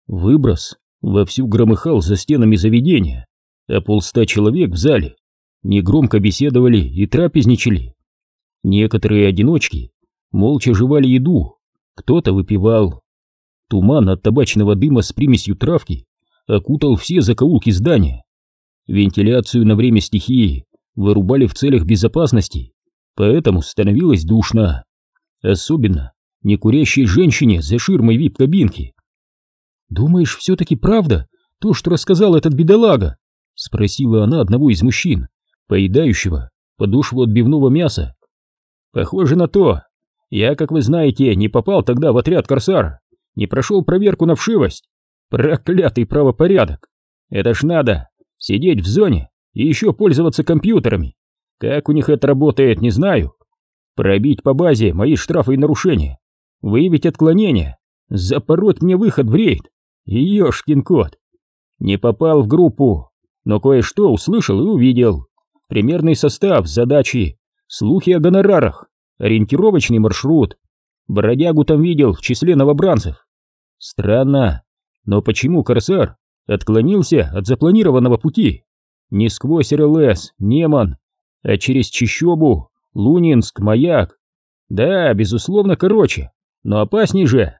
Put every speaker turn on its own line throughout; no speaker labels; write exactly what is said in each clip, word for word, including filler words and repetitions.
Выброс вовсю громыхал за стенами заведения, а полста человек в зале негромко беседовали и трапезничали. Некоторые одиночки молча жевали еду, кто-то выпивал. Туман от табачного дыма с примесью травки окутал все закоулки здания. Вентиляцию на время стихии вырубали в целях безопасности, поэтому становилось душно. Особенно некурящей женщине за ширмой вип-кабинки. «Думаешь, все-таки правда то, что рассказал этот бедолага?» — спросила она одного из мужчин, поедающего подошву отбивного мяса. «Похоже на то. Я, как вы знаете, не попал тогда в отряд корсара, не прошел проверку на вшивость. Проклятый правопорядок! Это ж надо сидеть в зоне и еще пользоваться компьютерами. Как у них это работает, не знаю. Пробить по базе мои штрафы и нарушения, выявить отклонения, запороть мне выход в рейд. Ёшкин кот! Не попал в группу, но кое-что услышал и увидел. Примерный состав, задачи, слухи о гонорарах, ориентировочный маршрут. Бродягу там видел в числе новобранцев. Странно, но почему корсар отклонился от запланированного пути? Не сквозь эр эл эс, Неман, а через Чищобу, Лунинск, Маяк. Да, безусловно, короче, но опасней же.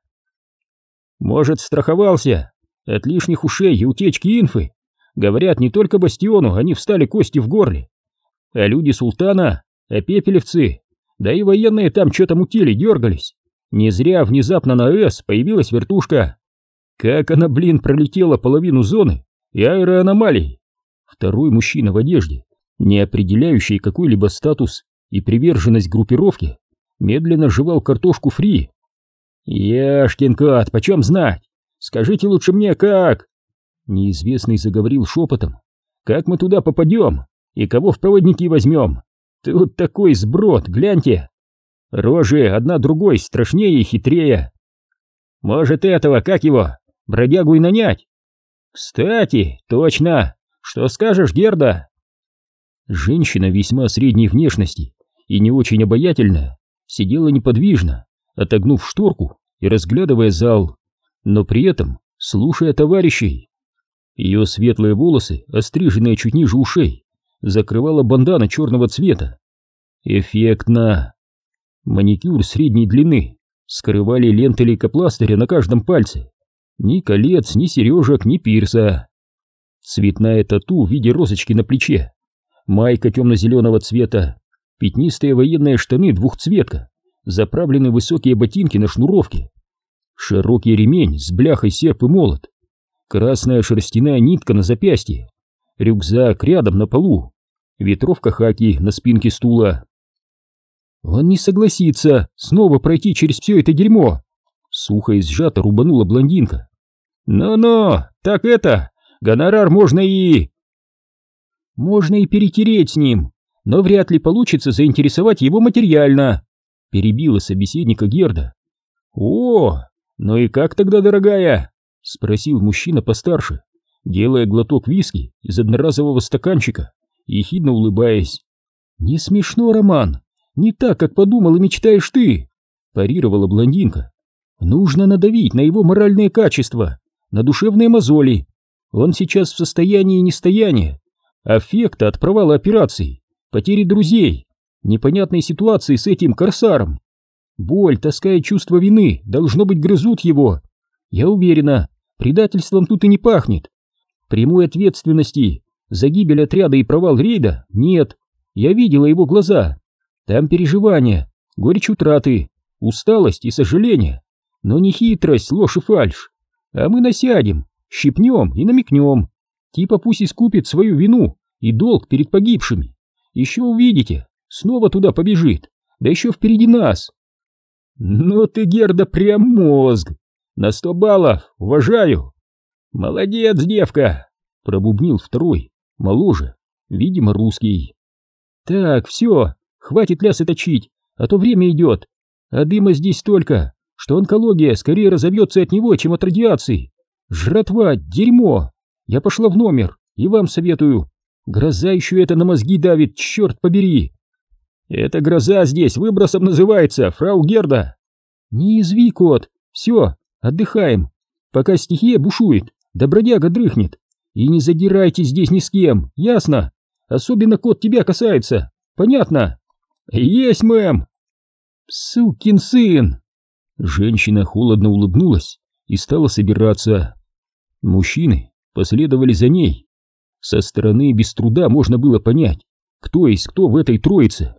Может, страховался от лишних ушей и утечки инфы. Говорят, не только Бастиону они встали кости в горле, а люди султана, опепелевцы, да и военные там что-то мутили, дергались. Не зря внезапно на С появилась вертушка. Как она, блин, пролетела половину зоны и аэроаномалий. Второй мужчина в одежде, не определяющий какой-либо статус и приверженность группировке, медленно жевал картошку фри. «Яшкин кот, почем знать? Скажите лучше мне, как?» Неизвестный заговорил шепотом. «Как мы туда попадем? И кого в проводники возьмем? Тут такой сброд, гляньте! Рожи одна другой страшнее и хитрее. Может, этого, как его, бродягу и нанять? Кстати, точно! Что скажешь, Герда?» Женщина весьма средней внешности и не очень обаятельная сидела неподвижно, отогнув шторку и разглядывая зал, но при этом слушая товарищей. Ее светлые волосы, остриженные чуть ниже ушей, закрывала бандана черного цвета. Эффектно. Маникюр средней длины скрывали ленты лейкопластыря на каждом пальце. Ни колец, ни сережек, ни пирса. Цветная тату в виде розочки на плече, майка темно-зеленого цвета, пятнистые военные штаны двухцветка, заправлены высокие ботинки на шнуровке, широкий ремень с бляхой, серп и молот, красная шерстяная нитка на запястье, рюкзак рядом на полу, ветровка хаки на спинке стула. «Он не согласится снова пройти через все это дерьмо!» Сухо и сжато рубанула блондинка. «Ну-ну, так это, гонорар можно и...» «Можно и перетереть с ним, но вряд ли получится заинтересовать его материально», перебила собеседника Герда. «О, ну и как тогда, дорогая?» — спросил мужчина постарше, делая глоток виски из одноразового стаканчика и ехидно улыбаясь. «Не смешно, Роман, не так, как подумал и мечтаешь ты», — парировала блондинка. «Нужно надавить на его моральные качества, на душевные мозоли. Он сейчас в состоянии нестояния, аффекта от провала операции, потери друзей, непонятной ситуации с этим корсаром. Боль, тоска и чувство вины, должно быть, грызут его. Я уверена, предательством тут и не пахнет. Прямой ответственности за гибель отряда и провал рейда нет. Я видела его глаза. Там переживания, горечь утраты, усталость и сожаление, но не хитрость, ложь и фальшь. А мы насядем, щипнем и намекнем. Типа пусть искупит свою вину и долг перед погибшими. Еще увидите, снова туда побежит, да еще впереди нас». «Ну ты, Герда, прям мозг! На сто баллов, уважаю!» «Молодец, девка!» — пробубнил второй, моложе, видимо, русский. «Так, все, хватит лясы точить, а то время идет, а дыма здесь столько, что онкология скорее разовьется от него, чем от радиации. Жратва, дерьмо! Я пошла в номер, и вам советую. Гроза еще это на мозги давит, черт побери!» «Эта гроза здесь выбросом называется, фрау Герда!» «Не изви, кот, все, отдыхаем. пока стихия бушует, да бродяга дрыхнет. И не задирайте здесь ни с кем, ясно? Особенно кот тебя касается, понятно? Есть, мэм! Сукин сын! Женщина холодно улыбнулась и стала собираться. Мужчины последовали за ней. Со стороны без труда можно было понять, кто есть кто в этой троице.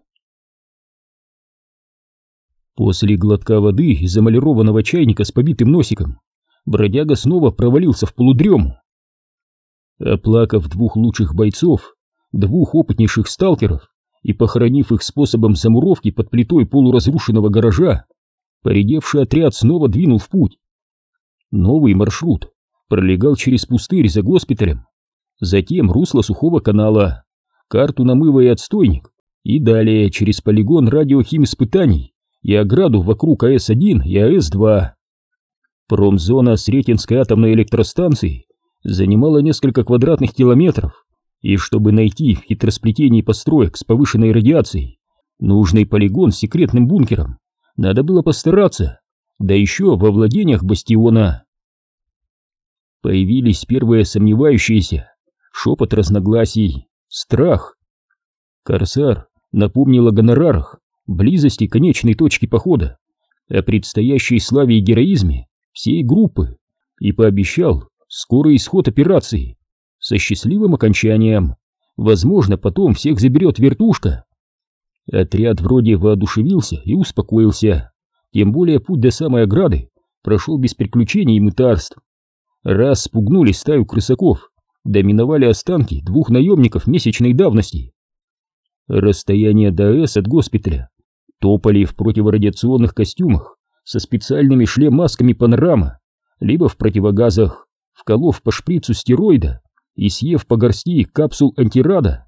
После глотка воды из эмалированного чайника с побитым носиком бродяга снова провалился в полудрему. Оплакав двух лучших бойцов, двух опытнейших сталкеров и похоронив их способом замуровки под плитой полуразрушенного гаража, поредевший отряд снова двинул в путь. Новый маршрут пролегал через пустырь за госпиталем, затем русло сухого канала, карту намыва и отстойник, и далее через полигон радиохимиспытаний и ограду вокруг А С один и А С два. Промзона Сретенской атомной электростанции занимала несколько квадратных километров, и чтобы найти в хитросплетении построек с повышенной радиацией нужный полигон с секретным бункером, надо было постараться, да еще во владениях бастиона. Появились первые сомневающиеся, шепот разногласий, страх. Корсар напомнил о гонорарах, близости конечной точки похода, о предстоящей славе и героизме всей группы и пообещал скорый исход операции со счастливым окончанием. Возможно, потом всех заберет вертушка. Отряд вроде воодушевился и успокоился, тем более путь до самой ограды прошел без приключений и мытарств. Раз спугнули стаю крысаков, доминовали останки двух наемников месячной давности. Расстояние до А С от госпиталя топали в противорадиационных костюмах со специальными шлем-масками панорама, либо в противогазах, вколов по шприцу стероида и съев по горсти капсул антирада.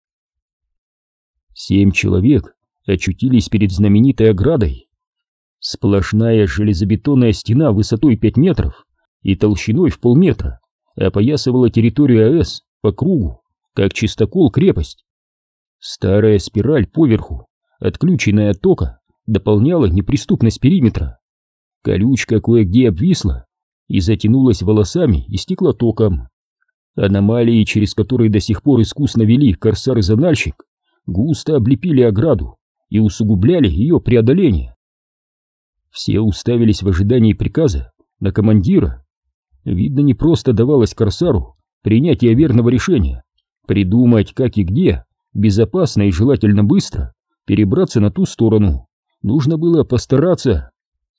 Семь человек очутились перед знаменитой оградой. Сплошная железобетонная стена высотой пять метров и толщиной в полметра опоясывала территорию А С по кругу, как чистокол крепость. Старая спираль поверху, отключенная от тока, дополняла неприступность периметра. Колючка кое-где обвисла и затянулась волосами и стеклотоком. Аномалии, через которые до сих пор искусно вели корсар и зональщик, густо облепили ограду и усугубляли ее преодоление. Все уставились в ожидании приказа на командира. Видно, не просто давалось корсару принятие верного решения, придумать, как и где, безопасно и желательно быстро перебраться на ту сторону. Нужно было постараться.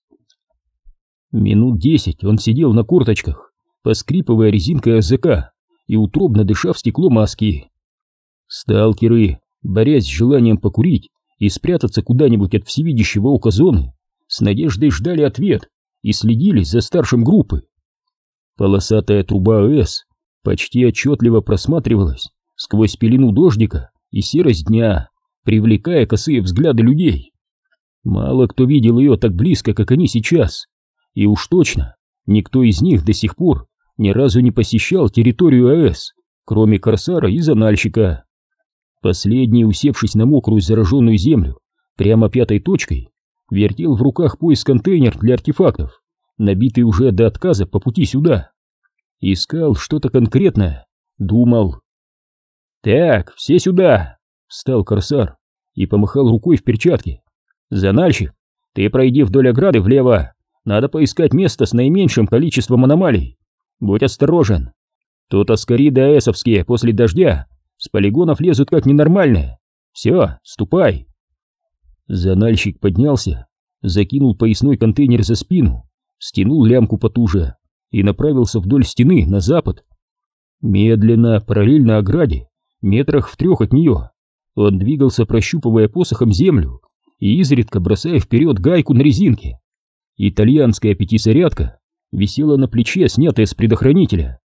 Минут десять он сидел на корточках, поскрипывая резинкой языка и утробно дыша в стекло маски. Сталкеры, борясь с желанием покурить и спрятаться куда-нибудь от всевидящего ока зоны, с надеждой ждали ответ и следили за старшим группы. Полосатая труба А С почти отчетливо просматривалась сквозь пелену дождика и серость дня, привлекая косые взгляды людей. Мало кто видел ее так близко, как они сейчас, и уж точно никто из них до сих пор ни разу не посещал территорию А С, кроме корсара и зональщика. Последний, усевшись на мокрую зараженную землю, прямо пятой точкой, вертел в руках пояс-контейнер для артефактов, набитый уже до отказа по пути сюда. Искал что-то конкретное, думал. «Так, все сюда!» — встал корсар и помахал рукой в перчатке. «Зональщик, ты пройди вдоль ограды влево, надо поискать место с наименьшим количеством аномалий. Будь осторожен, тут аскариды аэсовские после дождя с полигонов лезут как ненормальные. Все, ступай!» Зональщик поднялся, закинул поясной контейнер за спину, стянул лямку потуже и направился вдоль стены на запад. Медленно, параллельно ограде, метрах в трех от нее, он двигался, прощупывая посохом землю и изредка бросая вперед гайку на резинке. Итальянская пятизарядка висела на плече, снятая с предохранителя.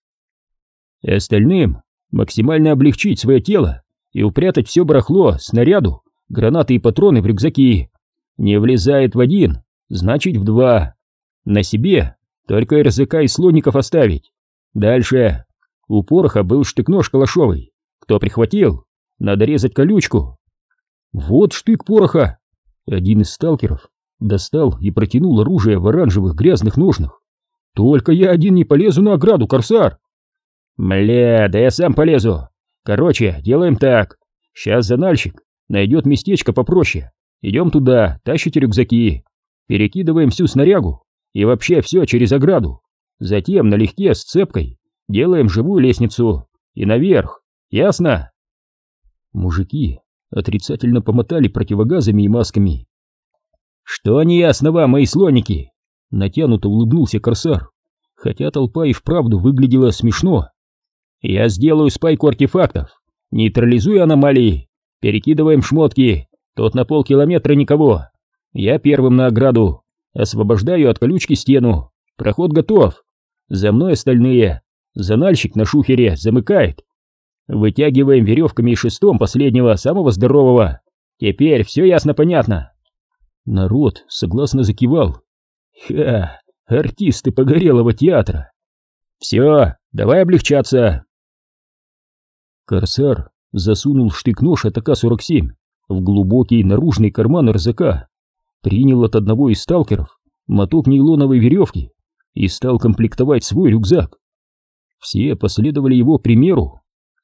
Остальным максимально облегчить свое тело и упрятать все барахло, снаряду, гранаты и патроны в рюкзаки. Не влезает в один, значит в два. На себе только эр зэ ка и слоников оставить. Дальше. У пороха был штык-нож калашовый. Кто прихватил? Надо резать колючку. Вот штык пороха. Один из сталкеров достал и протянул оружие в оранжевых грязных ножнах. Только я один не полезу на ограду, корсар. Мля, да я сам полезу. Короче, делаем так. Сейчас занальщик найдет местечко попроще. Идем туда, тащите рюкзаки. Перекидываем всю снарягу и вообще все через ограду. Затем налегке с цепкой делаем живую лестницу и наверх. Ясно? Мужики отрицательно помотали противогазами и масками. Что не ясно вам, мои слоники? Натянуто улыбнулся корсар, хотя толпа и вправду выглядела смешно. Я сделаю спайку артефактов, нейтрализую аномалии, перекидываем шмотки, тут на полкилометра никого. Я первым на ограду, освобождаю от колючки стену, проход готов. За мной остальные, занальщик на шухере замыкает. Вытягиваем веревками и шестом последнего, самого здорового. Теперь все ясно-понятно. Народ согласно закивал. Ха, артисты погорелого театра. Все, давай облегчаться. Корсар засунул штык-нож от А К сорок семь в глубокий наружный карман рюкзака, принял от одного из сталкеров моток нейлоновой веревки и стал комплектовать свой рюкзак. Все последовали его примеру.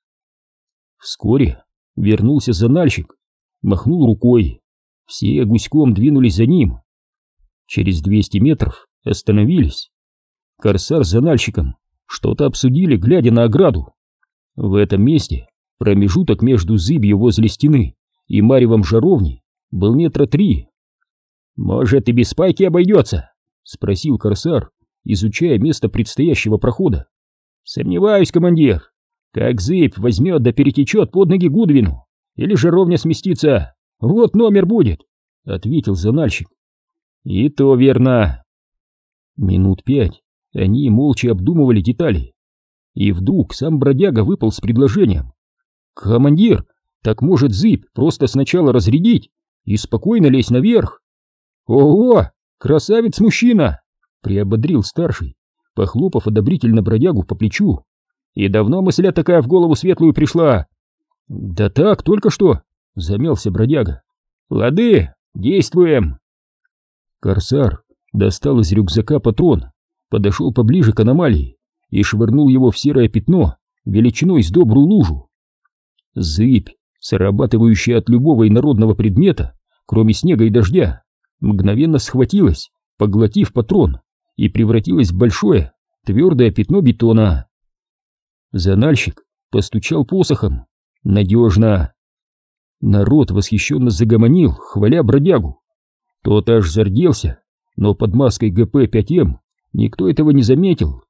Вскоре вернулся занальщик, махнул рукой. Все гуськом двинулись за ним. Через двести метров остановились. Корсар с занальщиком что-то обсудили, глядя на ограду. В этом месте промежуток между зыбью возле стены и маревом жаровни был метра три. «Может, и без спайки обойдется?» — спросил корсар, изучая место предстоящего прохода. «Сомневаюсь, командир. Как зыбь возьмет да перетечет под ноги Гудвину, или жаровня сместится, вот номер будет», — ответил занальщик. «И то верно». Минут пять они молча обдумывали детали, и вдруг сам бродяга выпал с предложением. «Командир, так может зыбь просто сначала разрядить и спокойно лезть наверх?» «Ого, красавец-мужчина!» — приободрил старший, похлопав одобрительно бродягу по плечу. «И давно мысля такая в голову светлую пришла?» «Да так, только что», — замялся бродяга. «Лады, действуем!» Корсар достал из рюкзака патрон, подошел поближе к аномалии и швырнул его в серое пятно величиной с добрую лужу. Зыбь, срабатывающая от любого инородного предмета, кроме снега и дождя, мгновенно схватилась, поглотив патрон, и превратилась в большое, твердое пятно бетона. Занальщик постучал посохом. Надежно. Народ восхищенно загомонил, хваля бродягу. Тот аж зарделся, но под маской Г П пять М никто этого не заметил.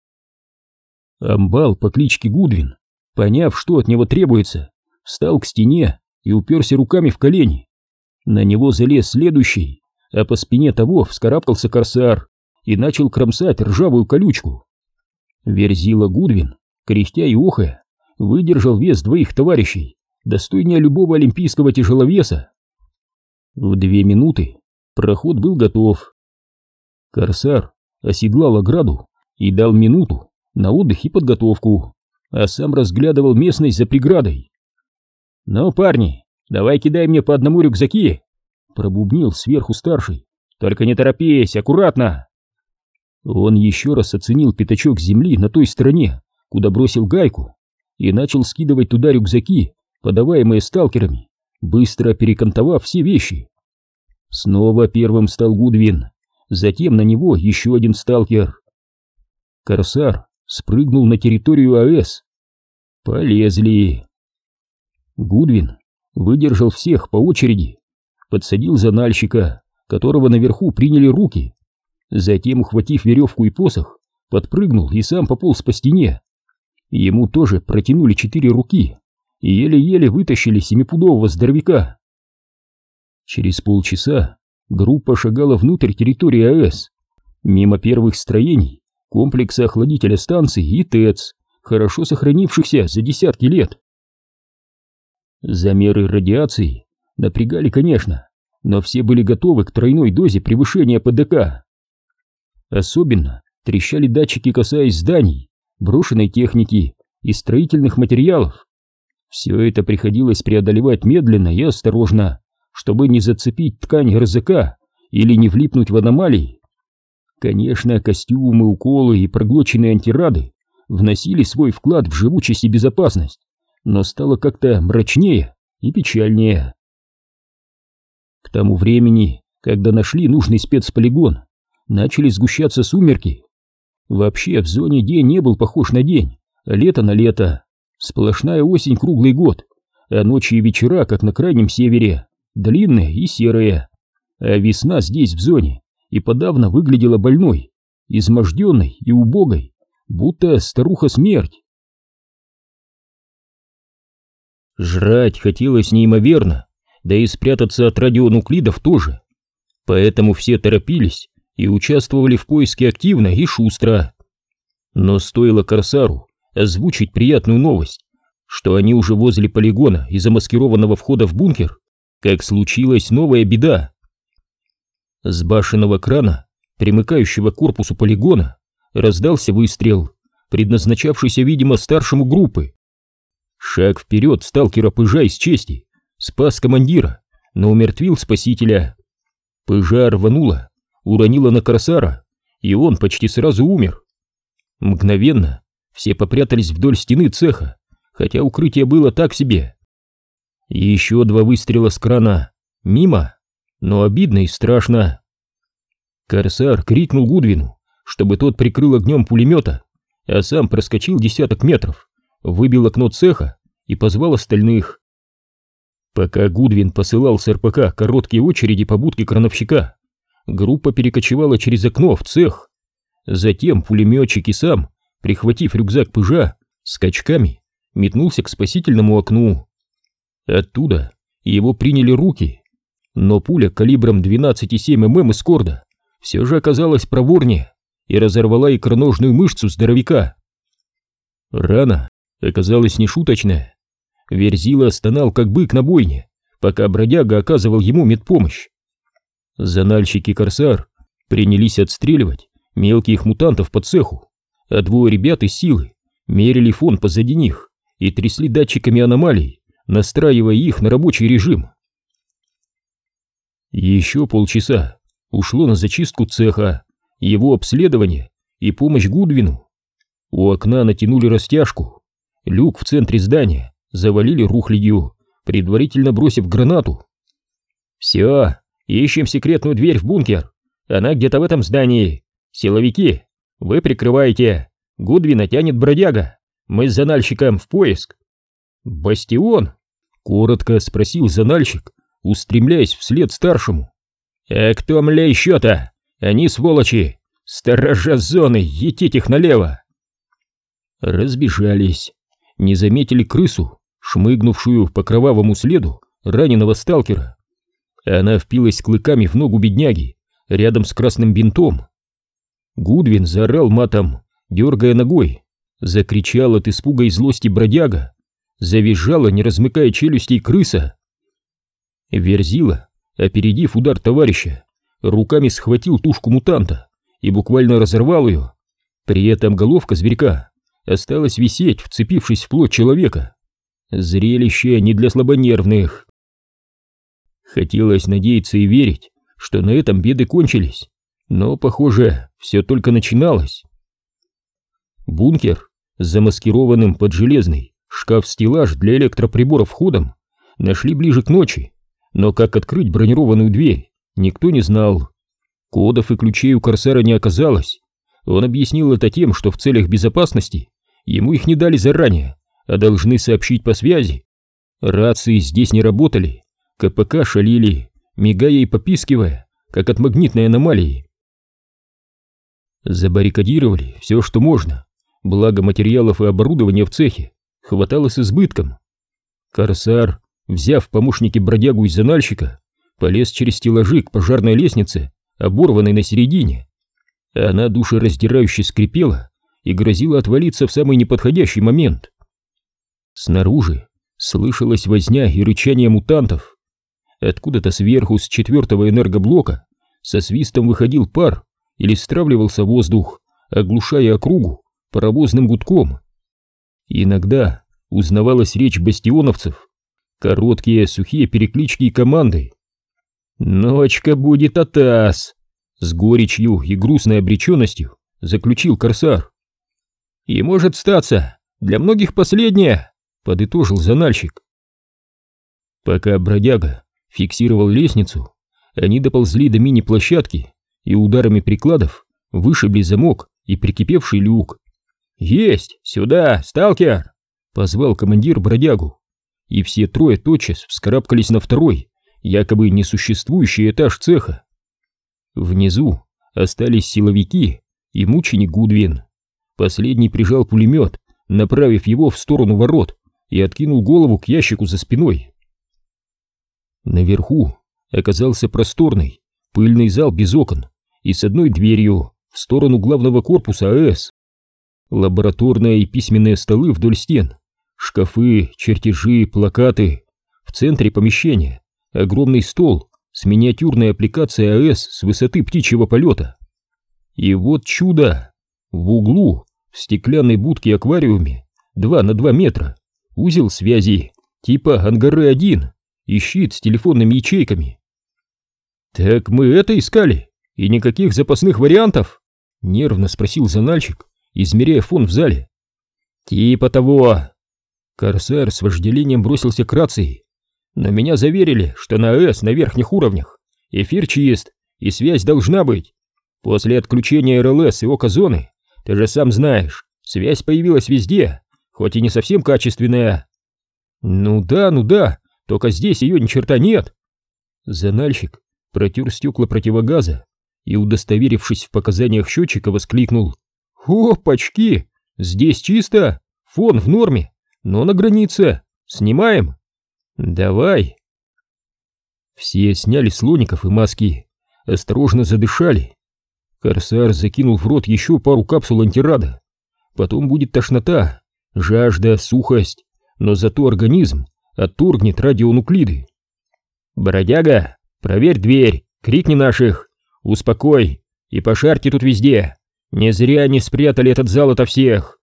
Амбал по кличке Гудвин, поняв, что от него требуется, встал к стене и уперся руками в колени. На него залез следующий, а по спине того вскарабкался корсар и начал кромсать ржавую колючку. Верзила Гудвин, кряхтя и охая, выдержал вес двоих товарищей, достойнее любого олимпийского тяжеловеса. В две минуты проход был готов. Корсар оседлал ограду и дал минуту на отдых и подготовку, а сам разглядывал местность за преградой. «Ну, парни, давай кидай мне по одному рюкзаки!» — пробубнил сверху старший. «Только не торопись, аккуратно!» Он еще раз оценил пятачок земли на той стороне, куда бросил гайку, и начал скидывать туда рюкзаки, подаваемые сталкерами, быстро перекантовав все вещи. Снова первым стал Гудвин, затем на него еще один сталкер. Корсар спрыгнул на территорию А С. Полезли. Гудвин выдержал всех по очереди, подсадил занальщика, которого наверху приняли руки, затем, ухватив веревку и посох, подпрыгнул и сам пополз по стене. Ему тоже протянули четыре руки и еле-еле вытащили семипудового здоровяка. Через полчаса группа шагала внутрь территории А С, мимо первых строений, комплекса охладителя станций и Т Э Ц, хорошо сохранившихся за десятки лет. Замеры радиации напрягали, конечно, но все были готовы к тройной дозе превышения П Д К. Особенно трещали датчики, касаясь зданий, брошенной техники и строительных материалов. Все это приходилось преодолевать медленно и осторожно, чтобы не зацепить ткань Р З К или не влипнуть в аномалии. Конечно, костюмы, уколы и проглоченные антирады вносили свой вклад в живучесть и безопасность, но стало как-то мрачнее и печальнее. К тому времени, когда нашли нужный спецполигон, начали сгущаться сумерки. Вообще в зоне день не был похож на день, а лето на лето. Сплошная осень круглый год, а ночи и вечера, как на крайнем севере, длинные и серые. А весна здесь в зоне и подавно выглядела больной, изможденной и убогой, будто старуха-смерть. Жрать хотелось неимоверно, да и спрятаться от радионуклидов тоже. Поэтому все торопились и участвовали в поиске активно и шустро. Но стоило Корсару озвучить приятную новость, что они уже возле полигона и замаскированного входа в бункер, как случилась новая беда. С башенного крана, примыкающего к корпусу полигона, раздался выстрел, предназначавшийся, видимо, старшему группы. Шаг вперед сталкера Пыжа из чести спас командира, но умертвил спасителя. Пыжа рванула, уронила на Корсара, и он почти сразу умер. Мгновенно все попрятались вдоль стены цеха, хотя укрытие было так себе. Еще два выстрела с крана, мимо, но обидно и страшно. Корсар крикнул Гудвину, чтобы тот прикрыл огнем пулемета, а сам проскочил десяток метров, выбил окно цеха и позвал остальных. Пока Гудвин посылал с РПК короткие очереди по будке крановщика, группа перекочевала через окно в цех. Затем пулеметчик и сам, прихватив рюкзак Пыжа, скачками метнулся к спасительному окну. Оттуда его приняли руки, но пуля калибром двенадцать целых семь десятых мм из корда все же оказалась проворнее и разорвала икроножную мышцу здоровяка. Рана оказалась нешуточная. Верзила стонал как бык на бойне, пока бродяга оказывал ему медпомощь. Занальщик и Корсар принялись отстреливать мелких мутантов по цеху, а двое ребят из силы мерили фон позади них и трясли датчиками аномалий, настраивая их на рабочий режим. Еще полчаса ушло на зачистку цеха, его обследование и помощь Гудвину. У окна натянули растяжку, люк в центре здания завалили рухлядью, предварительно бросив гранату. «Все, ищем секретную дверь в бункер, она где-то в этом здании. Силовики, вы прикрываете, Гудвина тянет бродяга, мы с занальщиком в поиск». «Бастион?» — коротко спросил занальщик, устремляясь вслед старшему. «А кто, мля, еще-то? Они сволочи! Сторожа зоны, етить их налево!» Разбежались, не заметили крысу, шмыгнувшую по кровавому следу раненого сталкера. Она впилась клыками в ногу бедняги, рядом с красным бинтом. Гудвин заорал матом, дергая ногой, закричал от испуга и злости бродяга, завизжала, не размыкая челюстей, крыса. Верзила, опередив удар товарища, руками схватил тушку мутанта и буквально разорвал ее. При этом головка зверька осталась висеть, вцепившись в плоть человека. Зрелище не для слабонервных. Хотелось надеяться и верить, что на этом беды кончились, но, похоже, все только начиналось. Бункер, замаскированным под железный шкаф-стеллаж для электроприборов входом, нашли ближе к ночи, но как открыть бронированную дверь, никто не знал. Кодов и ключей у Корсара не оказалось. Он объяснил это тем, что в целях безопасности ему их не дали заранее, а должны сообщить по связи. Рации здесь не работали, КПК шалили, мигая и попискивая, как от магнитной аномалии. Забаррикадировали все, что можно, благо материалов и оборудования в цехе хватало с избытком. Корсар, взяв в помощники бродягу и занальщика, полез через стеллажи к пожарной лестнице, оборванной на середине. Она душераздирающе скрипела и грозила отвалиться в самый неподходящий момент. Снаружи слышалась возня и рычание мутантов. Откуда-то сверху, с четвертого энергоблока, со свистом выходил пар или стравливался воздух, оглушая округу паровозным гудком. Иногда узнавалась речь бастионовцев, короткие сухие переклички и команды. «Ночка будет атас!» С горечью и грустной обреченностью заключил корсар. «И может статься, для многих последнее», — подытожил зональщик. Пока бродяга фиксировал лестницу, они доползли до мини-площадки и ударами прикладов вышибли замок и прикипевший люк. «Есть! Сюда, сталкер!» — позвал командир бродягу, и все трое тотчас вскарабкались на второй, якобы несуществующий этаж цеха. Внизу остались силовики и мученик Гудвин. Последний прижал пулемет, направив его в сторону ворот, и откинул голову к ящику за спиной. Наверху оказался просторный, пыльный зал без окон и с одной дверью в сторону главного корпуса АЭС. Лабораторные и письменные столы вдоль стен, шкафы, чертежи, плакаты. В центре помещения огромный стол с миниатюрной аппликацией АЭС с высоты птичьего полета. И вот чудо! В углу, в стеклянной будке-аквариуме, два на два метра, узел связи типа Ангары один и щит с телефонными ячейками. «Так мы это искали? И никаких запасных вариантов?» — нервно спросил зональщик, измеряя фон в зале. «Типа того». Корсар с вожделением бросился к рации. «Но меня заверили, что на АЭС на верхних уровнях эфир чист и связь должна быть. После отключения РЛС и око-зоны, ты же сам знаешь, связь появилась везде, хоть и не совсем качественная». «Ну да, ну да, только здесь ее ни черта нет». Зональщик протер стекла противогаза и, удостоверившись в показаниях счетчика, воскликнул: «Опачки! Здесь чисто, фон в норме, но на границе. Снимаем?» «Давай». Все сняли слоников и маски, осторожно задышали. Корсар закинул в рот еще пару капсул антирада. Потом будет тошнота, жажда, сухость, но зато организм отторгнет радионуклиды. «Бродяга, проверь дверь, крикни наших, успокой и пошарьте тут везде. Не зря они спрятали этот зал ото всех».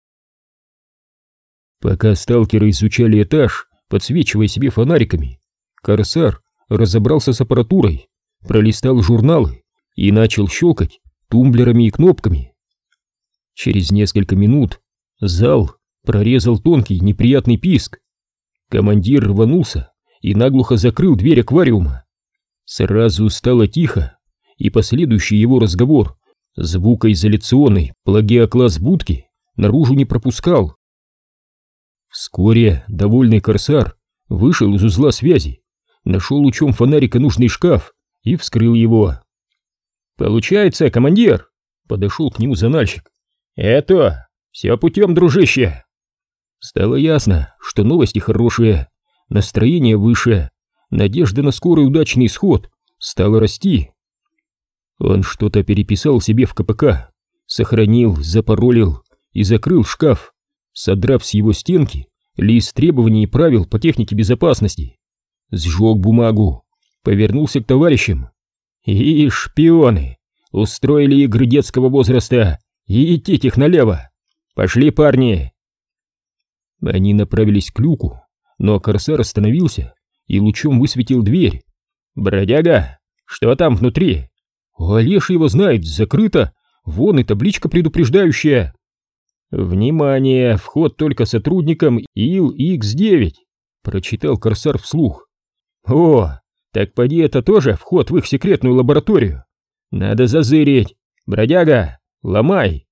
Пока сталкеры изучали этаж, подсвечивая себе фонариками, корсар разобрался с аппаратурой, пролистал журналы и начал щелкать тумблерами и кнопками. Через несколько минут зал прорезал тонкий неприятный писк. Командир рванулся и наглухо закрыл дверь аквариума. Сразу стало тихо, и последующий его разговор звукоизоляционный плагиокласс будки наружу не пропускал. Вскоре довольный корсар вышел из узла связи, нашел лучом фонарика нужный шкаф и вскрыл его. «Получается, командир!» — подошел к нему зональщик. «Это все путем, дружище!» Стало ясно, что новости хорошие, настроение выше, надежда на скорый удачный исход стала расти. Он что-то переписал себе в ка пэ ка, сохранил, запаролил и закрыл шкаф, содрав с его стенки лист требований и правил по технике безопасности. Сжег бумагу, повернулся к товарищам. «И шпионы! Устроили игры детского возраста и идти их налево! Пошли, парни!» Они направились к люку, но корсар остановился и лучом высветил дверь. «Бродяга, что там внутри?» «Олеж его знает, закрыто, вон и табличка предупреждающая». «Внимание, вход только сотрудникам ил икс девять», — прочитал корсар вслух. «О, так поди это тоже вход в их секретную лабораторию. Надо зазырить. Бродяга, ломай».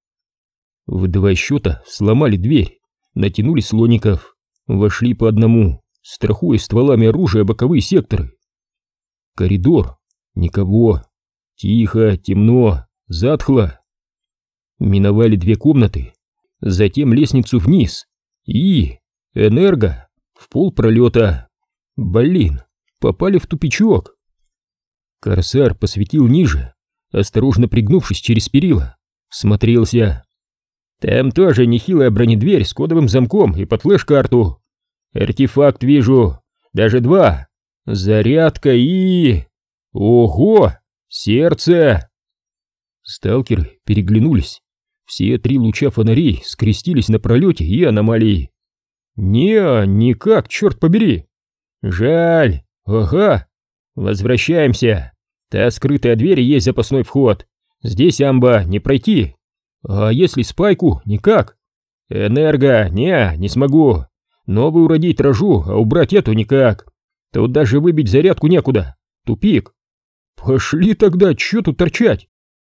В два счета сломали дверь, натянули слоников, вошли по одному, страхуя стволами оружия боковые секторы. Коридор, никого, тихо, темно, затхло. Миновали две комнаты, затем лестницу вниз и... энерго, в пол пролета. Блин, попали в тупичок. Корсар посветил ниже, осторожно пригнувшись через перила, смотрелся. Там тоже нехилая бронедверь с кодовым замком и под флеш-карту. Артефакт вижу, даже два. Зарядка и... Ого, сердце! Сталкеры переглянулись. Все три луча фонарей скрестились на пролете и аномалии. Не, никак, черт побери. Жаль, ага. Возвращаемся. Та скрытая дверь и есть запасной вход. Здесь амба, не пройти. А если спайку, никак. Энерго, не, не смогу. Новую родить рожу, а убрать эту никак. Тут даже выбить зарядку некуда. Тупик. Пошли тогда, чё тут торчать?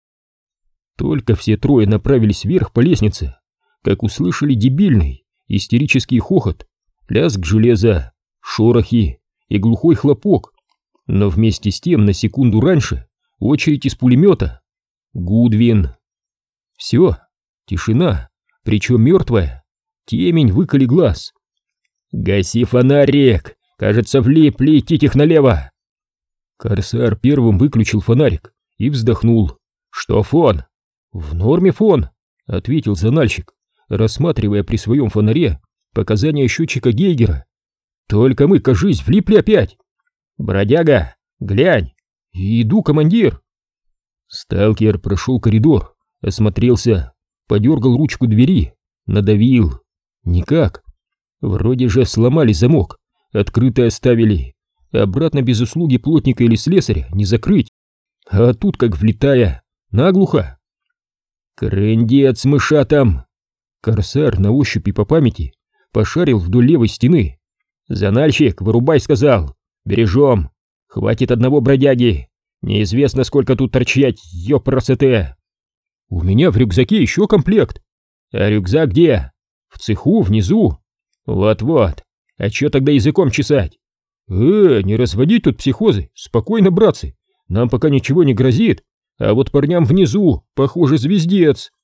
Только все трое направились вверх по лестнице, как услышали дебильный, истерический хохот, лязг железа, шорохи и глухой хлопок. Но вместе с тем на секунду раньше очередь из пулемета. Гудвин. Все, тишина, причем мертвая. Темень выколи глаз. «Гаси фонарик! Кажется, влипли, идти их налево!» Корсар первым выключил фонарик и вздохнул. «Что фон?» «В норме фон», — ответил зональщик, рассматривая при своем фонаре показания счетчика Гейгера. «Только мы, кажись, влипли опять!» «Бродяга, глянь!» «Иду, командир!» Сталкер прошел коридор, осмотрелся, подергал ручку двери, надавил. Никак. Вроде же сломали замок, открытый оставили. Обратно без услуги плотника или слесаря не закрыть. А тут как влетая, наглухо. «Крындец, мыша там!» Корсар на ощупь и по памяти пошарил вдоль левой стены. «Зональщик, вырубай, сказал! Бережем! Хватит одного бродяги! Неизвестно, сколько тут торчать, ёпрасоте!» «У меня в рюкзаке еще комплект!» «А рюкзак где?» «В цеху, внизу!» «Вот-вот! А чё тогда языком чесать?» «Э, не разводить тут психозы! Спокойно, братцы! Нам пока ничего не грозит, а вот парням внизу, похоже, звездец!»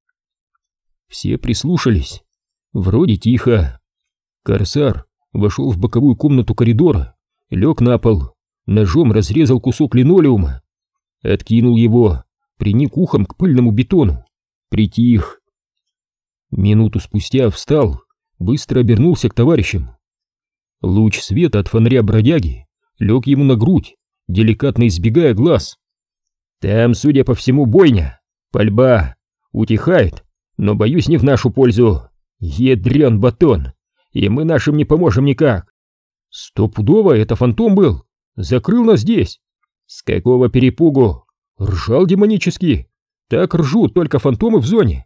Все прислушались. Вроде тихо. Корсар вошел в боковую комнату коридора, лег на пол, ножом разрезал кусок линолеума, откинул его, приник ухом к пыльному бетону, притих. Минуту спустя встал, быстро обернулся к товарищам. Луч света от фонаря бродяги лег ему на грудь, деликатно избегая глаз. «Там, судя по всему, бойня, пальба, утихает, но, боюсь, не в нашу пользу. Ядрен батон, и мы нашим не поможем никак. Стопудово это фантом был, закрыл нас здесь. С какого перепугу? Ржал демонически. Так ржут только фантомы в зоне.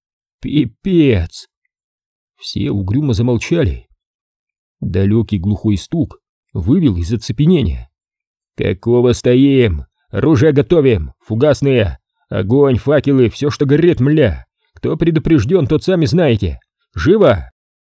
Пипец!» Все угрюмо замолчали. Далекий глухой стук вывел из оцепенения. «Какого стоим? Оружие готовим, фугасные, огонь, факелы, все, что горит, мля. Кто предупрежден, тот сами знаете. Живо!»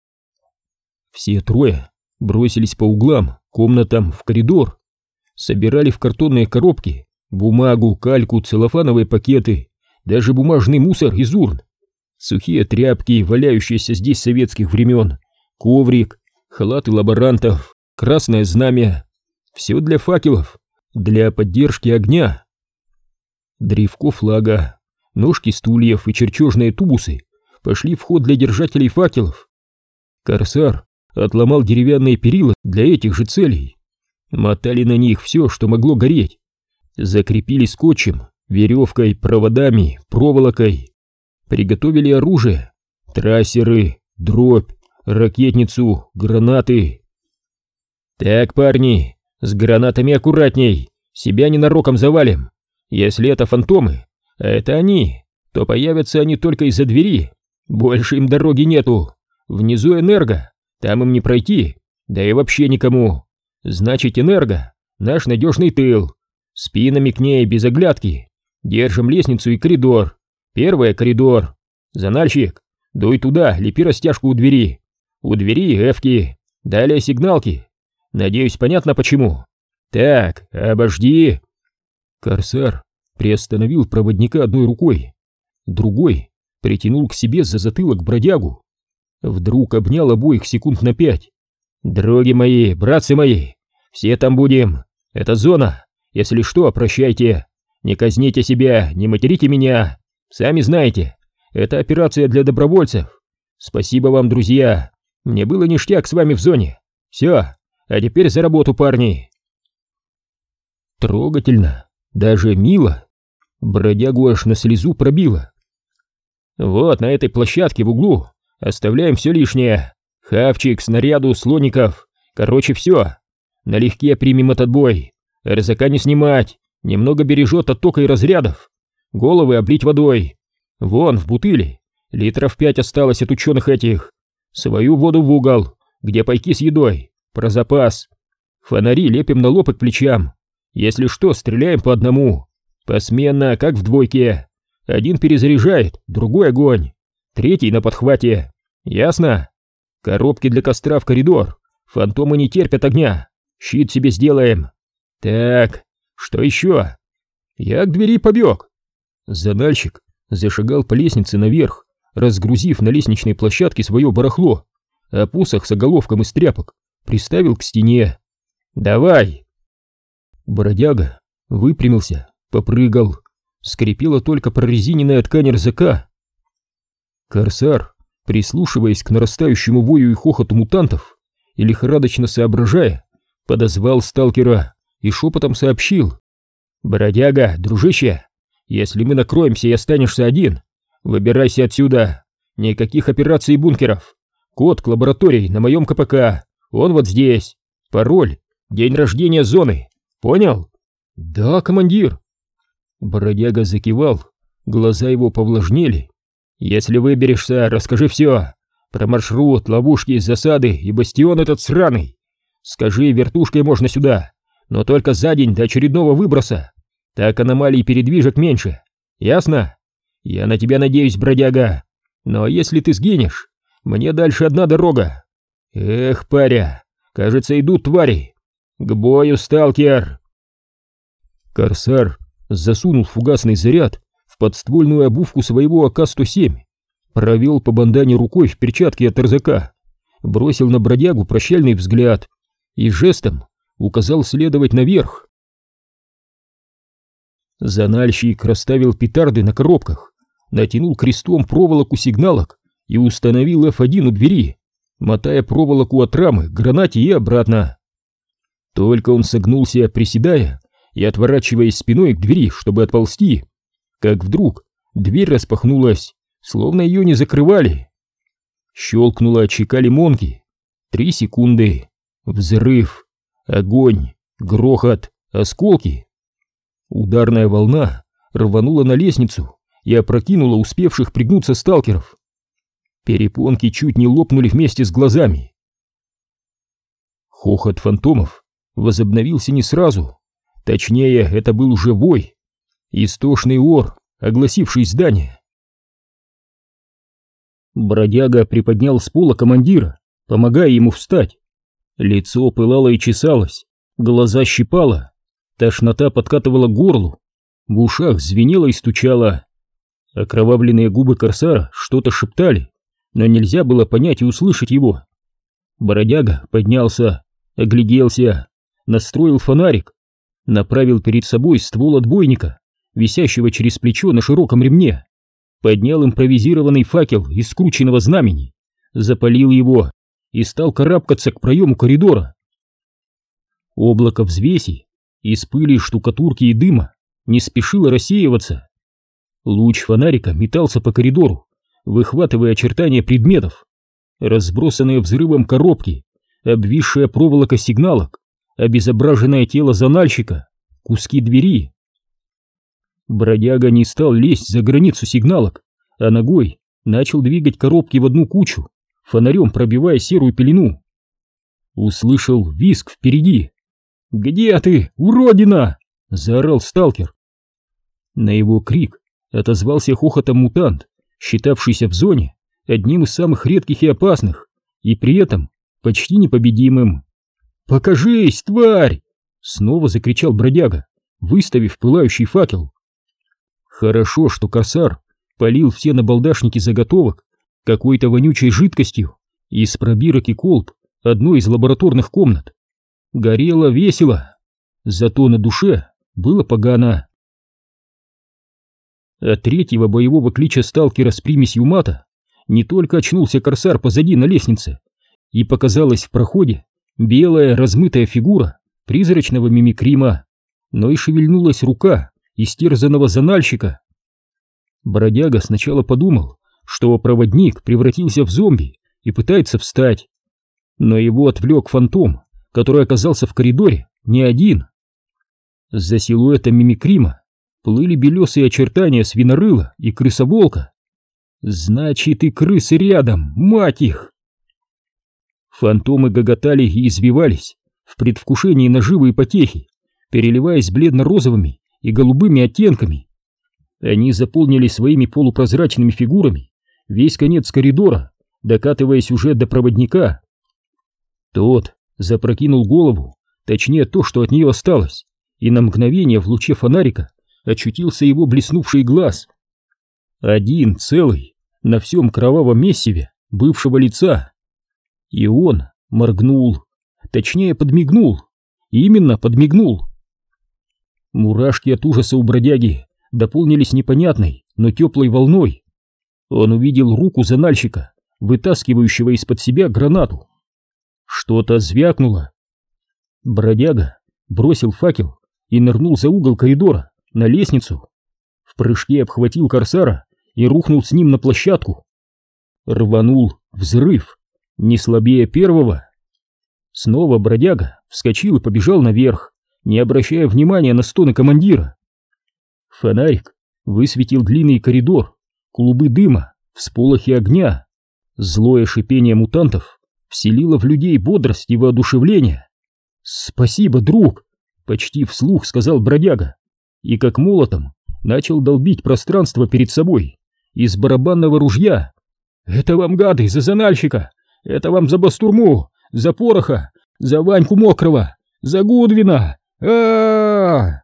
Все трое бросились по углам, комнатам, в коридор. Собирали в картонные коробки бумагу, кальку, целлофановые пакеты, даже бумажный мусор из урн. Сухие тряпки, валяющиеся здесь советских времен, коврик, халаты лаборантов, красное знамя. Все для факелов, для поддержки огня. Древко флага, ножки стульев и чертежные тубусы пошли в ход для держателей факелов. Корсар отломал деревянные перила для этих же целей. Мотали на них все, что могло гореть. Закрепили скотчем, веревкой, проводами, проволокой. Приготовили оружие, трассеры, дробь, ракетницу, гранаты. «Так, парни, с гранатами аккуратней, себя ненароком завалим. Если это фантомы, а это они, то появятся они только из-за двери. Больше им дороги нету. Внизу энерго, там им не пройти, да и вообще никому. Значит, энерго — наш надежный тыл. Спинами к ней, без оглядки. Держим лестницу и коридор. Первый коридор. Зональщик, дуй туда, лепи растяжку у двери. У двери эвки, далее сигналки. Надеюсь, понятно почему. Так, обожди». Корсар приостановил проводника одной рукой, другой притянул к себе за затылок бродягу. Вдруг обнял обоих секунд на пять. «Дороги мои, братцы мои, все там будем. Это зона. Если что, прощайте. Не казните себя, не материте меня. Сами знаете, это операция для добровольцев. Спасибо вам, друзья. Мне было ништяк с вами в зоне. Все, а теперь за работу, парни». Трогательно, даже мило. Бродягу аж на слезу пробило. «Вот на этой площадке в углу оставляем все лишнее. Хавчик, снаряду, слоников. Короче, все. Налегке примем этот бой. РЗК не снимать, немного бережет от тока и разрядов. Головы облить водой. Вон, в бутыле, литров пять осталось от ученых этих. Свою воду в угол, где пайки с едой, про запас. Фонари лепим на лоб и к плечам. Если что, стреляем по одному. Посменно, как в двойке. Один перезаряжает, другой огонь. Третий на подхвате. Ясно? Коробки для костра в коридор. Фантомы не терпят огня. Щит себе сделаем. Так, что еще? Я к двери побег. Занальщик зашагал по лестнице наверх, разгрузив на лестничной площадке свое барахло, а посох с оголовком из тряпок приставил к стене. «Давай!» Бродяга выпрямился, попрыгал. Скрипела только прорезиненная ткань рюкзака. Корсар, прислушиваясь к нарастающему вою и хохоту мутантов и лихорадочно соображая, подозвал сталкера и шепотом сообщил: «Бродяга, дружище, если мы накроемся и останешься один, выбирайся отсюда. Никаких операций и бункеров. Код к лаборатории на моем ка пэ ка. Он вот здесь. Пароль — день рождения зоны. Понял?» «Да, командир». Бродяга закивал, глаза его повлажнели. «Если выберешься, расскажи все. Про маршрут, ловушки, засады и бастион этот сраный. Скажи, вертушкой можно сюда, но только за день до очередного выброса. Так аномалий и передвижек меньше. Ясно? Я на тебя надеюсь, бродяга. Но если ты сгинешь, мне дальше одна дорога. Эх, паря, кажется, идут твари. К бою, сталкер!» Корсар засунул фугасный заряд в подствольную обувку своего а ка сто семь, провел по бандане рукой в перчатке от рюкзака, бросил на бродягу прощальный взгляд и жестом указал следовать наверх. Занальщик расставил петарды на коробках, натянул крестом проволоку сигналок и установил эф один у двери, мотая проволоку от рамы к гранате и обратно. Только он согнулся, приседая и отворачиваясь спиной к двери, чтобы отползти, как вдруг дверь распахнулась, словно ее не закрывали. Щелкнула чека лимонки. Три секунды. Взрыв. Огонь. Грохот. Осколки. Ударная волна рванула на лестницу и опрокинула успевших пригнуться сталкеров. Перепонки чуть не лопнули вместе с глазами. Хохот фантомов возобновился не сразу. Точнее, это был уже вой. Истошный ор, огласивший здание. Бродяга приподнял с пола командира, помогая ему встать. Лицо пылало и чесалось, глаза щипало, тошнота подкатывала к горлу, в ушах звенело и стучало. Окровавленные губы корсара что-то шептали, но нельзя было понять и услышать его. Бродяга поднялся, огляделся, настроил фонарик, направил перед собой ствол отбойника, висящего через плечо на широком ремне, поднял импровизированный факел из скрученного знамени, запалил его и стал карабкаться к проему коридора. Облако взвеси из пыли, штукатурки и дыма не спешило рассеиваться. Луч фонарика метался по коридору, выхватывая очертания предметов, разбросанные взрывом коробки, обвисшая проволока сигналок, обезображенное тело занальщика, куски двери. Бродяга не стал лезть за границу сигналок, а ногой начал двигать коробки в одну кучу, фонарем пробивая серую пелену. Услышал визг впереди. «Где ты, уродина?» — заорал сталкер. На его крик отозвался хохотом мутант, считавшийся в зоне одним из самых редких и опасных, и при этом почти непобедимым. «Покажись, тварь!» — снова закричал бродяга, выставив пылающий факел. Хорошо, что корсар полил все набалдашники заготовок какой-то вонючей жидкостью из пробирок и колб одной из лабораторных комнат. Горело весело, зато на душе было погано. От третьего боевого клича сталкера с примесью мата не только очнулся корсар позади на лестнице, и показалась в проходе белая размытая фигура призрачного мимикрима, но и шевельнулась рука истерзанного занальщика. Бродяга сначала подумал, что проводник превратился в зомби и пытается встать, но его отвлек фантом, который оказался в коридоре не один. За силуэтом мимикрима плыли белесые очертания свинорыла и крысоволка. Значит, и крысы рядом, мать их! Фантомы гоготали и извивались в предвкушении наживы и потехи, переливаясь бледно-розовыми и голубыми оттенками. Они заполнили своими полупрозрачными фигурами весь конец коридора, докатываясь уже до проводника. Тот запрокинул голову, точнее то, что от нее осталось, и на мгновение в луче фонарика очутился его блеснувший глаз. Один целый на всем кровавом месиве бывшего лица. И он моргнул, точнее подмигнул, именно подмигнул. Мурашки от ужаса у бродяги дополнились непонятной, но теплой волной. Он увидел руку занальщика, вытаскивающего из-под себя гранату. Что-то звякнуло. Бродяга бросил факел и нырнул за угол коридора на лестницу. В прыжке обхватил корсара и рухнул с ним на площадку. Рванул взрыв, не слабее первого. Снова бродяга вскочил и побежал наверх, не обращая внимания на стоны командира. Фонарик высветил длинный коридор, клубы дыма, всполохи огня. Злое шипение мутантов вселило в людей бодрость и воодушевление. «Спасибо, друг!» — почти вслух сказал бродяга, и как молотом начал долбить пространство перед собой из барабанного ружья. «Это вам, гады, за занальщика! Это вам за бастурму, за пороха, за Ваньку Мокрого, за Гудвина! А-а-а!»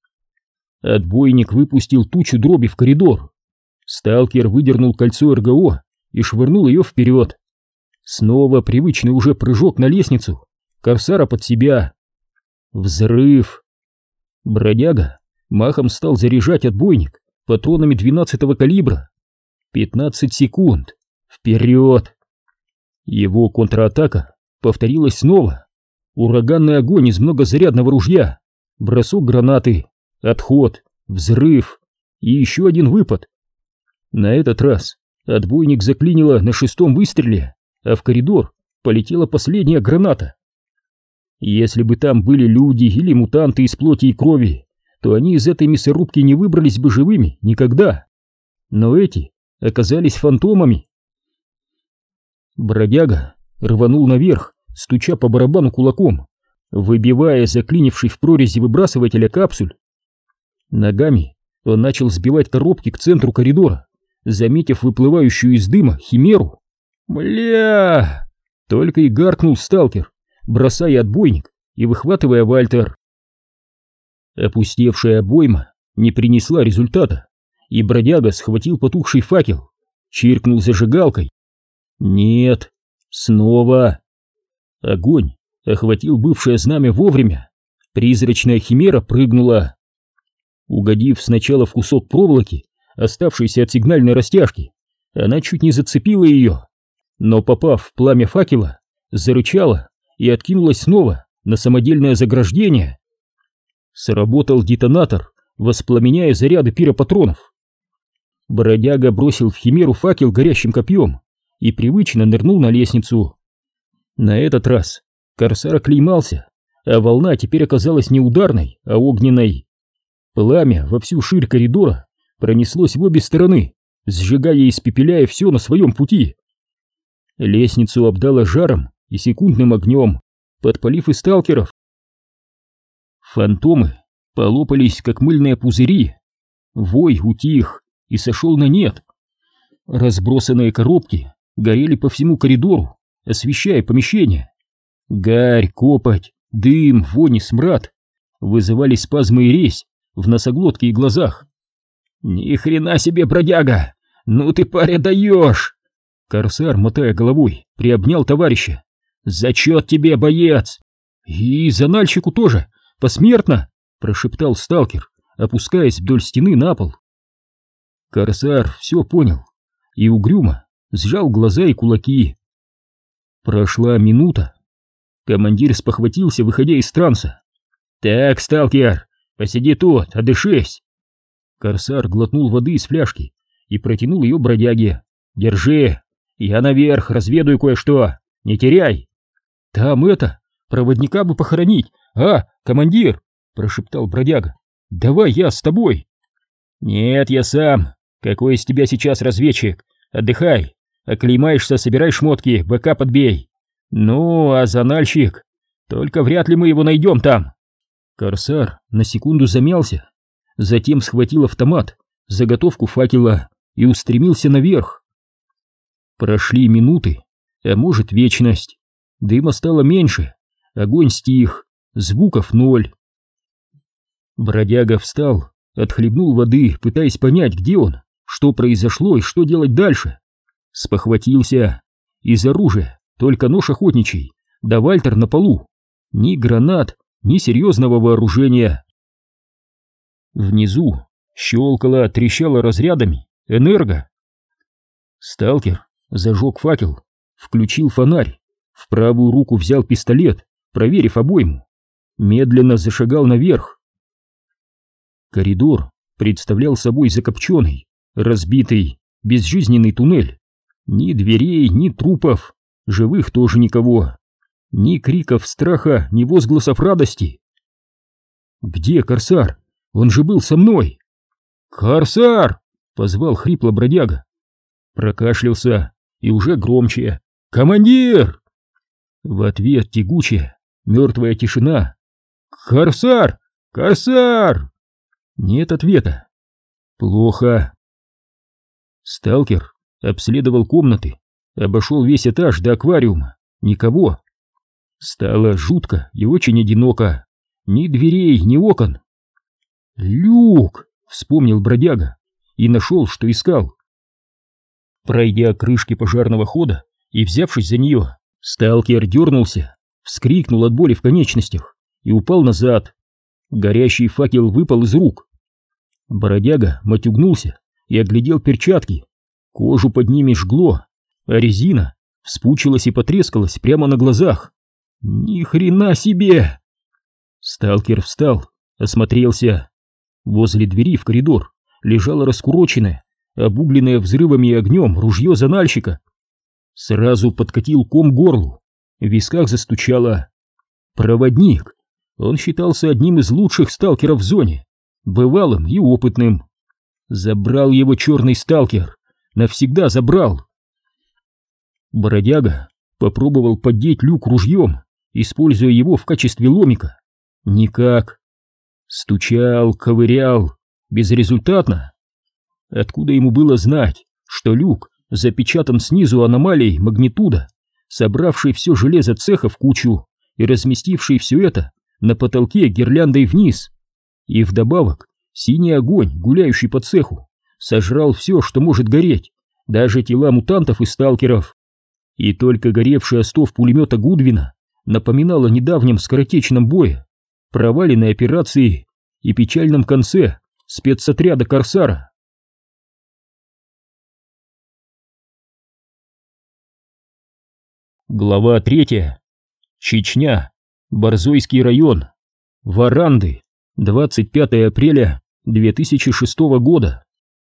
Отбойник выпустил тучу дроби в коридор. Сталкер выдернул кольцо эр гэ о и швырнул ее вперед. Снова привычный уже прыжок на лестницу, корсара под себя. Взрыв! Бродяга махом стал заряжать отбойник патронами двенадцатого калибра. пятнадцать секунд. Вперед! Его контратака повторилась снова. Ураганный огонь из многозарядного ружья, бросок гранаты, отход, взрыв и еще один выпад. На этот раз отбойник заклинило на шестом выстреле, а в коридор полетела последняя граната. Если бы там были люди или мутанты из плоти и крови, то они из этой мясорубки не выбрались бы живыми никогда. Но эти оказались фантомами. Бродяга рванул наверх, стуча по барабану кулаком, выбивая заклинивший в прорези выбрасывателя капсуль. Ногами он начал сбивать коробки к центру коридора, заметив выплывающую из дыма химеру. «Мля!» — только и гаркнул сталкер, бросая отбойник и выхватывая Вальтер. Опустевшая обойма не принесла результата, и бродяга схватил потухший факел, чиркнул зажигалкой. Нет, снова. Огонь охватил бывшее знамя вовремя. Призрачная химера прыгнула. Угодив сначала в кусок проволоки, оставшийся от сигнальной растяжки, она чуть не зацепила ее, но, попав в пламя факела, зарычала и откинулась снова на самодельное заграждение. Сработал детонатор, воспламеняя заряды пиропатронов. Бродяга бросил в химеру факел горящим копьем и привычно нырнул на лестницу. На этот раз корсар оклеймался, а волна теперь оказалась не ударной, а огненной. Пламя во всю ширь коридора пронеслось в обе стороны, сжигая и испепеляя все на своем пути. Лестницу обдало жаром и секундным огнем, подпалив и сталкеров. Фантомы полопались, как мыльные пузыри. Вой утих и сошел на нет. Разбросанные коробки горели по всему коридору, освещая помещение. Гарь, копоть, дым, вонь и смрад вызывали спазмы и резь в носоглотке и глазах. «Ни хрена себе, бродяга! Ну ты, паря, даешь!» Корсар, мотая головой, приобнял товарища. «Зачет тебе, боец!» «И занальщику тоже, посмертно!» прошептал сталкер, опускаясь вдоль стены на пол. Корсар все понял и угрюмо сжал глаза и кулаки. Прошла минута. Командир спохватился, выходя из транса. «Так, сталкер, посиди тут, отдышись!» Корсар глотнул воды из фляжки и протянул ее бродяге. «Держи, я наверх разведаю кое-что, не теряй!» «Там это, проводника бы похоронить, а, командир!» прошептал бродяга. «Давай я с тобой!» «Нет, я сам. Какой из тебя сейчас разведчик? Отдыхай. Оклеймаешься, собирай шмотки, БК подбей. Ну, а зональщик? Только вряд ли мы его найдем там». Корсар на секунду замялся, затем схватил автомат, заготовку факела и устремился наверх. Прошли минуты, а может вечность. Дыма стало меньше, огонь стих, звуков ноль. Бродяга встал, отхлебнул воды, пытаясь понять, где он, что произошло и что делать дальше. Спохватился. Из оружия только нож охотничий, да вальтер на полу. Ни гранат, ни серьезного вооружения. Внизу щелкало, трещало разрядами энерго. Сталкер зажег факел, включил фонарь, в правую руку взял пистолет, проверив обойму, медленно зашагал наверх. Коридор представлял собой закопченный, разбитый, безжизненный туннель. Ни дверей, ни трупов, живых тоже никого, ни криков страха, ни возгласов радости. «Где Корсар? Он же был со мной!» «Корсар!» — позвал хрипло бродяга. Прокашлялся и уже громче. «Командир!» В ответ тягучая, мертвая тишина. «Корсар! Корсар!» Нет ответа. Плохо. Сталкер обследовал комнаты, обошел весь этаж до аквариума. Никого. Стало жутко и очень одиноко. Ни дверей, ни окон. «Люк!» — вспомнил бродяга и нашел, что искал. Пройдя крышки пожарного хода и взявшись за нее, сталкер дернулся, вскрикнул от боли в конечностях и упал назад. Горящий факел выпал из рук. Бродяга матюгнулся и оглядел перчатки. Кожу под ними жгло, а резина вспучилась и потрескалась прямо на глазах. Ни хрена себе! Сталкер встал, осмотрелся. Возле двери в коридор лежало раскуроченное, обугленное взрывами и огнем ружье зональщика. Сразу подкатил ком к горлу, в висках застучало. Проводник. Он считался одним из лучших сталкеров в зоне, бывалым и опытным. Забрал его черный сталкер, навсегда забрал. Бродяга попробовал поддеть люк ружьем, используя его в качестве ломика. Никак. Стучал, ковырял, безрезультатно. Откуда ему было знать, что люк запечатан снизу аномалией магнитуда, собравшей все железо цеха в кучу и разместившей все это на потолке гирляндой вниз? И вдобавок синий огонь, гуляющий по цеху, сожрал все, что может гореть, даже тела мутантов и сталкеров. И только горевший остов пулемета Гудвина напоминал о недавнем скоротечном бое, проваленной операции и печальном конце спецотряда Корсара. Глава третья. Чечня. Борзойский район. Варанды. двадцать пятое апреля две тысячи шестого года.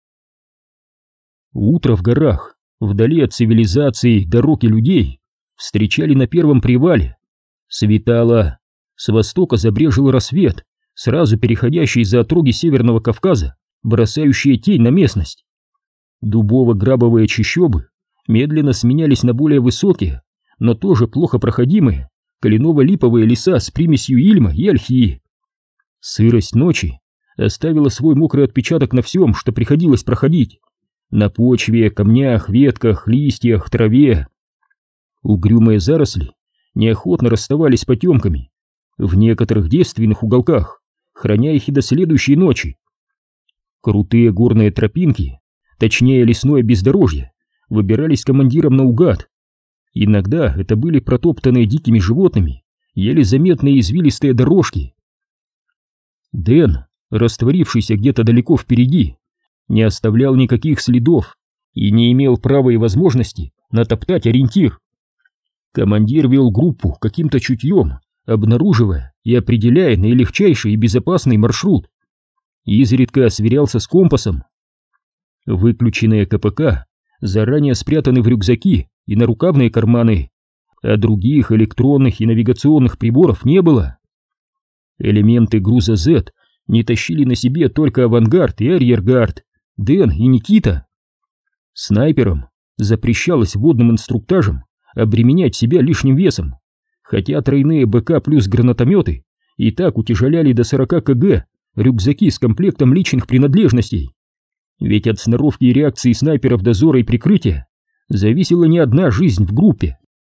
Утро в горах, вдали от цивилизации, дорог и людей, встречали на первом привале. Светало. С востока забрежил рассвет, сразу переходящий за отроги Северного Кавказа, бросающие тень на местность. Дубово-грабовые чащобы медленно сменялись на более высокие, но тоже плохо проходимые, кленово-липовые леса с примесью ильма и ольхи. Сырость ночи оставила свой мокрый отпечаток на всем, что приходилось проходить. На почве, камнях, ветках, листьях, траве. Угрюмые заросли неохотно расставались с потемками, в некоторых девственных уголках, храня их и до следующей ночи. Крутые горные тропинки, точнее лесное бездорожье, выбирались командиром наугад. Иногда это были протоптанные дикими животными, еле заметные извилистые дорожки. Дэн, растворившийся где-то далеко впереди, не оставлял никаких следов и не имел права и возможности натоптать ориентир. Командир вел группу каким-то чутьем, обнаруживая и определяя наилегчайший и безопасный маршрут. Изредка сверялся с компасом. Выключенные КПК заранее спрятаны в рюкзаки и нарукавные карманы, а других электронных и навигационных приборов не было. Элементы груза Z не тащили на себе только авангард и арьергард, Дэн и Никита. Снайперам запрещалось водным инструктажем обременять себя лишним весом, хотя тройные БК плюс гранатометы и так утяжеляли до сорока килограмм рюкзаки с комплектом личных принадлежностей. Ведь от сноровки и реакции снайперов дозора и прикрытия зависела не одна жизнь в группе.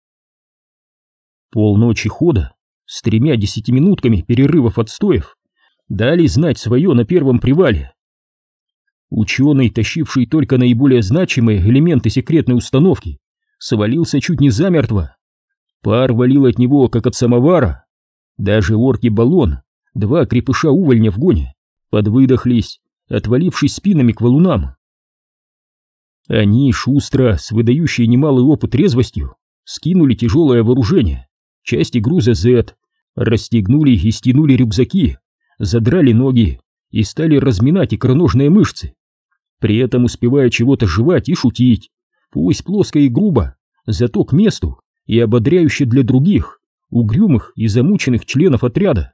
Полночи хода с тремя десятиминутками перерывов отстоев дали знать свое на первом привале. Ученый, тащивший только наиболее значимые элементы секретной установки, свалился чуть не замертво. Пар валил от него, как от самовара. Даже орки-баллон, два крепыша-увольня в гоне, подвыдохлись, отвалившись спинами к валунам. Они шустро, с выдающей немалый опыт резвостью, скинули тяжелое вооружение, части груза Z, расстегнули и стянули рюкзаки, задрали ноги и стали разминать икроножные мышцы, при этом успевая чего-то жевать и шутить, пусть плоско и грубо, зато к месту и ободряюще для других, угрюмых и замученных членов отряда.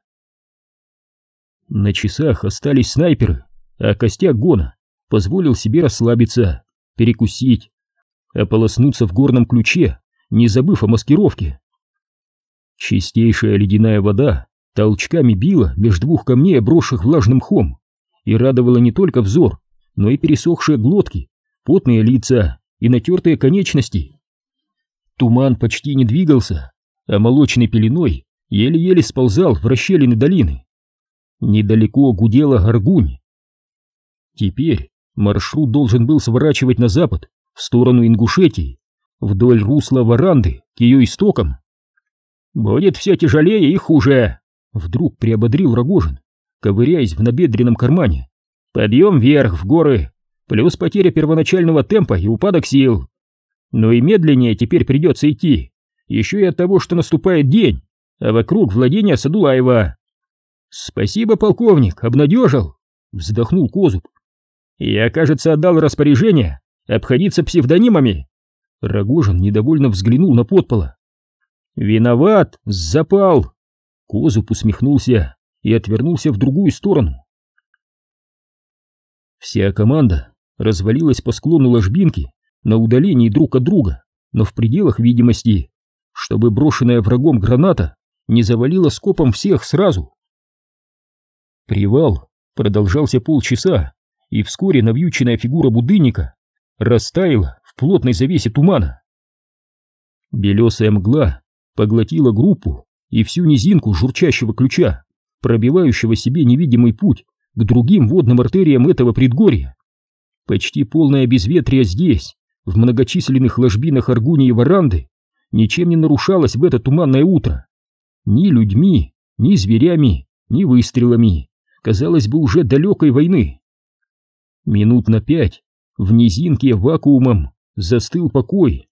На часах остались снайперы, а костяк гона позволил себе расслабиться, перекусить, ополоснуться в горном ключе, не забыв о маскировке. Чистейшая ледяная вода толчками била между двух камней, обросших влажным мхом, и радовала не только взор, но и пересохшие глотки, потные лица и натертые конечности. Туман почти не двигался, а молочной пеленой еле-еле сползал в расщелины долины. Недалеко гудела Аргунь. Теперь маршрут должен был сворачивать на запад, в сторону Ингушетии, вдоль русла Варанды к ее истокам. «Будет все тяжелее и хуже», — вдруг приободрил Рогожин, ковыряясь в набедренном кармане. «Подъем вверх, в горы, плюс потеря первоначального темпа и упадок сил. Но и медленнее теперь придется идти, еще и от того, что наступает день, а вокруг владения Садулаева». «Спасибо, полковник, обнадежил», — вздохнул Козуб. «Я, кажется, отдал распоряжение обходиться псевдонимами». Рогожин недовольно взглянул на подпола. «Виноват, запал!» Козуб усмехнулся и отвернулся в другую сторону. Вся команда развалилась по склону ложбинки на удалении друг от друга, но в пределах видимости, чтобы брошенная врагом граната не завалила скопом всех сразу. Привал продолжался полчаса, и вскоре навьюченная фигура будынника растаяла в плотной завесе тумана. Белесая мгла поглотила группу и всю низинку журчащего ключа, пробивающего себе невидимый путь к другим водным артериям этого предгорья. Почти полное безветрие здесь, в многочисленных ложбинах Аргунии и Варанды, ничем не нарушалось в это туманное утро. Ни людьми, ни зверями, ни выстрелами, казалось бы, уже далекой войны. Минут на пять в низинке вакуумом застыл покой.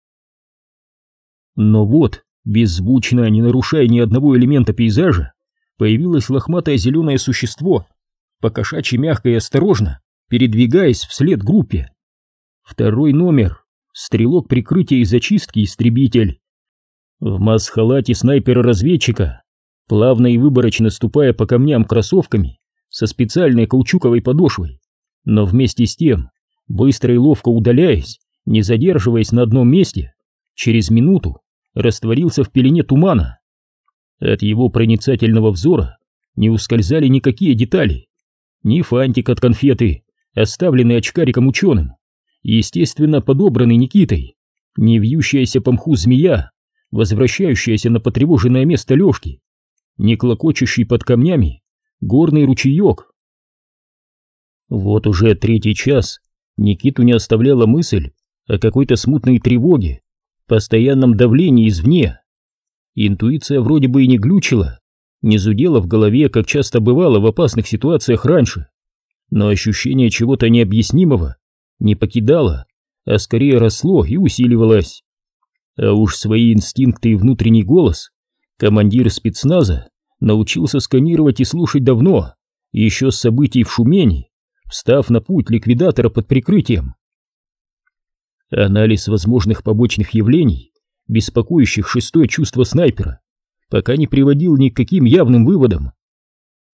Но вот, беззвучно, не нарушая ни одного элемента пейзажа, появилось лохматое зеленое существо, покошачьи мягко и осторожно передвигаясь вслед группе. Второй номер, стрелок прикрытия и зачистки, истребитель. В маск-халате снайпера-разведчика, плавно и выборочно ступая по камням кроссовками со специальной каучуковой подошвой, но вместе с тем, быстро и ловко удаляясь, не задерживаясь на одном месте, через минуту растворился в пелене тумана. От его проницательного взора не ускользали никакие детали. Ни фантик от конфеты, оставленный очкариком ученым, естественно подобранный Никитой, ни вьющаяся по мху змея, возвращающаяся на потревоженное место Лёшки, ни клокочущий под камнями горный ручеек. Вот уже третий час Никиту не оставляла мысль о какой-то смутной тревоге, постоянном давлении извне. Интуиция вроде бы и не глючила, не зудела в голове, как часто бывало в опасных ситуациях раньше, но ощущение чего-то необъяснимого не покидало, а скорее росло и усиливалось. А уж свои инстинкты и внутренний голос командир спецназа научился сканировать и слушать давно, еще с событий в Шумени, встав на путь ликвидатора под прикрытием. Анализ возможных побочных явлений, беспокоящих шестое чувство снайпера, пока не приводил ни к каким явным выводам,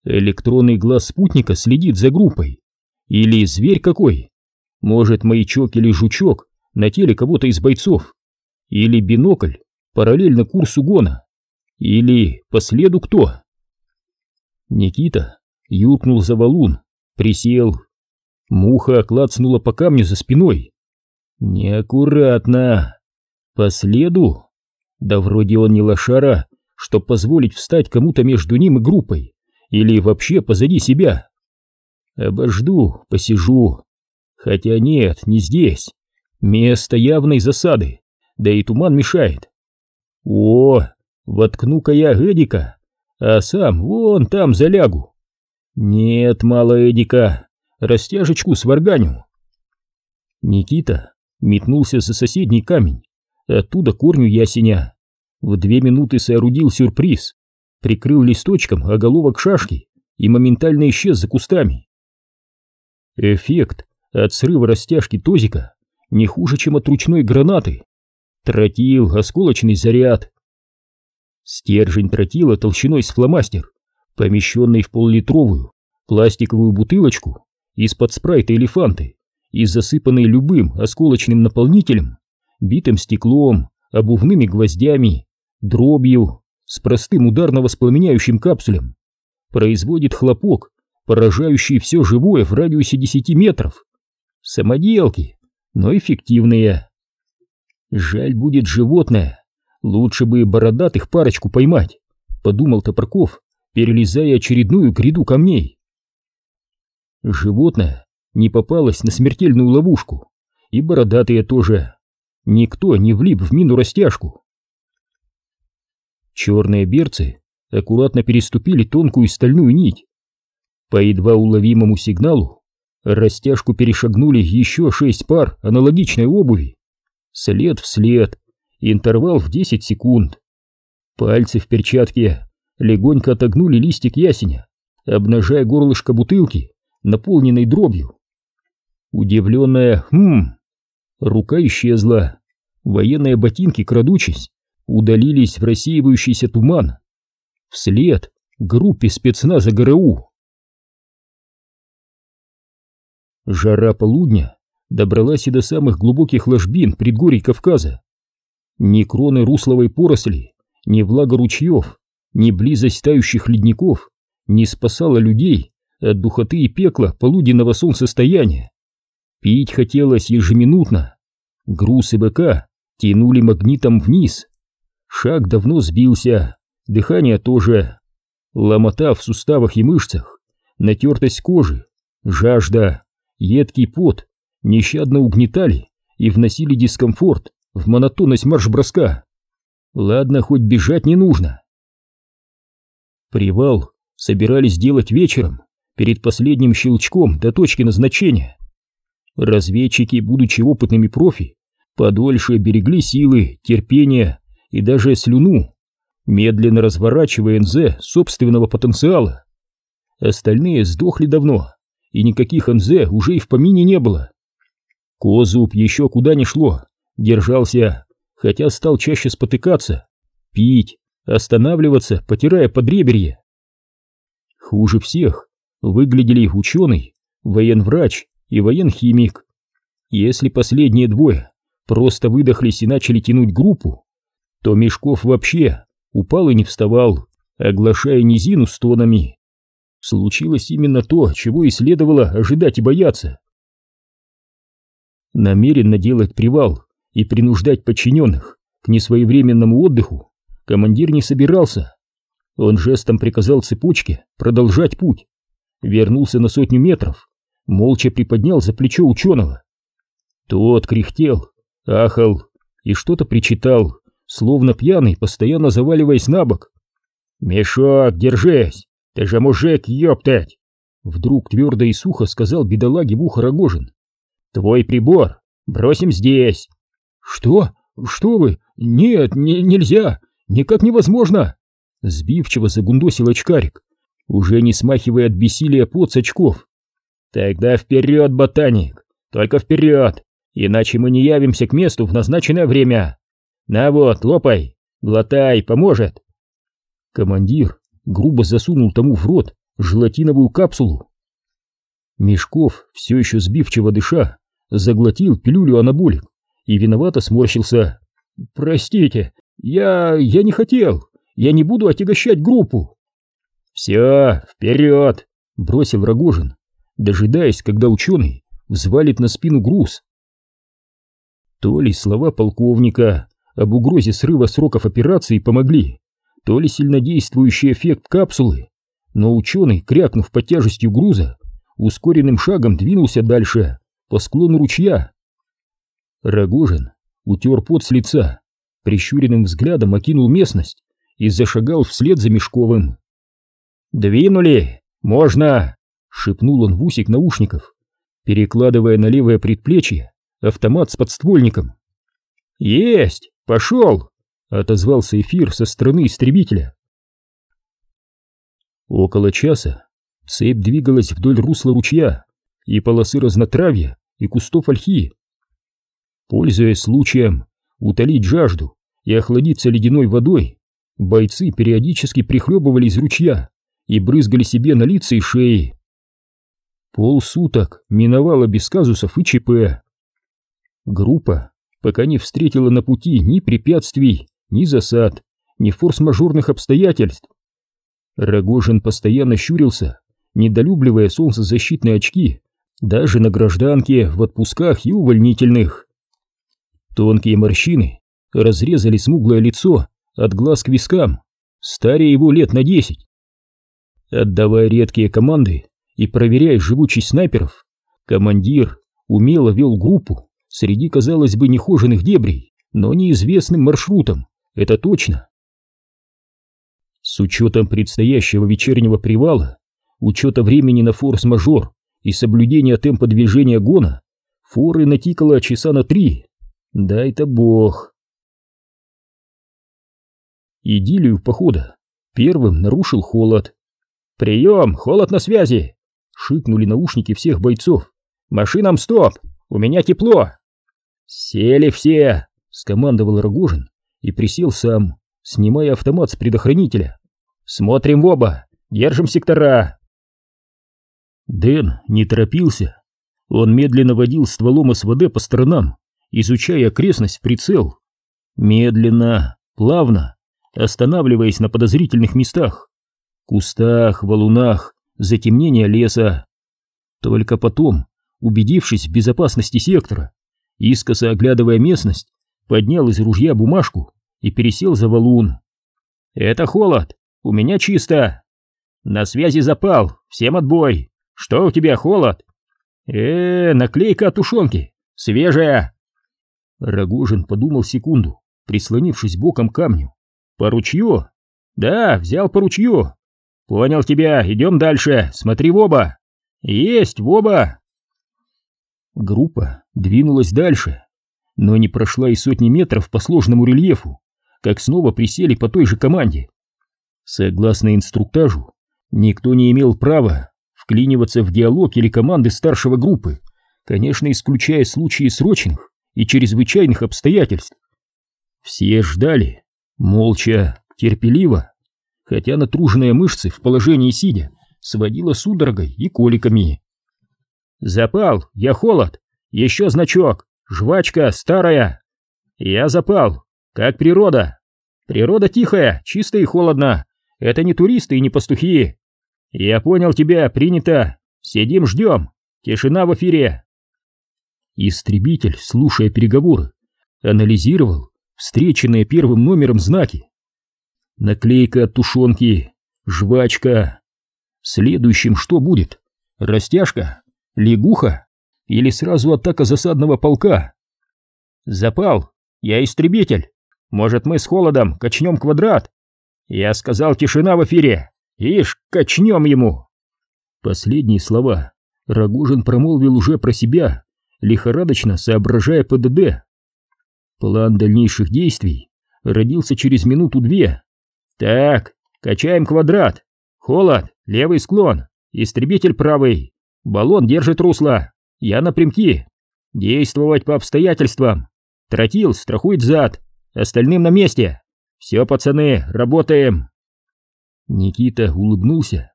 Электронный глаз спутника следит за группой. Или зверь какой? Может, маячок или жучок на теле кого-то из бойцов? Или бинокль параллельно курсу гона? Или по следу кто? Никита юркнул за валун, присел. Муха клацнула по камню за спиной. Неаккуратно. По следу? Да вроде он не лошара, чтоб позволить встать кому-то между ним и группой. Или вообще позади себя. Обожду, посижу. Хотя нет, не здесь. Место явной засады, да и туман мешает. О, воткну-ка я Эдика, а сам вон там залягу. Нет, мало Эдика, растяжечку сварганю. Никита метнулся за соседний камень, оттуда корню ясеня. В две минуты соорудил сюрприз, прикрыл листочком оголовок шашки и моментально исчез за кустами. Эффект от срыва растяжки тозика не хуже, чем от ручной гранаты. Тротил, осколочный заряд. Стержень тротила толщиной с фломастер, помещенный в поллитровую пластиковую бутылочку из-под спрайта элефанты и засыпанный любым осколочным наполнителем, битым стеклом, обувными гвоздями, дробью, с простым ударно-воспламеняющим капсулем, производит хлопок, поражающий все живое в радиусе десяти метров. Самоделки, но эффективные. Жаль будет животное, лучше бы бородатых парочку поймать, подумал Топорков, перелезая очередную гряду камней. Животное не попалось на смертельную ловушку, и бородатые тоже. Никто не влип в мину-растяжку. Черные берцы аккуратно переступили тонкую стальную нить. По едва уловимому сигналу растяжку перешагнули еще шесть пар аналогичной обуви. След в след, интервал в десять секунд. Пальцы в перчатке легонько отогнули листик ясеня, обнажая горлышко бутылки, наполненной дробью. Удивленная «хм», рука исчезла. Военные ботинки, крадучись, удалились в рассеивающийся туман. Вслед группе спецназа ГРУ. Жара полудня добралась и до самых глубоких ложбин предгорий Кавказа. Ни кроны русловой поросли, ни влага ручьев, ни близость тающих ледников не спасала людей от духоты и пекла полуденного солнцестояния. Пить хотелось ежеминутно. Груз и быка тянули магнитом вниз. Шаг давно сбился, дыхание тоже. Ломота в суставах и мышцах, натертость кожи, жажда, едкий пот нещадно угнетали и вносили дискомфорт в монотонность марш-броска. Ладно, хоть бежать не нужно. Привал собирались делать вечером, перед последним щелчком до точки назначения. Разведчики, будучи опытными профи, подольше берегли силы, терпение и даже слюну, медленно разворачивая эн зэ собственного потенциала. Остальные сдохли давно, и никаких эн зэ уже и в помине не было. Козуб еще куда ни шло, держался, хотя стал чаще спотыкаться, пить, останавливаться, потирая подреберье. Хуже всех выглядели ученый, военврач и военхимик. Если последние двое просто выдохлись и начали тянуть группу, то Мешков вообще упал и не вставал, оглашая низину стонами. Случилось именно то, чего и следовало ожидать и бояться. Намеренно делать привал и принуждать подчиненных к несвоевременному отдыху командир не собирался. Он жестом приказал цепочке продолжать путь, вернулся на сотню метров, молча приподнял за плечо ученого. Тот кряхтел, ахал и что-то причитал, словно пьяный, постоянно заваливаясь на бок. «Мешок, держись! Ты же мужик, ёптать!» Вдруг твердо и сухо сказал бедолаге в ухо Рогожин. «Твой прибор бросим здесь!» «Что? Что вы? Нет, не, нельзя! Никак невозможно!» Сбивчиво загундосил очкарик, уже не смахивая от бессилия пот с очков. «Тогда вперед, ботаник! Только вперед! Иначе мы не явимся к месту в назначенное время! На вот, лопай! Глотай, поможет!» Командир грубо засунул тому в рот желатиновую капсулу. Мешков, все еще сбивчиво дыша, заглотил пилюлю анаболик и виновато сморщился. «Простите, я... я не хотел, я не буду отягощать группу». «Все, вперед!» — бросил Рогожин, дожидаясь, когда ученый взвалит на спину груз. То ли слова полковника об угрозе срыва сроков операции помогли, то ли сильнодействующий эффект капсулы, но ученый, крякнув под тяжестью груза, ускоренным шагом двинулся дальше, по склону ручья. Рогожин утер пот с лица, прищуренным взглядом окинул местность и зашагал вслед за Мешковым. «Двинули! Можно!» — шепнул он в усик наушников, перекладывая на левое предплечье автомат с подствольником. «Есть! Пошел!» — отозвался эфир со стороны истребителя. Около часа цепь двигалась вдоль русла ручья и полосы разнотравья и кустов ольхи. Пользуясь случаем утолить жажду и охладиться ледяной водой, бойцы периодически прихлебывали из ручья и брызгали себе на лица и шеи. Полсуток миновало без казусов и ЧП. Группа пока не встретила на пути ни препятствий, ни засад, ни форс-мажорных обстоятельств. Рогожин постоянно щурился, недолюбливая солнцезащитные очки даже на гражданке, в отпусках и увольнительных. Тонкие морщины разрезали смуглое лицо от глаз к вискам, старее его лет на десять. Отдавая редкие команды и проверяя живучесть снайперов, командир умело вел группу среди, казалось бы, нехоженных дебрей, но неизвестным маршрутом, это точно. С учетом предстоящего вечернего привала, учета времени на форс-мажор и соблюдения темпа движения гона, форы натикало часа на три. Дай-то бог. Идиллию похода первым нарушил холод. «Прием! Холод на связи!» — шикнули наушники всех бойцов. «Машинам стоп! У меня тепло!» «Сели все!» — скомандовал Рогожин и присел сам, снимая автомат с предохранителя. «Смотрим в оба! Держим сектора!» Дэн не торопился. Он медленно водил стволом СВД по сторонам, изучая окрестность в прицел. Медленно, плавно, останавливаясь на подозрительных местах. Кустах, валунах, затемнение леса. Только потом, убедившись в безопасности сектора, искоса оглядывая местность, поднял из ружья бумажку и пересел за валун. «Это холод! У меня чисто! На связи запал! Всем отбой! Что у тебя, холод?» «Э, наклейка от тушенки! Свежая!» Рогожин подумал секунду, прислонившись боком к камню. «По ручью?» «Да, взял по ручью!» «Понял тебя, идем дальше, смотри в оба!» «Есть, в оба!» Группа двинулась дальше, но не прошла и сотни метров по сложному рельефу, как снова присели по той же команде. Согласно инструктажу, никто не имел права вклиниваться в диалог или команды старшего группы, конечно, исключая случаи срочных и чрезвычайных обстоятельств. Все ждали, молча, терпеливо, хотя натруженные мышцы в положении сидя сводило судорогой и коликами. «Запал, я холод, еще значок, жвачка старая». «Я запал, как природа». «Природа тихая, чисто и холодно, это не туристы и не пастухи». «Я понял тебя, принято, сидим ждем, тишина в эфире». Истребитель, слушая переговоры, анализировал встреченные первым номером знаки. Наклейка от тушенки, жвачка. Следующим что будет? Растяжка? Лягуха? Или сразу атака засадного полка? «Запал, я истребитель. Может, мы с холодом качнем квадрат?» «Я сказал, тишина в эфире. Ишь, качнем ему!» Последние слова Рогожин промолвил уже про себя, лихорадочно соображая ПДД. План дальнейших действий родился через минуту-две. «Так, качаем квадрат. Холод, левый склон, истребитель правый. Баллон держит русло. Я напрямки. Действовать по обстоятельствам. Тротил страхует зад. Остальным на месте. Все, пацаны, работаем!» Никита улыбнулся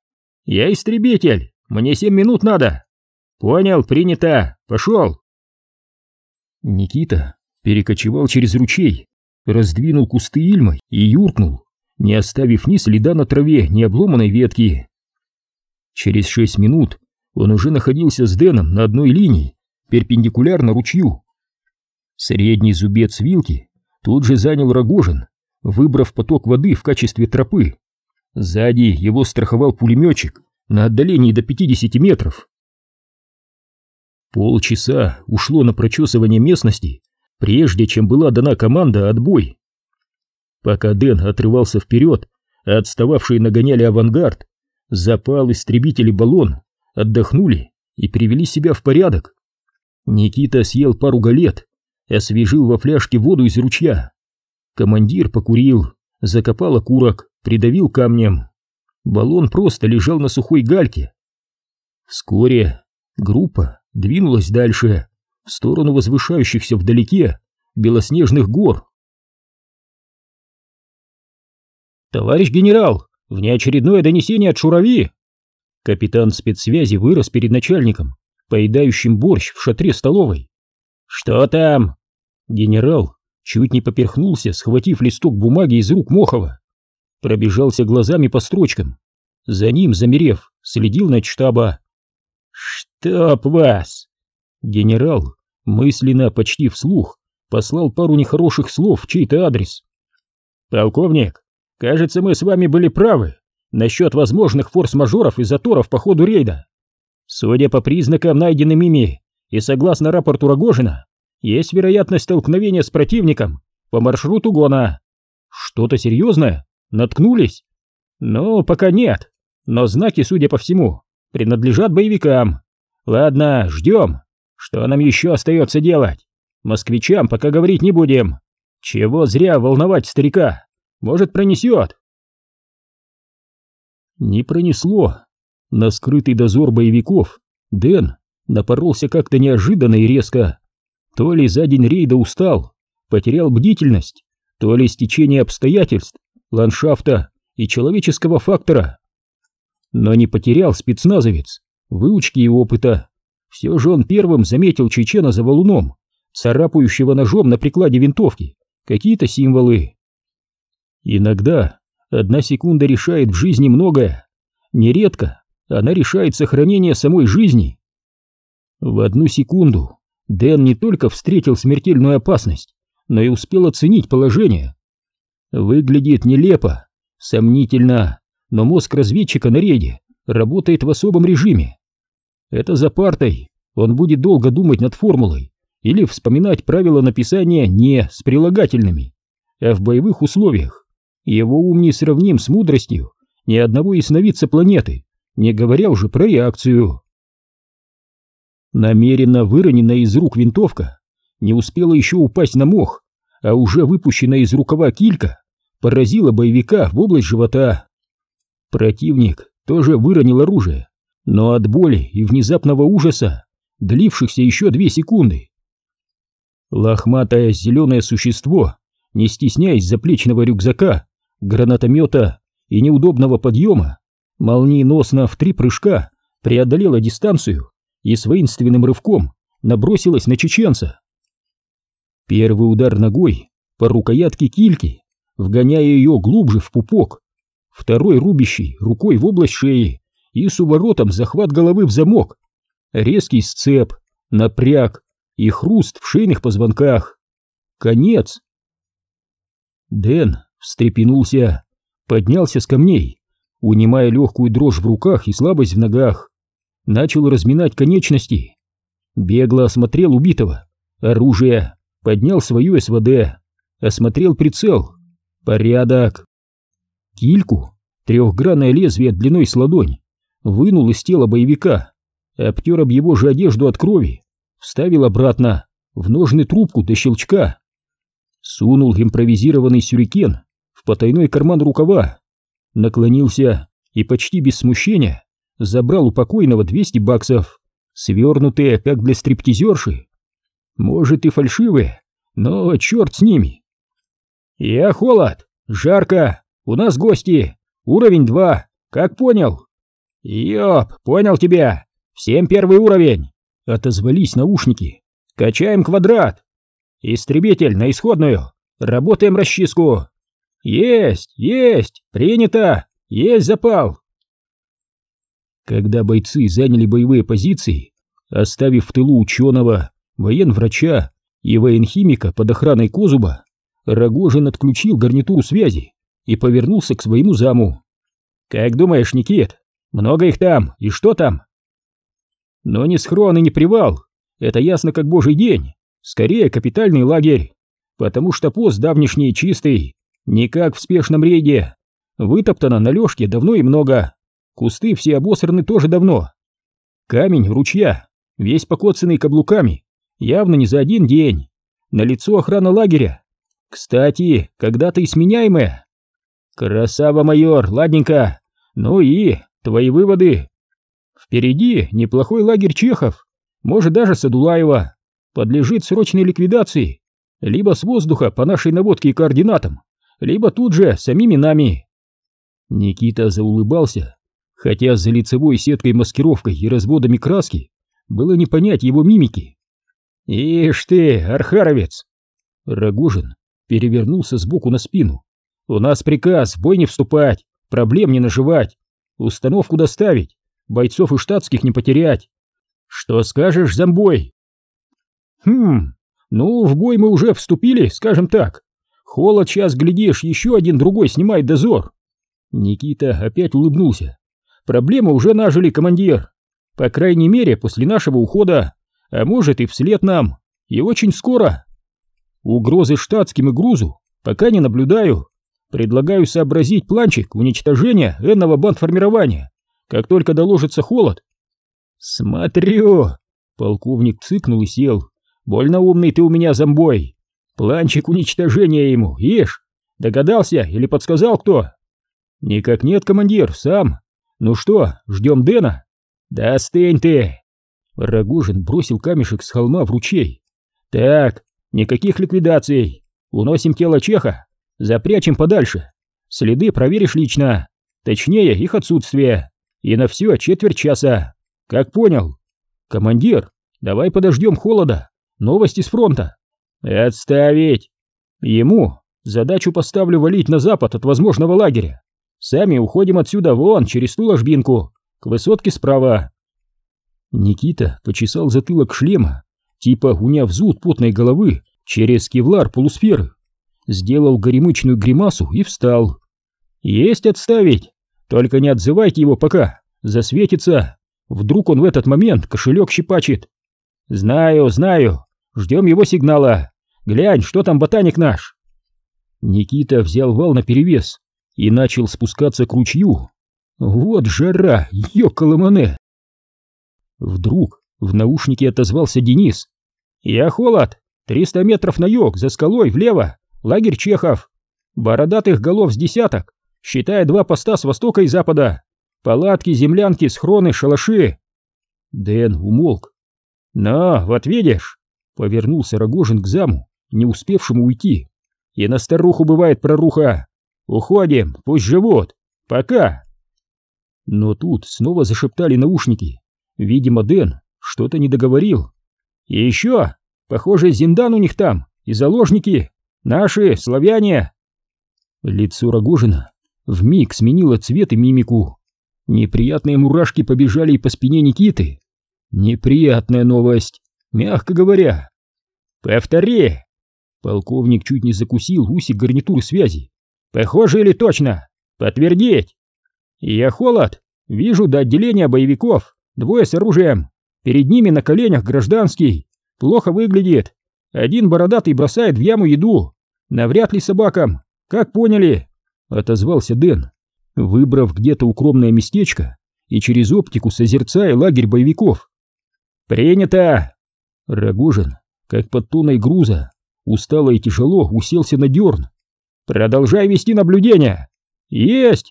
«Я истребитель, мне семь минут надо!» «Понял, принято, пошел!» Никита перекочевал через ручей, раздвинул кусты ильмой и юркнул, не оставив ни следа на траве, ни обломанной ветки. Через шесть минут он уже находился с Дэном на одной линии, перпендикулярно ручью. Средний зубец вилки тут же занял Рогожин, выбрав поток воды в качестве тропы. Сзади его страховал пулеметчик на отдалении до пятидесяти метров. Полчаса ушло на прочесывание местности, прежде чем была дана команда «Отбой». Пока Дэн отрывался вперед, а отстававшие нагоняли авангард, запал, истребитель и баллон отдохнули и привели себя в порядок. Никита съел пару галет, освежил во фляжке воду из ручья. Командир покурил, закопал окурок, придавил камнем. Баллон просто лежал на сухой гальке. Вскоре группа двинулась дальше, в сторону возвышающихся вдалеке белоснежных гор. «Товарищ генерал, внеочередное донесение от Шурави!» Капитан спецсвязи вырос перед начальником, поедающим борщ в шатре столовой. «Что там?» Генерал чуть не поперхнулся, схватив листок бумаги из рук Мохова. Пробежался глазами по строчкам. За ним, замерев, следил начштаба. «Чтоб вас!» Генерал мысленно, почти вслух, послал пару нехороших слов в чей-то адрес. «Полковник, кажется, мы с вами были правы насчет возможных форс-мажоров и заторов по ходу рейда. Судя по признакам, найденным ими, и согласно рапорту Рогожина, есть вероятность столкновения с противником по маршруту гона. Что-то серьезное? Наткнулись? Ну, пока нет, но знаки, судя по всему, принадлежат боевикам. Ладно, ждем. Что нам еще остается делать? Москвичам пока говорить не будем. Чего зря волновать старика? Может, пронесет?» Не пронесло. На скрытый дозор боевиков Дэн напоролся как-то неожиданно и резко. То ли за день рейда устал, потерял бдительность, то ли стечение обстоятельств, ландшафта и человеческого фактора. Но не потерял спецназовец выучки и опыта. Все же он первым заметил чечена за валуном, царапающего ножом на прикладе винтовки какие-то символы. Иногда одна секунда решает в жизни многое. Нередко она решает сохранение самой жизни. В одну секунду Дэн не только встретил смертельную опасность, но и успел оценить положение. Выглядит нелепо, сомнительно, но мозг разведчика на рейде работает в особом режиме. Это за партой он будет долго думать над формулой или вспоминать правила написания «не» с прилагательными, а в боевых условиях его ум не сравним с мудростью ни одного ясновидца планеты, не говоря уже про реакцию. Намеренно выроненная из рук винтовка не успела еще упасть на мох, а уже выпущенная из рукава килька поразила боевика в область живота. Противник тоже выронил оружие, но от боли и внезапного ужаса, длившихся еще две секунды. Лохматое зеленое существо, не стесняясь заплечного рюкзака, гранатомета и неудобного подъема, молниеносно в три прыжка преодолела дистанцию и с воинственным рывком набросилась на чеченца. Первый удар ногой по рукоятке кильки, вгоняя ее глубже в пупок, второй рубящий рукой в область шеи и с уворотом захват головы в замок, резкий сцеп, напряг и хруст в шейных позвонках. Конец. Дэн встрепенулся, поднялся с камней, унимая легкую дрожь в руках и слабость в ногах, начал разминать конечности, бегло осмотрел убитого, оружие, поднял свою СВД, осмотрел прицел. Порядок. Кильку, трехгранное лезвие длиной с ладонь, вынул из тела боевика, обтер об его же одежду от крови, вставил обратно, в ножны трубку до щелчка, сунул импровизированный сюрикен в потайной карман рукава, наклонился и почти без смущения забрал у покойного двести баксов, свернутые, как для стриптизерши. Может и фальшивые, но черт с ними. «Я холод, жарко, у нас гости, уровень два, как понял?» Ёп, понял тебя. Всем первый уровень. Отозвались наушники. Качаем квадрат. Истребитель на исходную. Работаем расчистку. Есть, есть, принято. Есть запал. Когда бойцы заняли боевые позиции, оставив в тылу ученого, военврача и военхимика под охраной Козуба, Рогожин отключил гарнитуру связи и повернулся к своему заму. «Как думаешь, Никит, много их там и что там?» «Но не схрон и не привал, это ясно как божий день, скорее капитальный лагерь, потому что пост давнишний чистый, не как в спешном рейде, вытоптано на лёжке давно и много, кусты все обосраны тоже давно. Камень ручья, весь покоцанный каблуками, явно не за один день, налицо охрана лагеря. Кстати, когда-то и сменяемая. Красава, майор, ладненько. Ну и твои выводы. Впереди неплохой лагерь чехов, может даже Садулаева, подлежит срочной ликвидации, либо с воздуха по нашей наводке и координатам, либо тут же самими нами. Никита заулыбался, хотя за лицевой сеткой-маскировкой и разводами краски было не понять его мимики. «Ишь ты, архаровец!» Рогожин перевернулся сбоку на спину. «У нас приказ в бой не вступать, проблем не наживать, установку доставить, бойцов и штатских не потерять. Что скажешь, зомбой?» «Хм, ну, в бой мы уже вступили, скажем так. Холод сейчас, глядишь, еще один другой снимает дозор». Никита опять улыбнулся. «Проблемы уже нажили, командир. По крайней мере, после нашего ухода, а может и вслед нам, и очень скоро. Угрозы штатским и грузу пока не наблюдаю. Предлагаю сообразить планчик уничтожения энного бандформирования, как только доложится холод». «Смотрю!» — полковник цыкнул и сел. «Больно умный ты у меня, зомбой. Планчик уничтожения ему, ишь, догадался или подсказал кто?» «Никак нет, командир, сам. Ну что, ждем Дэна?» «Да остынь ты!» Рогожин бросил камешек с холма в ручей. «Так, никаких ликвидаций. Уносим тело чеха, запрячем подальше. Следы проверишь лично, точнее их отсутствие. И на все четверть часа. Как понял? Командир, давай подождем холода. Новости с фронта». «Отставить!» «Ему задачу поставлю валить на запад от возможного лагеря. Сами уходим отсюда вон, через ту ложбинку, к высотке справа». Никита почесал затылок шлема, типа уняв зуд потной головы через кевлар полусферы, сделал горемычную гримасу и встал. «Есть отставить! Только не отзывайте его пока, засветится, вдруг он в этот момент кошелек щипачит». «Знаю, знаю, ждем его сигнала. Глянь, что там ботаник наш». Никита взял вал наперевес и начал спускаться к ручью. Вот жара, ёкалэмэне! Вдруг в наушнике отозвался Денис. «Я холод, триста метров на юг, за скалой влево, лагерь чехов. Бородатых голов с десяток, считая два поста с востока и запада. Палатки, землянки, схроны, шалаши». Дэн умолк. «Но, вот видишь», — повернулся Рогожин к заму, не успевшему уйти. «И на старуху бывает проруха. Уходим, пусть живут. Пока». Но тут снова зашептали наушники. Видимо, Дэн что-то не договорил. «И еще, похоже, Зиндан у них там, и заложники, наши, славяне». Лицо Рогожина вмиг сменило цвет и мимику. Неприятные мурашки побежали и по спине Никиты. Неприятная новость, мягко говоря. «Повтори!» Полковник чуть не закусил усик гарнитуры связи. «Похоже или точно? Подтвердить!» «Я холод, вижу до отделения боевиков. Двое с оружием, перед ними на коленях гражданский, плохо выглядит. Один бородатый бросает в яму еду, навряд ли собакам, как поняли?» Отозвался Дэн, выбрав где-то укромное местечко и через оптику созерцая лагерь боевиков. «Принято!» Рогожин, как под тонной груза, устало и тяжело уселся на дерн. «Продолжай вести наблюдение!» «Есть!»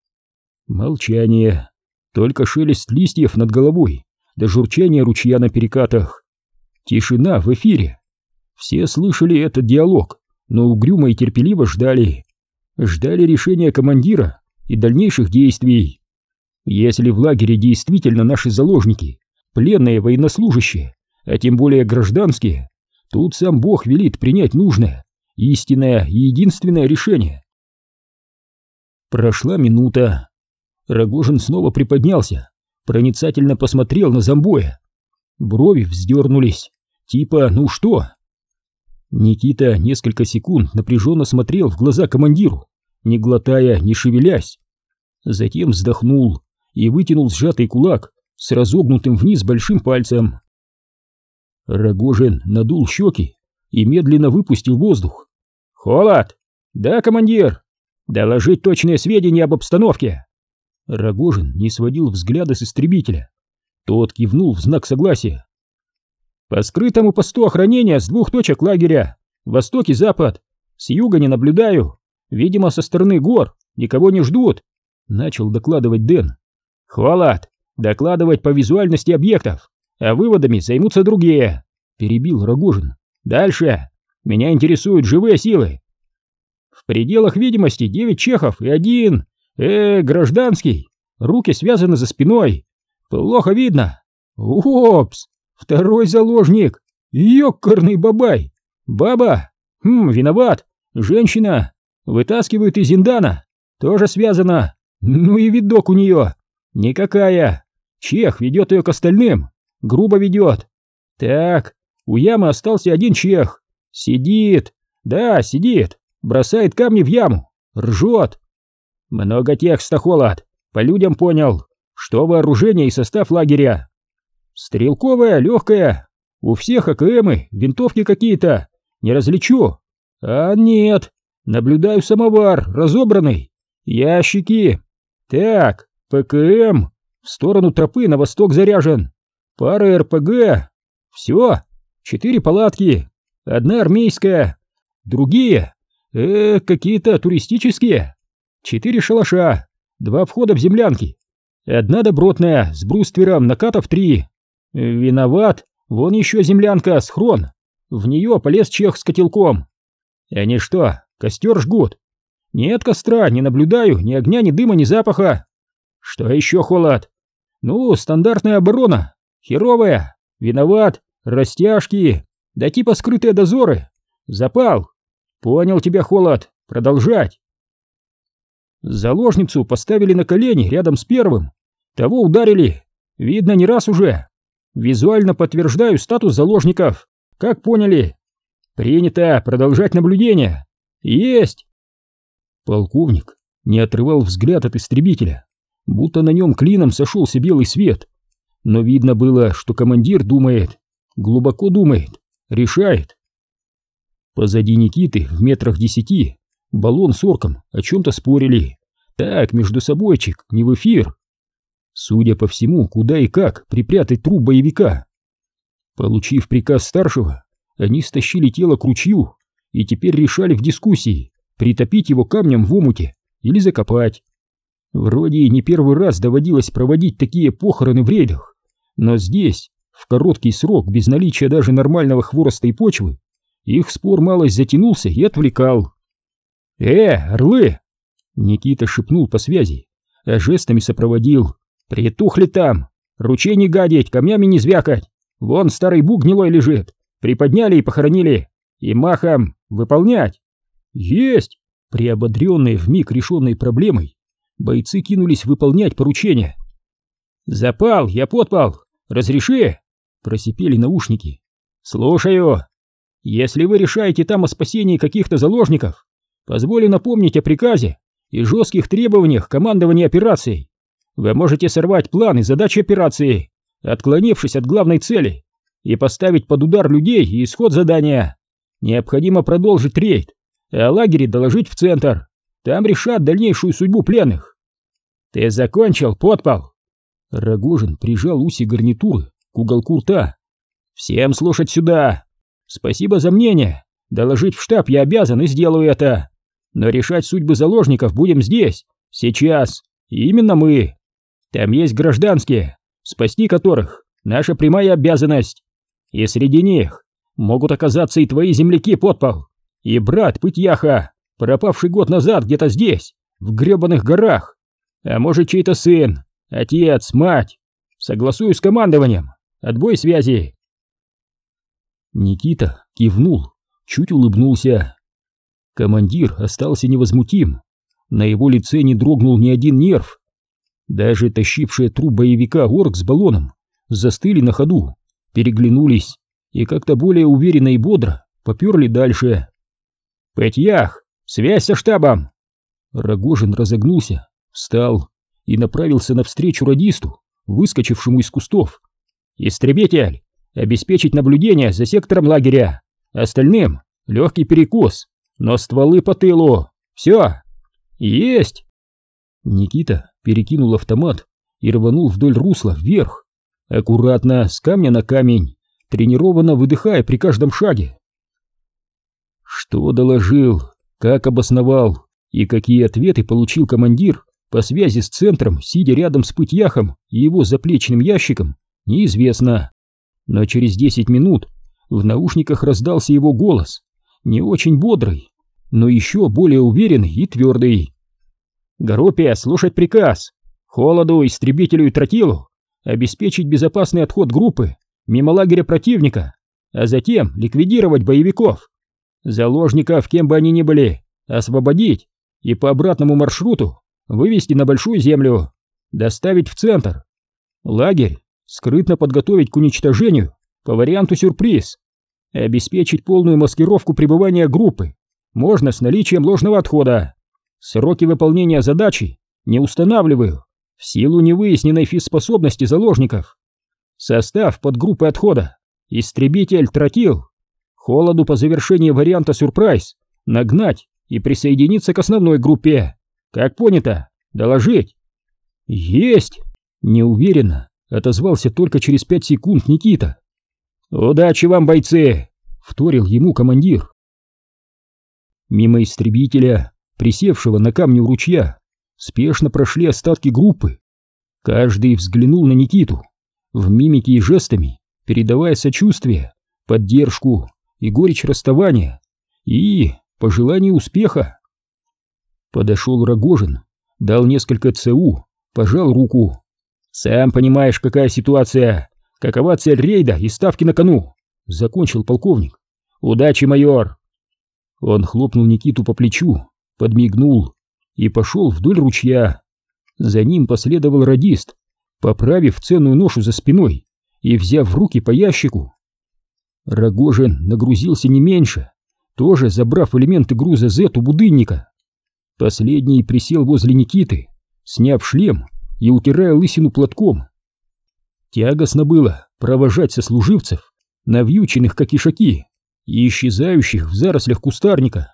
Молчание. Только шелест листьев над головой, да журчание ручья на перекатах. Тишина в эфире. Все слышали этот диалог, но угрюмо и терпеливо ждали. Ждали решения командира и дальнейших действий. Если в лагере действительно наши заложники, пленные военнослужащие, а тем более гражданские, тут сам Бог велит принять нужное, истинное и единственное решение. Прошла минута. Рогожин снова приподнялся, проницательно посмотрел на зомбоя. Брови вздернулись, типа «ну что?». Никита несколько секунд напряженно смотрел в глаза командиру, не глотая, не шевелясь. Затем вздохнул и вытянул сжатый кулак с разогнутым вниз большим пальцем. Рогожин надул щеки и медленно выпустил воздух. «Холод! Да, командир! Доложить точные сведения об обстановке!» Рогожин не сводил взгляда с истребителя. Тот кивнул в знак согласия. «По скрытому посту охранения с двух точек лагеря, восток и запад. С юга не наблюдаю. Видимо, со стороны гор никого не ждут», — начал докладывать Дэн. «Холод! Докладывать по визуальности объектов, а выводами займутся другие», — перебил Рогожин. «Дальше. Меня интересуют живые силы. В пределах видимости девять чехов и один, э, гражданский. Руки связаны за спиной. Плохо видно. Опс! Второй заложник. Ёкарный бабай. Баба. Хм, виноват. Женщина. Вытаскивают из зиндана. Тоже связана. Ну и видок у нее. Никакая. Чех ведет ее к остальным. Грубо ведет. Так, у ямы остался один чех. Сидит. Да, сидит. Бросает камни в яму. Ржет. Много текста, Холод. По людям понял. Что вооружение и состав лагеря? Стрелковая, легкая. У всех АКМы, винтовки какие-то. Не различу. А нет. Наблюдаю самовар, разобранный. Ящики. Так, ПКМ. В сторону тропы на восток заряжен. Пара РПГ. Все. Четыре палатки. Одна армейская. Другие. Э, какие-то туристические. Четыре шалаша. Два входа в землянки. Одна добротная, с бруствером, накатов три. Виноват. Вон еще землянка, схрон. В нее полез чех с котелком. Они что, костер жгут? Нет костра, не наблюдаю, ни огня, ни дыма, ни запаха. Что еще, Холод? Ну, стандартная оборона. Херовая. Виноват. Растяжки. Да типа скрытые дозоры. Запал. Понял тебя, Холод. Продолжать. Заложницу поставили на колени рядом с первым. Того ударили. Видно, не раз уже. Визуально подтверждаю статус заложников. Как поняли? Принято. Продолжать наблюдение. Есть. Полковник не отрывал взгляд от истребителя, будто на нем клином сошелся белый свет. Но видно было, что командир думает, глубоко думает, решает. Позади Никиты, в метрах десяти, Баллон с Орком о чем-то спорили. Так, между собойчик, не в эфир. Судя по всему, куда и как припрятать труп боевика. Получив приказ старшего, они стащили тело к ручью и теперь решали в дискуссии, притопить его камнем в омуте или закопать. Вроде не первый раз доводилось проводить такие похороны в рейдах, но здесь, в короткий срок, без наличия даже нормального хвороста и почвы, их спор малость затянулся и отвлекал. «Э, орлы!» Никита шепнул по связи, а жестами сопроводил. «Притухли там! Ручей не гадить, камнями не звякать! Вон старый бук гнилой лежит! Приподняли и похоронили! И махом выполнять!» «Есть!» Приободренные вмиг решенной проблемой, бойцы кинулись выполнять поручение. «Запал, я подпал! Разреши!» Просипели наушники. «Слушаю! Если вы решаете там о спасении каких-то заложников, позволю напомнить о приказе и жестких требованиях командования операцией. Вы можете сорвать план и задачи операции, отклонившись от главной цели, и поставить под удар людей и исход задания. Необходимо продолжить рейд, а о лагере доложить в центр. Там решат дальнейшую судьбу пленных». «Ты закончил, подпал?» Рогожин прижал уси гарнитуры к уголку рта. «Всем слушать сюда. Спасибо за мнение. Доложить в штаб я обязан и сделаю это. Но решать судьбы заложников будем здесь, сейчас. И именно мы. Там есть гражданские, спасти которых наша прямая обязанность. И среди них могут оказаться и твои земляки, подпал, и брат Пытьяха, пропавший год назад где-то здесь, в гребаных горах. А может, чей-то сын, Отец, мать! Согласую с командованием! Отбой связи!» Никита кивнул, чуть улыбнулся. Командир остался невозмутим, на его лице не дрогнул ни один нерв. Даже тащившие труп боевика орк с баллоном застыли на ходу, переглянулись и как-то более уверенно и бодро поперли дальше. «Петьях! Связь со штабом!» Рогожин разогнулся, встал и направился навстречу радисту, выскочившему из кустов. «Истребитель! Обеспечить наблюдение за сектором лагеря! Остальным легкий перекус, но стволы по тылу! Все! Есть!» Никита перекинул автомат и рванул вдоль русла вверх, аккуратно, с камня на камень, тренированно выдыхая при каждом шаге. Что доложил, как обосновал и какие ответы получил командир по связи с центром, сидя рядом с Пытьяхом и его заплечным ящиком, неизвестно. Но через десять минут в наушниках раздался его голос, не очень бодрый, но еще более уверенный и твердый. «Группе слушать приказ. Холоду, истребителю и тротилу обеспечить безопасный отход группы мимо лагеря противника, а затем ликвидировать боевиков. Заложников, кем бы они ни были, освободить и по обратному маршруту вывести на Большую Землю, доставить в центр. Лагерь скрытно подготовить к уничтожению по варианту сюрприз. Обеспечить полную маскировку пребывания группы можно с наличием ложного отхода. Сроки выполнения задачи не устанавливаю в силу невыясненной физспособности заложников. Состав подгруппы отхода: истребитель, тротил. Холоду по завершении варианта сюрприз нагнать и присоединиться к основной группе. Как понято? Доложить?» «Есть!» — неуверенно отозвался только через пять секунд Никита. «Удачи вам, бойцы!» — вторил ему командир. Мимо истребителя, присевшего на камне у ручья, спешно прошли остатки группы. Каждый взглянул на Никиту, в мимике и жестами передавая сочувствие, поддержку и горечь расставания, и пожелание успеха. Подошел Рогожин, дал несколько ЦУ, пожал руку. «Сам понимаешь, какая ситуация, какова цель рейда и ставки на кону», — закончил полковник. «Удачи, майор!» Он хлопнул Никиту по плечу, подмигнул и пошел вдоль ручья. За ним последовал радист, поправив ценную ношу за спиной и взяв в руки по ящику. Рогожин нагрузился не меньше, тоже забрав элементы груза зет у будынника. Последний присел возле Никиты, сняв шлем и утирая лысину платком. Тягостно было провожать сослуживцев, навьюченных как ишаки и исчезающих в зарослях кустарника.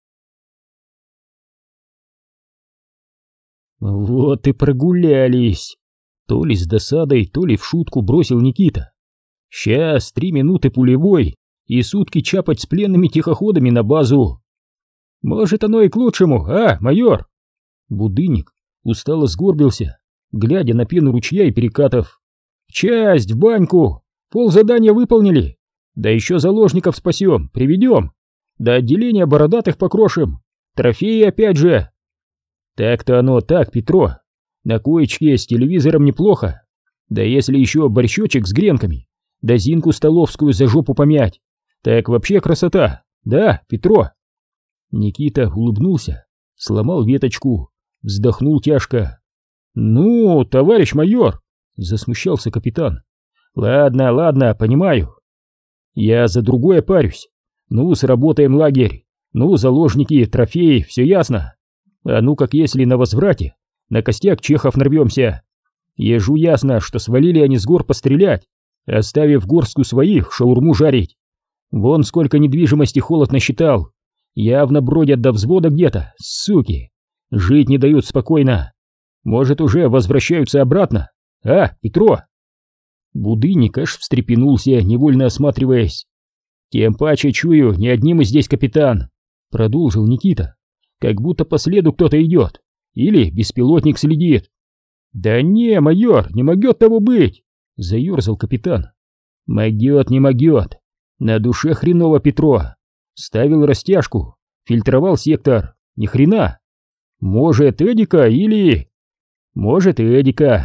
«Вот и прогулялись!» То ли с досадой, то ли в шутку бросил Никита. «Сейчас три минуты пулевой и сутки чапать с пленными тихоходами на базу. Может, оно и к лучшему, а, майор?» Будынник устало сгорбился, глядя на пену ручья и перекатов. «Часть в баньку, ползадания выполнили, да еще заложников спасем, приведем, до отделения бородатых покрошим, трофеи опять же». «Так-то оно так, Петро, на коечке с телевизором неплохо, да если еще борщочек с гренками, да зинку столовскую за жопу помять, так вообще красота, да, Петро?» Никита улыбнулся, сломал веточку, вздохнул тяжко. «Ну, товарищ майор», — засмущался капитан. «Ладно, ладно, понимаю. Я за другое парюсь. Ну, сработаем лагерь, ну, заложники, трофеи, все ясно. А ну как если на возврате на костяк чехов нарвемся. Ежу ясно, что свалили они с гор пострелять, оставив горстку своих шаурму жарить. Вон сколько недвижимости холод насчитал. Явно бродят до взвода где-то, суки. Жить не дают спокойно. Может, уже возвращаются обратно? А, Петро?» Будынник аж встрепенулся, невольно осматриваясь. «Тем паче чую, не одним и здесь капитан», — продолжил Никита. «Как будто по следу кто-то идет. Или беспилотник следит». «Да не, майор, не могет того быть», — заерзал капитан. «Могет, не могет. На душе хреново, Петро. Ставил растяжку, фильтровал сектор. Ни хрена. Может, Эдика или...» «Может, и Эдика.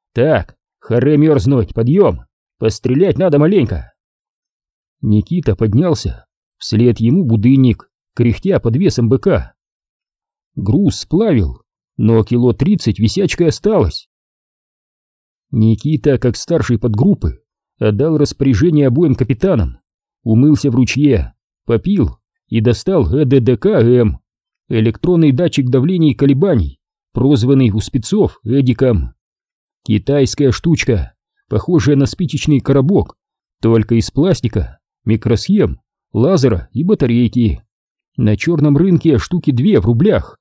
Так, харе мерзнуть, подъем! Пострелять надо маленько!» Никита поднялся, вслед ему будынник, кряхтя под весом быка. Груз сплавил, но кило тридцать висячкой осталось. Никита, как старший подгруппы, отдал распоряжение обоим капитанам, умылся в ручье, попил и достал э дэ дэ ка-М, электронный датчик давления и колебаний, прозванный у спецов Эдиком. Китайская штучка, похожая на спичечный коробок, только из пластика, микросхем, лазера и батарейки. На черном рынке штуки две в рублях.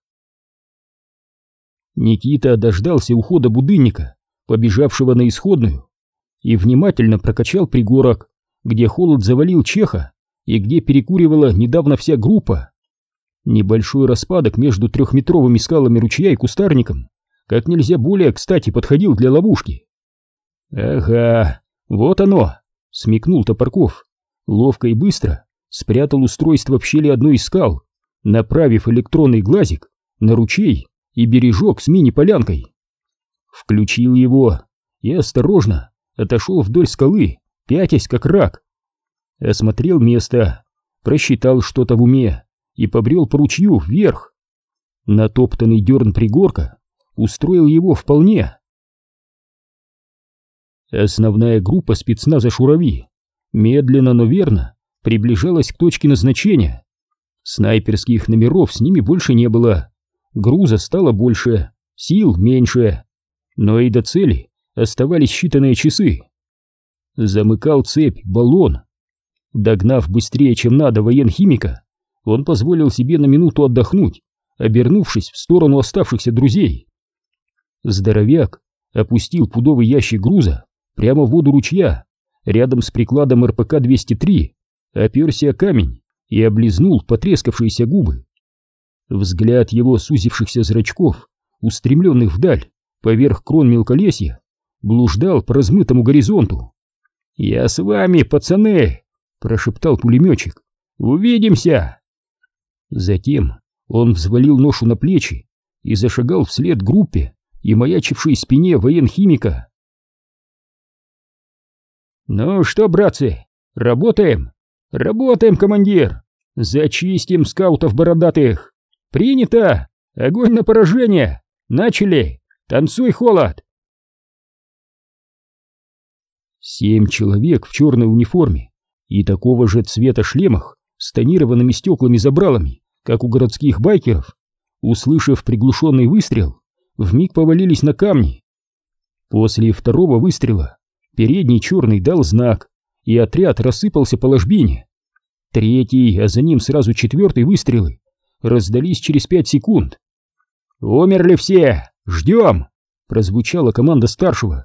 Никита дождался ухода будынника, побежавшего на исходную, и внимательно прокачал пригорок, где холод завалил чеха и где перекуривала недавно вся группа. Небольшой распадок между трехметровыми скалами ручья и кустарником как нельзя более кстати подходил для ловушки. «Ага, вот оно!» — смекнул Топорков, ловко и быстро спрятал устройство в щели одной из скал, направив электронный глазик на ручей и бережок с мини-полянкой. Включил его и осторожно отошел вдоль скалы, пятясь как рак. Осмотрел место, просчитал что-то в уме и побрел по ручью вверх. Натоптанный дерн пригорка устроил его вполне. Основная группа спецназа «Шурави» медленно, но верно приближалась к точке назначения. Снайперских номеров с ними больше не было, груза стало больше, сил меньше, но и до цели оставались считанные часы. Замыкал цепь баллон. Догнав быстрее, чем надо, военхимика, он позволил себе на минуту отдохнуть, обернувшись в сторону оставшихся друзей. Здоровяк опустил пудовый ящик груза прямо в воду ручья, рядом с прикладом эр пэ ка двести три, оперся о камень и облизнул потрескавшиеся губы. Взгляд его сузившихся зрачков, устремленных вдаль, поверх крон мелколесья, блуждал по размытому горизонту. «Я с вами, пацаны!» — прошептал пулеметчик. «Увидимся!» Затем он взвалил ношу на плечи и зашагал вслед группе и маячившей спине военхимика. «Ну что, братцы, работаем? Работаем, командир! Зачистим скаутов бородатых! Принято! Огонь на поражение! Начали! Танцуй, холод!» Семь человек в черной униформе и такого же цвета шлемах с тонированными стеклами-забралами, как у городских байкеров, услышав приглушенный выстрел, вмиг повалились на камни. После второго выстрела передний черный дал знак, и отряд рассыпался по ложбине. Третий, а за ним сразу четвертый выстрелы раздались через пять секунд. «Умерли все! Ждем!» — прозвучала команда старшего.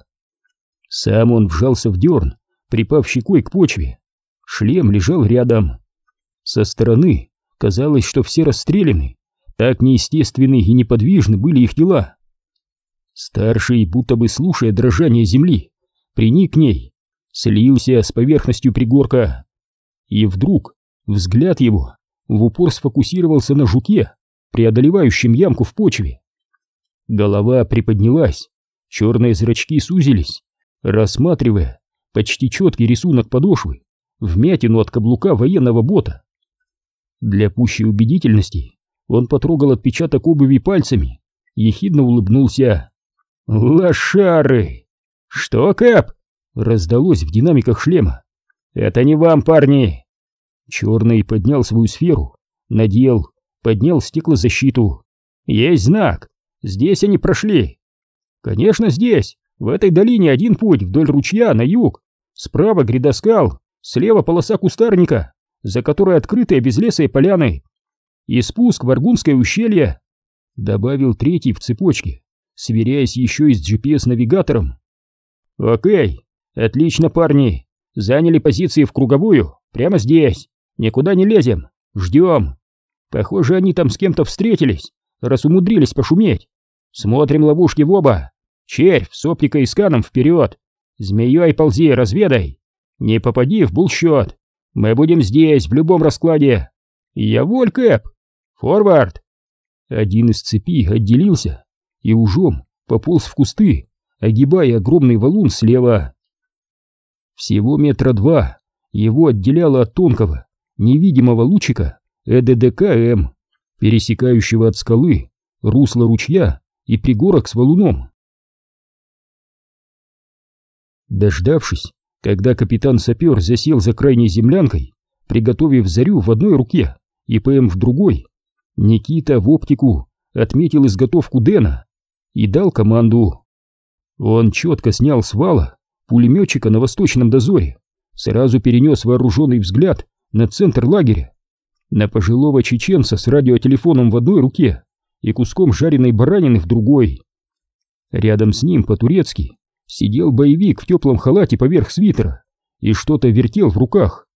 Сам он вжался в дерн, припав щекой к почве. Шлем лежал рядом. Со стороны казалось, что все расстреляны, так неестественны и неподвижны были их тела. Старший, будто бы слушая дрожание земли, приник к ней, слился с поверхностью пригорка. И вдруг взгляд его в упор сфокусировался на жуке, преодолевающем ямку в почве. Голова приподнялась, черные зрачки сузились, рассматривая почти четкий рисунок подошвы, вмятину от каблука военного бота. Для пущей убедительности он потрогал отпечаток обуви пальцами, ехидно улыбнулся. «Лошары!» «Что, Кэп?» — раздалось в динамиках шлема. «Это не вам, парни!» Черный поднял свою сферу, надел, поднял стеклозащиту. «Есть знак! Здесь они прошли!» «Конечно, здесь! В этой долине один путь вдоль ручья на юг. Справа гряда скал, слева полоса кустарника, за которой открытые безлесые поляны. И спуск в Аргунское ущелье», — добавил третий в цепочке, сверяясь еще и с джи пи эс-навигатором. «Окей, отлично, парни. Заняли позиции в круговую, прямо здесь. Никуда не лезем, ждем. Похоже, они там с кем-то встретились, раз умудрились пошуметь. Смотрим ловушки в оба. Червь с оптикой и сканом вперед. Змеей ползи, разведай. Не попади в булщет. Мы будем здесь в любом раскладе. Я воль, Кэп. Форвард!» Один из цепи отделился и ужом пополз в кусты, огибая огромный валун слева. Всего метра два его отделяло от тонкого, невидимого лучика Э Д Д К М, пересекающего от скалы русло ручья и пригорок с валуном. Дождавшись, когда капитан-сапер засел за крайней землянкой, приготовив зарю в одной руке и П М в другой, Никита в оптику отметил изготовку Дэна и дал команду. Он четко снял с вала пулеметчика на восточном дозоре, сразу перенес вооруженный взгляд на центр лагеря, на пожилого чеченца с радиотелефоном в одной руке и куском жареной баранины в другой. Рядом с ним по-турецки сидел боевик в теплом халате поверх свитера и что-то вертел в руках.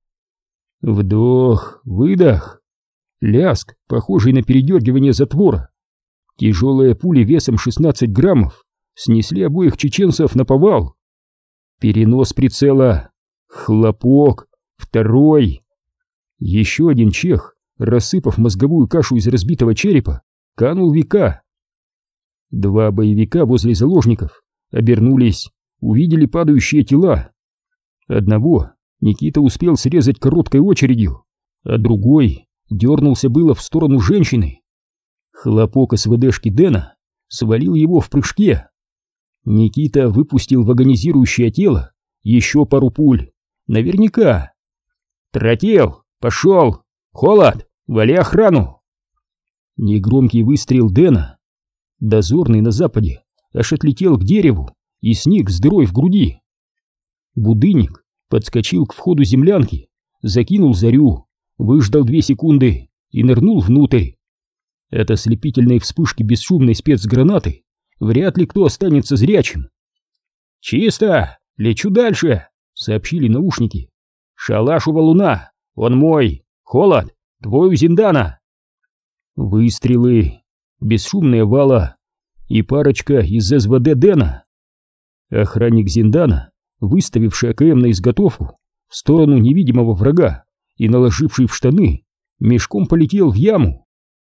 Вдох, выдох, ляск, похожий на передергивание затвора. Тяжелые пули весом шестнадцать граммов снесли обоих чеченцев на повал. Перенос прицела, хлопок, второй. Еще один чех, рассыпав мозговую кашу из разбитого черепа, канул в века. Два боевика возле заложников обернулись, увидели падающие тела. Одного Никита успел срезать короткой очередью, а другой дернулся было в сторону женщины. Хлопок эс вэ дэ-шки Дэна свалил его в прыжке. Никита выпустил в агонизирующее тело еще пару пуль. Наверняка. «Тротил! Пошел! Холод! Вали охрану!» Негромкий выстрел Дэна. Дозорный на западе аж отлетел к дереву и сник с дырой в груди. Будынник подскочил к входу землянки, закинул зарю, выждал две секунды и нырнул внутрь. От ослепительной вспышки бесшумной спецгранаты вряд ли кто останется зрячим. «Чисто! Лечу дальше!» — сообщили наушники. «Шалаш у валуна! Он мой! Холод! Твой у Зиндана!» Выстрелы, бесшумная вала и парочка из эс вэ дэ Дэна. Охранник Зиндана, выставивший А К М на изготовку в сторону невидимого врага и наложивший в штаны, мешком полетел в яму.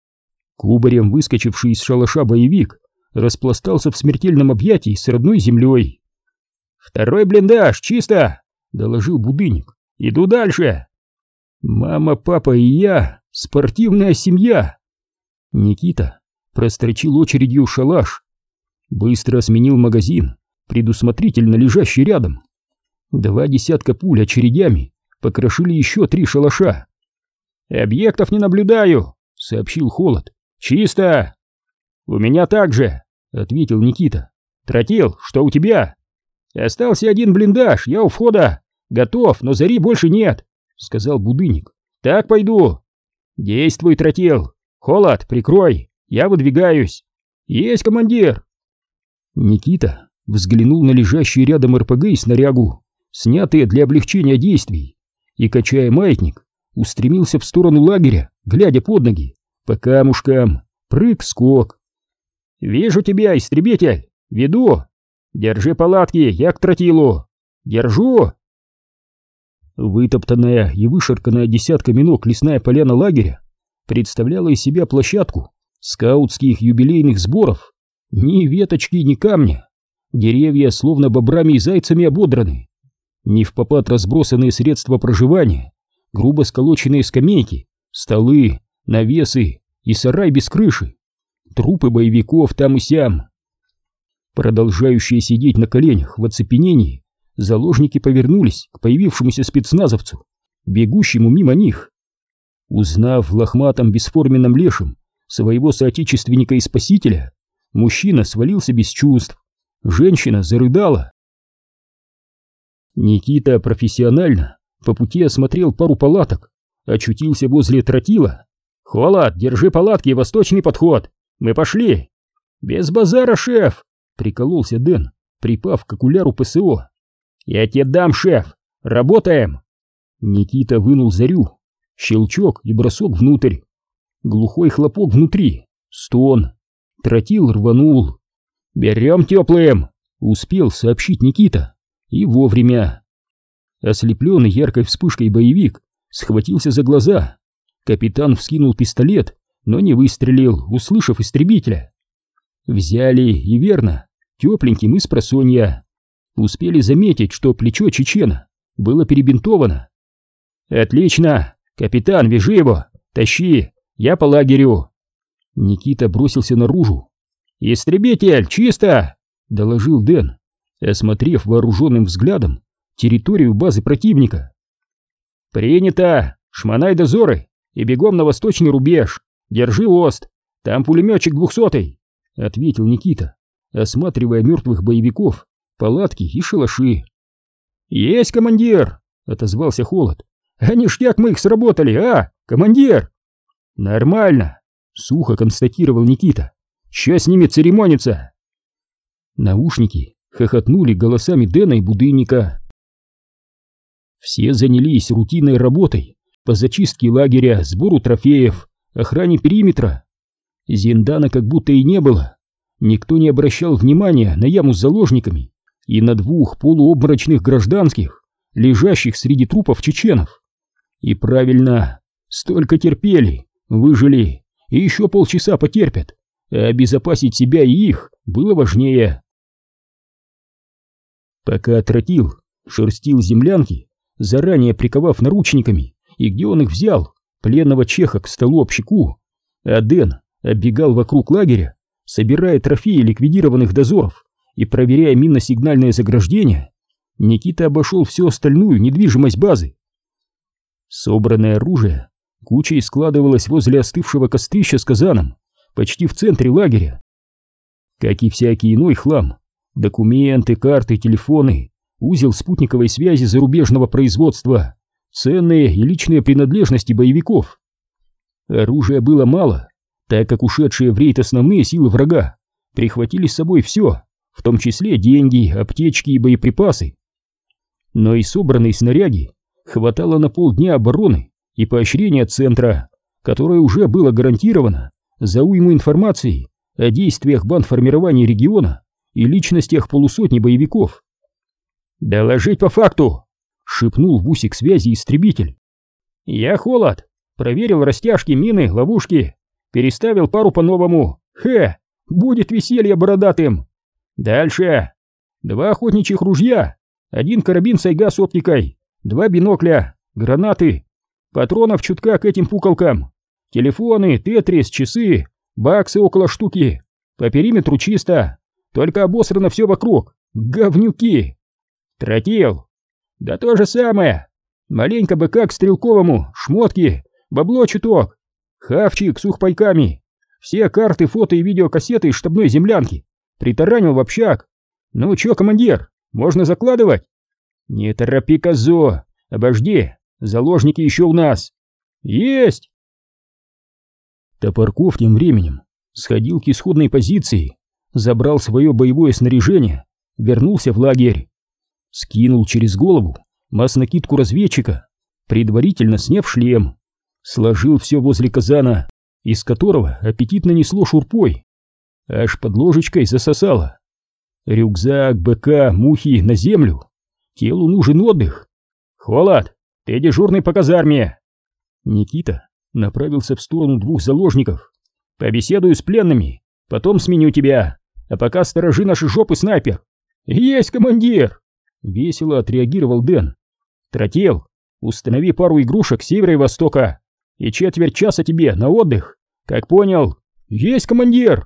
Кубарем выскочивший из шалаша боевик распластался в смертельном объятии с родной землей. «Второй блиндаж, чисто!» — доложил Будынник. «Иду дальше!» «Мама, папа и я — спортивная семья!» Никита прострочил очередью шалаш, быстро сменил магазин, предусмотрительно лежащий рядом. Два десятка пуль очередями покрошили еще три шалаша. «Объектов не наблюдаю!» — сообщил Холод. «Чисто!» «У меня так же!» — ответил Никита. «Тротил, что у тебя?» «Остался один блиндаж, я у входа. Готов, но зари больше нет», — сказал Будынник. «Так пойду». «Действуй, Тротил. Холод, прикрой, я выдвигаюсь». «Есть, командир». Никита взглянул на лежащие рядом эр пэ гэ и снарягу, снятые для облегчения действий, и, качая маятник, устремился в сторону лагеря, глядя под ноги, по камушкам, прыг-скок. «Вижу тебя, истребитель! Веду! Держи палатки, я к Тротилу! Держу!» Вытоптанная и вышарканная десятками ног лесная поляна лагеря представляла из себя площадку скаутских юбилейных сборов. Ни веточки, ни камня. Деревья словно бобрами и зайцами ободраны. Невпопад разбросанные средства проживания, грубо сколоченные скамейки, столы, навесы и сарай без крыши. Трупы боевиков там и сям. Продолжающие сидеть на коленях в оцепенении, заложники повернулись к появившемуся спецназовцу, бегущему мимо них. Узнав в лохматом бесформенном лешем своего соотечественника и спасителя, мужчина свалился без чувств, женщина зарыдала. Никита профессионально по пути осмотрел пару палаток, очутился возле Тротила. «Холод, держи палатки, восточный подход! Мы пошли!» «Без базара, шеф!» — прикололся Дэн, припав к окуляру Пэ Эс О. «Я тебе дам, шеф! Работаем!» Никита вынул зарю, щелчок и бросок внутрь. Глухой хлопок внутри, стон. Тротил рванул. «Берем теплым!» — успел сообщить Никита. И вовремя. Ослепленный яркой вспышкой боевик схватился за глаза. Капитан вскинул пистолет, но не выстрелил, услышав истребителя. Взяли, и верно. тепленьким и спросонья. Успели заметить, что плечо чечена было перебинтовано. «Отлично! Капитан, вяжи его! Тащи! Я по лагерю!» Никита бросился наружу. «Истребитель, чисто!» — доложил Дэн, осмотрев вооруженным взглядом территорию базы противника. «Принято! Шмонай дозоры и бегом на восточный рубеж! Держи ост! Там пулеметчик двухсотый!» — ответил Никита, осматривая мертвых боевиков, палатки и шалаши. «Есть, командир!» — отозвался Холод. «А ништяк мы их сработали, а, командир?» «Нормально!» — сухо констатировал Никита. «Ща с ними церемониться!» Наушники хохотнули голосами Дэна и Будынника. Все занялись рутинной работой по зачистке лагеря, сбору трофеев, охране периметра. Зиндана как будто и не было. Никто не обращал внимания на яму с заложниками и на двух полуобморочных гражданских, лежащих среди трупов чеченов. И правильно, столько терпели, выжили и еще полчаса потерпят, а обезопасить себя и их было важнее. Пока Тротил шерстил землянки, заранее приковав наручниками, и где он их взял, пленного чеха к столу-общаку, а Дэн оббегал вокруг лагеря, собирая трофеи ликвидированных дозоров и проверяя минно-сигнальное заграждение, Никита обошел всю остальную недвижимость базы. Собранное оружие кучей складывалось возле остывшего кострища с казаном, почти в центре лагеря. Как и всякий иной хлам, документы, карты, телефоны, узел спутниковой связи зарубежного производства, ценные и личные принадлежности боевиков. Оружия было мало, так как ушедшие в рейд основные силы врага прихватили с собой все, в том числе деньги, аптечки и боеприпасы. Но и собранной снаряги хватало на полдня обороны и поощрения центра, которое уже было гарантировано за уйму информации о действиях бандформирования региона и личностях полусотни боевиков. «Доложить по факту!» — шепнул в усик связи истребитель. «Я Холод. Проверил растяжки, мины, ловушки. Переставил пару по-новому. Хе! Будет веселье бородатым! Дальше! Два охотничьих ружья, один карабин сайга с оптикой, два бинокля, гранаты, патронов чутка к этим пуколкам, телефоны, тетрис, часы, баксы около штуки. По периметру чисто, только обосрано все вокруг. Говнюки! Тротил! Да то же самое! Маленько быка к стрелковому, шмотки, бабло чуток, хавчик с ухпайками, все карты, фото и видеокассеты из штабной землянки притаранил в общак. Ну чё, командир, можно закладывать? Не торопи, козо, обожди, заложники еще у нас. Есть! Топорков тем временем сходил к исходной позиции, забрал свое боевое снаряжение, вернулся в лагерь, скинул через голову маснакидку разведчика, предварительно сняв шлем, сложил все возле казана, из которого аппетитно несло шурпой, аж под ложечкой засосало. Рюкзак, БК, мухи на землю, телу нужен отдых. Холод, ты дежурный по казарме. Никита направился в сторону двух заложников. Побеседую с пленными, потом сменю тебя, а пока сторожи наши жопы, снайпер. Есть, командир! Весело отреагировал Дэн. Тротил, установи пару игрушек с севера и востока и четверть часа тебе на отдых. Как понял? Есть, командир!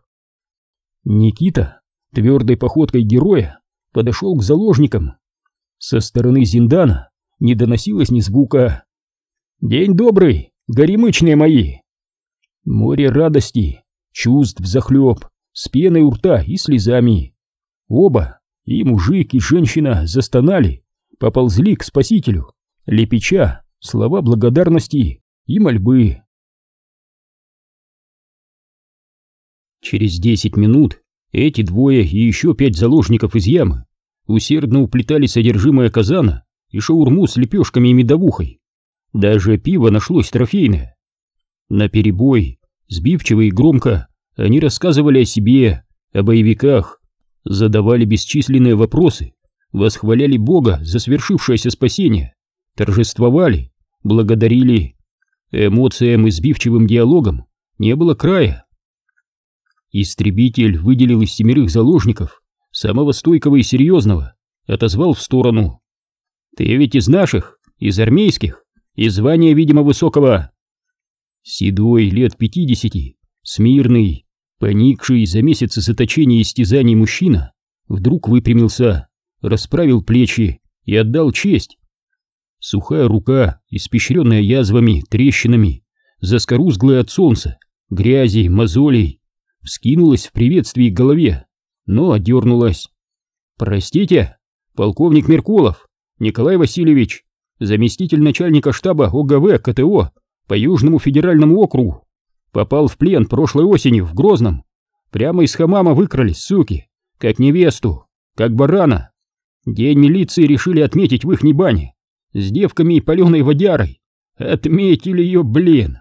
Никита твердой походкой героя подошел к заложникам. Со стороны Зиндана не доносилось ни звука. День добрый, горемычные мои! Море радости, чувств взахлеб, с пеной у рта и слезами. Оба, и мужик, и женщина, застонали, поползли к спасителю, лепеча слова благодарности и мольбы. Через десять минут эти двое и еще пять заложников из ямы усердно уплетали содержимое казана и шаурму с лепешками и медовухой. Даже пиво нашлось трофейное. Наперебой, сбивчиво и громко, они рассказывали о себе, о боевиках, задавали бесчисленные вопросы, восхваляли Бога за свершившееся спасение, торжествовали, благодарили. Эмоциям и сбивчивым диалогам не было края. Истребитель выделил из семерых заложников самого стойкого и серьезного отозвал в сторону. «Ты ведь из наших, из армейских, из звания, видимо, высокого». Седой, лет пятидесяти, смирный, поникший за месяцы заточения и истязаний мужчина, вдруг выпрямился, расправил плечи и отдал честь. Сухая рука, испещренная язвами, трещинами, заскорузглая от солнца, грязи, мозолей, вскинулась в приветствии к голове, но отдернулась. «Простите, полковник Меркулов, Николай Васильевич, заместитель начальника штаба ОГВ КТО по Южному федеральному округу, попал в плен прошлой осенью в Грозном. Прямо из хамама выкрали, суки, как невесту, как барана. День милиции решили отметить в ихней бане, с девками и паленой водярой. Отметили ее, блин!»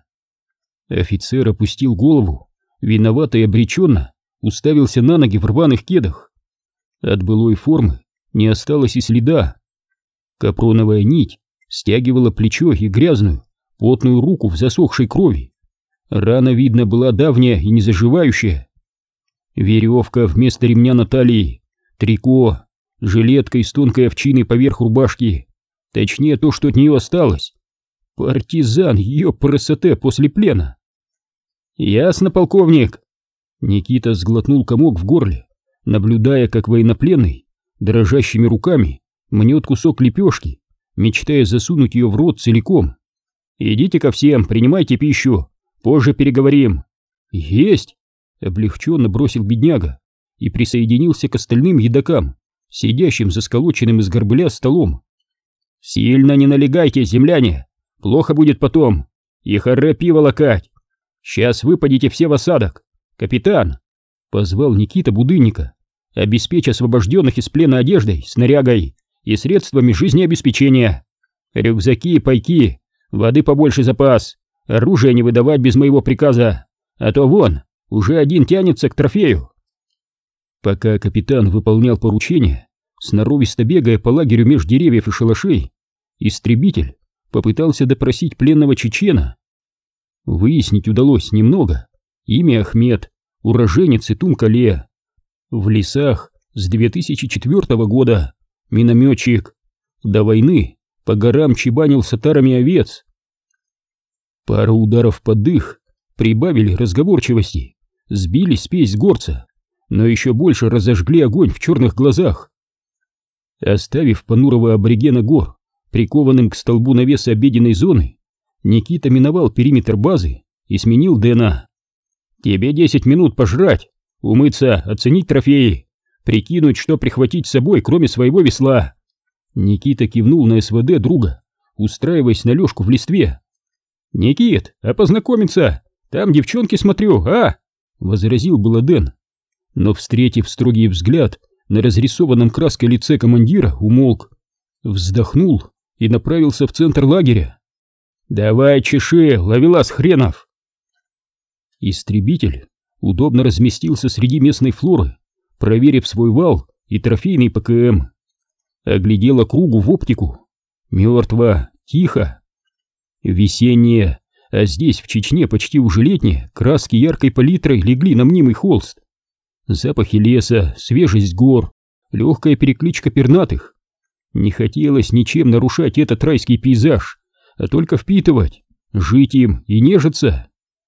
Офицер опустил голову, виновато и обреченно уставился на ноги в рваных кедах. От былой формы не осталось и следа. Капроновая нить стягивала плечо и грязную, потную руку в засохшей крови. Рана, видно, была давняя и незаживающая. Веревка вместо ремня на талии, трико, жилетка из тонкой овчины поверх рубашки. Точнее, то, что от нее осталось. Партизан, ёпрст, после плена. «Ясно, полковник». Никита сглотнул комок в горле, наблюдая, как военнопленный дрожащими руками мнет кусок лепешки, мечтая засунуть ее в рот целиком. «Идите ко всем, принимайте пищу, позже переговорим». «Есть!» — облегченно бросил бедняга и присоединился к остальным едокам, сидящим за сколоченным из горбыля столом. «Сильно не налегайте, земляне, плохо будет потом, и харе пиво лакать. Сейчас выпадите все в осадок. Капитан!» — позвал Никита Будынника. «Обеспечь освобожденных из плена одеждой, снарягой и средствами жизнеобеспечения. Рюкзаки, пайки, воды побольше запас, оружие не выдавать без моего приказа, а то вон, уже один тянется к трофею». Пока капитан выполнял поручение, сноровисто бегая по лагерю меж деревьев и шалашей, истребитель попытался допросить пленного чечена. Выяснить удалось немного. Имя Ахмед, уроженец Итум-Кале. В лесах с две тысячи четвёртого года, минометчик. До войны по горам чебанил с отарами овец. Пару ударов под дых прибавили разговорчивости, сбили спесь с горца, но еще больше разожгли огонь в черных глазах. Оставив понурого аборигена гор прикованным к столбу навеса обеденной зоны, Никита миновал периметр базы и сменил Дэна. «Тебе десять минут пожрать, умыться, оценить трофеи, прикинуть, что прихватить с собой, кроме своего весла». Никита кивнул на СВД друга, устраиваясь на лёжку в листве. «Никит, а познакомиться? Там девчонки смотрю, а?» — возразил было Дэн, но, встретив строгий взгляд на разрисованном краской лице командира, умолк, вздохнул и направился в центр лагеря. «Давай, чеши, ловелас хренов!» Истребитель удобно разместился среди местной флоры, проверив свой вал и трофейный ПКМ. Оглядел округу в оптику. Мертво, тихо. Весеннее, а здесь, в Чечне, почти уже летнее, краски яркой палитрой легли на мнимый холст. Запахи леса, свежесть гор, легкая перекличка пернатых. Не хотелось ничем нарушать этот райский пейзаж, а только впитывать, жить им и нежиться.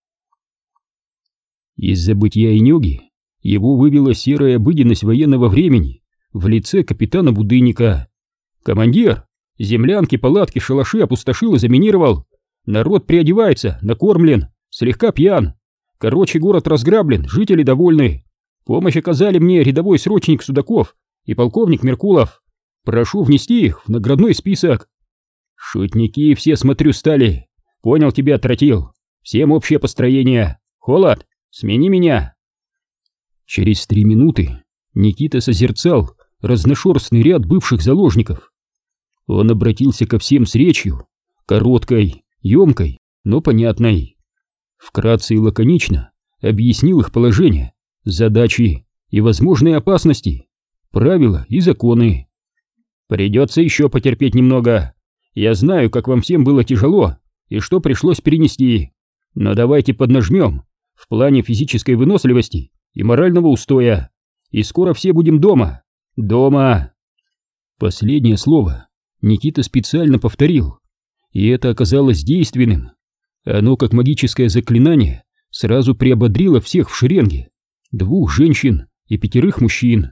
Из забытья и неги его вывела серая обыденность военного времени в лице капитана Будынника. «Командир, землянки, палатки, шалаши опустошил и заминировал. Народ приодевается, накормлен, слегка пьян. Короче, город разграблен, жители довольны. Помощь оказали мне рядовой срочник Судаков и полковник Меркулов. Прошу внести их в наградной список». «Шутники все, смотрю, стали. Понял тебя, тротил. Всем общее построение. Холод, смени меня». Через три минуты Никита созерцал разношерстный ряд бывших заложников. Он обратился ко всем с речью, короткой, емкой, но понятной. Вкратце и лаконично объяснил их положение, задачи и возможные опасности, правила и законы. «Придется еще потерпеть немного. Я знаю, как вам всем было тяжело и что пришлось перенести, но давайте поднажмем в плане физической выносливости и морального устоя, и скоро все будем дома. Дома!» Последнее слово Никита специально повторил, и это оказалось действенным. Оно, как магическое заклинание, сразу приободрило всех в шеренге, двух женщин и пятерых мужчин.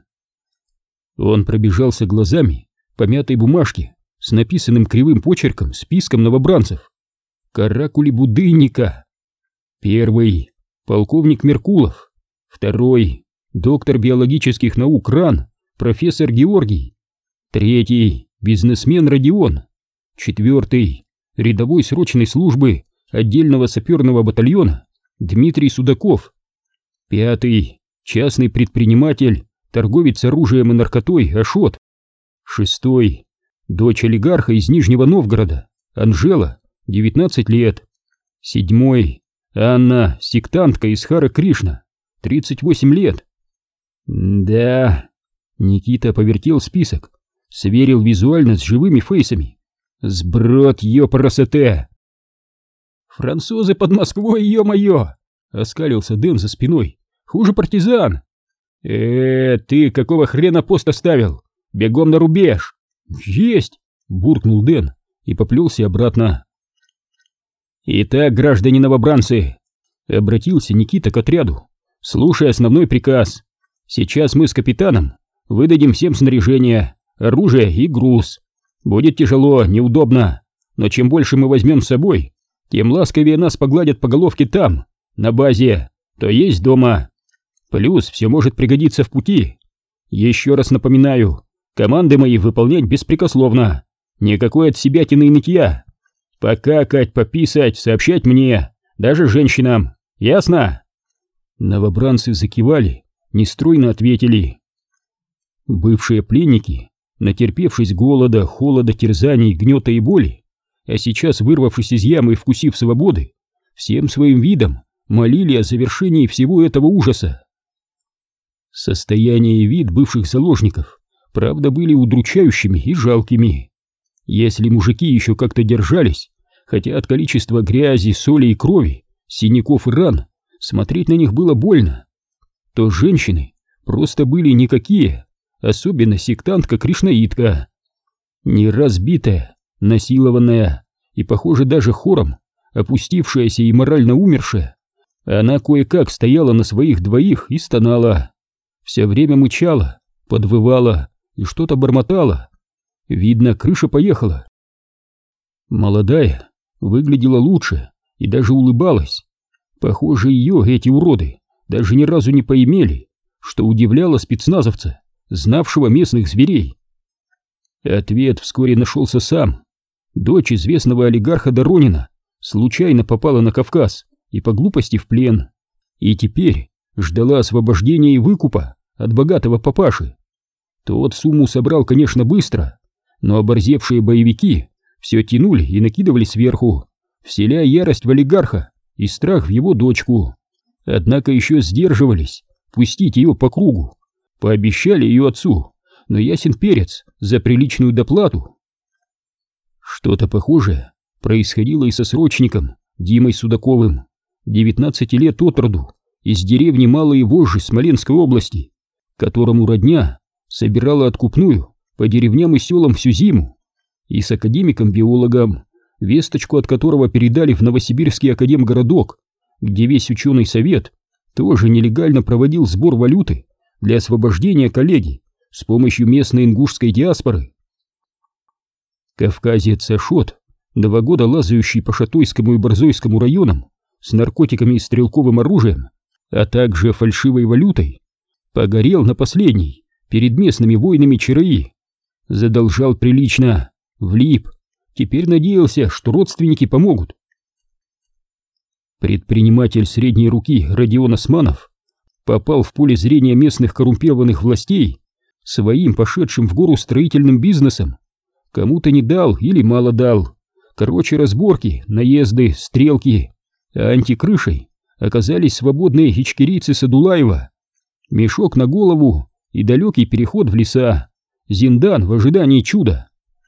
Он пробежался глазами по мятой бумажке с написанным кривым почерком списком новобранцев. Каракули будынника. Первый — полковник Меркулов. Второй — доктор биологических наук РАН, профессор Георгий. Третий — бизнесмен Родион. Четвертый — рядовой срочной службы отдельного саперного батальона Дмитрий Судаков. Пятый — частный предприниматель, торговец оружием и наркотой Ашот. Шестой — дочь олигарха из Нижнего Новгорода Анжела, девятнадцать лет. Седьмой — Анна, сектантка из Хара Кришна, тридцать восемь лет. Да, Никита повертел список, сверил визуально с живыми фейсами. Сброд, ёпарасоте! «Французы под Москвой, ё-моё!» — оскалился Дэн за спиной. «Хуже партизан!» «Э, ты какого хрена пост оставил? Бегом на рубеж!» «Есть!» — буркнул Дэн и поплелся обратно. «Итак, граждане новобранцы!» — обратился Никита к отряду. «Слушай основной приказ. Сейчас мы с капитаном выдадим всем снаряжение, оружие и груз. Будет тяжело, неудобно, но чем больше мы возьмем с собой, тем ласковее нас погладят по головке там, на базе, то есть дома. Плюс все может пригодиться в пути. Еще раз напоминаю, команды мои выполнять беспрекословно. Никакой отсебятины и нытья. Покакать, пописать, сообщать мне, даже женщинам. Ясно?» Новобранцы закивали, нестройно ответили. Бывшие пленники, натерпевшись голода, холода, терзаний, гнета и боли, а сейчас вырвавшись из ямы и вкусив свободы, всем своим видом молили о завершении всего этого ужаса. Состояние и вид бывших заложников, правда, были удручающими и жалкими. Если мужики еще как-то держались, хотя от количества грязи, соли и крови, синяков и ран, смотреть на них было больно, то женщины просто были никакие, особенно сектантка-кришнаитка. Не разбитая, насилованная и, похоже, даже хором опустившаяся и морально умершая, она кое-как стояла на своих двоих и стонала. Все время мычала, подвывала и что-то бормотала. Видно, крыша поехала. Молодая выглядела лучше и даже улыбалась. Похоже, ее эти уроды даже ни разу не поимели, что удивляло спецназовца, знавшего местных зверей. Ответ вскоре нашелся сам. Дочь известного олигарха Доронина случайно попала на Кавказ и по глупости в плен, и теперь ждала освобождения и выкупа от богатого папаши. Тот сумму собрал, конечно, быстро, но оборзевшие боевики все тянули и накидывали сверху, вселяя ярость в олигарха и страх в его дочку. Однако еще сдерживались пустить ее по кругу, пообещали ее отцу, но ясен перец, за приличную доплату. Что-то похожее происходило и со срочником Димой Судаковым, девятнадцати лет от роду, из деревни Малые Вожжи Смоленской области, которому родня собирала откупную по деревням и селам всю зиму, и с академиком-биологом, весточку от которого передали в Новосибирский академгородок, где весь ученый совет тоже нелегально проводил сбор валюты для освобождения коллеги с помощью местной ингушской диаспоры. Кавказец Ашот, два года лазающий по Шатойскому и Борзойскому районам с наркотиками и стрелковым оружием, а также фальшивой валютой, погорел на последней перед местными воинами ЧРИ. Задолжал прилично, влип, теперь надеялся, что родственники помогут. Предприниматель средней руки Родион Османов попал в поле зрения местных коррумпированных властей своим пошедшим в гору строительным бизнесом. Кому-то не дал или мало дал. Короче, разборки, наезды, стрелки. А антикрышей оказались свободные ичкерийцы Садулаева. Мешок на голову и далекий переход в леса. Зиндан в ожидании чуда.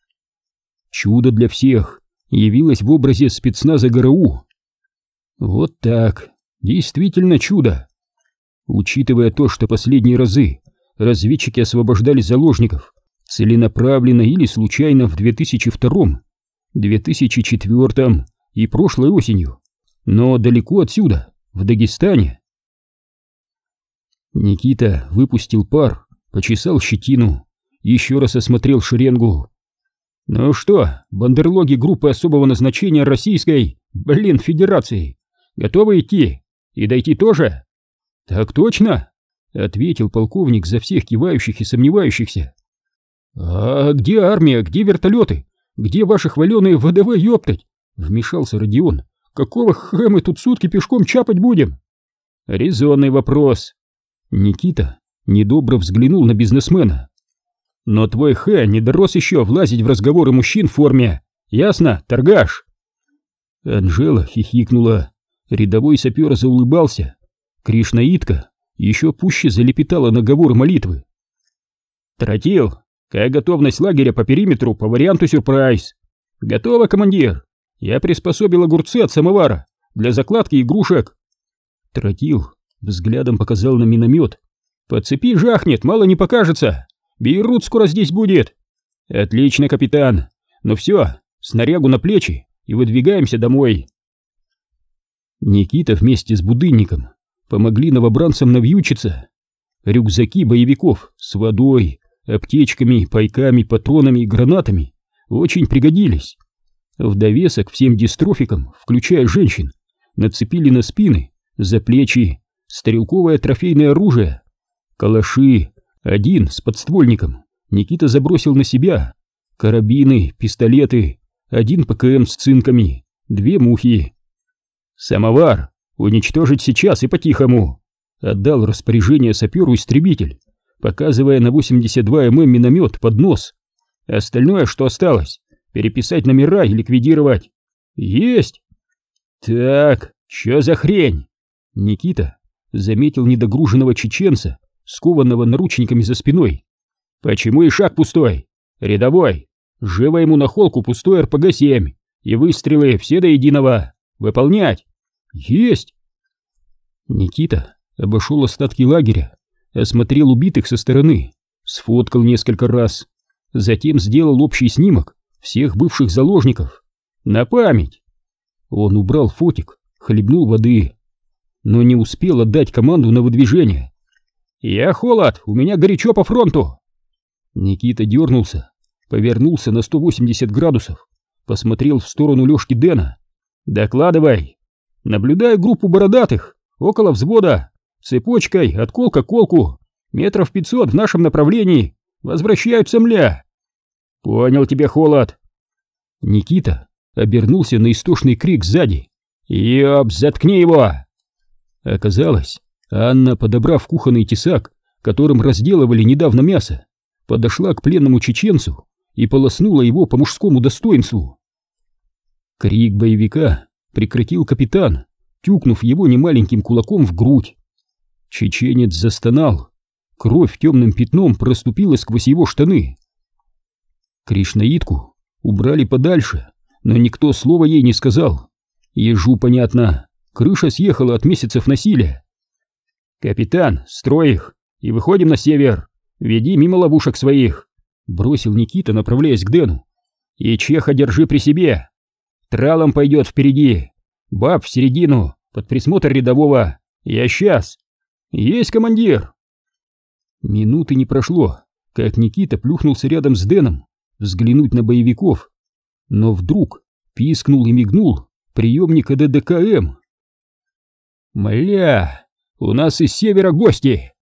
Чудо для всех явилось в образе спецназа ГРУ. Вот так, действительно чудо. Учитывая то, что последние разы разведчики освобождали заложников целенаправленно или случайно в две тысячи втором, две тысячи четвёртом и прошлой осенью, но далеко отсюда, в Дагестане. Никита выпустил пар, почесал щетину, еще раз осмотрел шеренгу. «Ну что, бандерлоги группы особого назначения Российской, блин, Федерации, готовы идти? И дойти тоже?» «Так точно», — ответил полковник за всех кивающих и сомневающихся. «А где армия, где вертолеты, где ваши хваленые ВДВ, ёптать?» — вмешался Родион. «Какого х мы тут сутки пешком чапать будем?» «Резонный вопрос». Никита недобро взглянул на бизнесмена. «Но твой Х не дорос еще влазить в разговоры мужчин в форме. Ясно, торгаш?» Анжела хихикнула. Рядовой сапер заулыбался. Кришнаитка еще пуще залепетала наговоры молитвы. «Тротил, какая готовность лагеря по периметру по варианту сюрприз?» «Готово, командир. Я приспособил огурцы от самовара для закладки игрушек». Тротил взглядом показал на миномет. «По цепи жахнет, мало не покажется. Бейрут скоро здесь будет». «Отлично, капитан. Ну все, снарягу на плечи и выдвигаемся домой». Никита вместе с будынником помогли новобранцам навьючиться. Рюкзаки боевиков с водой, аптечками, пайками, патронами и гранатами очень пригодились. В довесок всем дистрофикам, включая женщин, нацепили на спины, за плечи стрелковое трофейное оружие. Калаши, один с подствольником, Никита забросил на себя. Карабины, пистолеты, один ПКМ с цинками, две мухи. «Самовар уничтожить сейчас и по-тихому», — отдал распоряжение саперу-истребитель, показывая на восемьдесят два миллиметра миномет под нос. «Остальное, что осталось, переписать номера и ликвидировать». «Есть!» «Так, чё за хрень?» Никита заметил недогруженного чеченца, скованного наручниками за спиной. «Почему и шаг пустой? Рядовой, живо ему на холку пустой эр пэ гэ семь и выстрелы все до единого. Выполнять!» «Есть!» Никита обошел остатки лагеря, осмотрел убитых со стороны, сфоткал несколько раз, затем сделал общий снимок всех бывших заложников. На память! Он убрал фотик, хлебнул воды, но не успел отдать команду на выдвижение. «Я холод, у меня горячо по фронту!» Никита дернулся, повернулся на сто восемьдесят градусов, посмотрел в сторону Лёшки Дэна. «Докладывай! Наблюдаю группу бородатых, около взвода, цепочкой от колка к колку, метров пятьсот в нашем направлении, возвращаются мля!» «Понял тебя, холод!» Никита обернулся на истошный крик сзади. «Ёб, заткни его!» Оказалось, Анна, подобрав кухонный тесак, которым разделывали недавно мясо, подошла к пленному чеченцу и полоснула его по мужскому достоинству. Крик боевика прекратил капитан, тюкнув его немаленьким кулаком в грудь. Чеченец застонал, кровь темным пятном проступила сквозь его штаны. Кришнаитку убрали подальше, но никто слова ей не сказал. Ежу понятно, крыша съехала от месяцев насилия. «Капитан, строй их и выходим на север. Веди мимо ловушек своих», — бросил Никита, направляясь к Дэну. «И чеха держи при себе. Тралом пойдет впереди, баб в середину, под присмотр рядового. Я сейчас». «Есть, командир!» Минуты не прошло, как Никита плюхнулся рядом с Дэном, взглянуть на боевиков, но вдруг пискнул и мигнул приемник э дэ дэ ка эм. «Мля, у нас из севера гости!»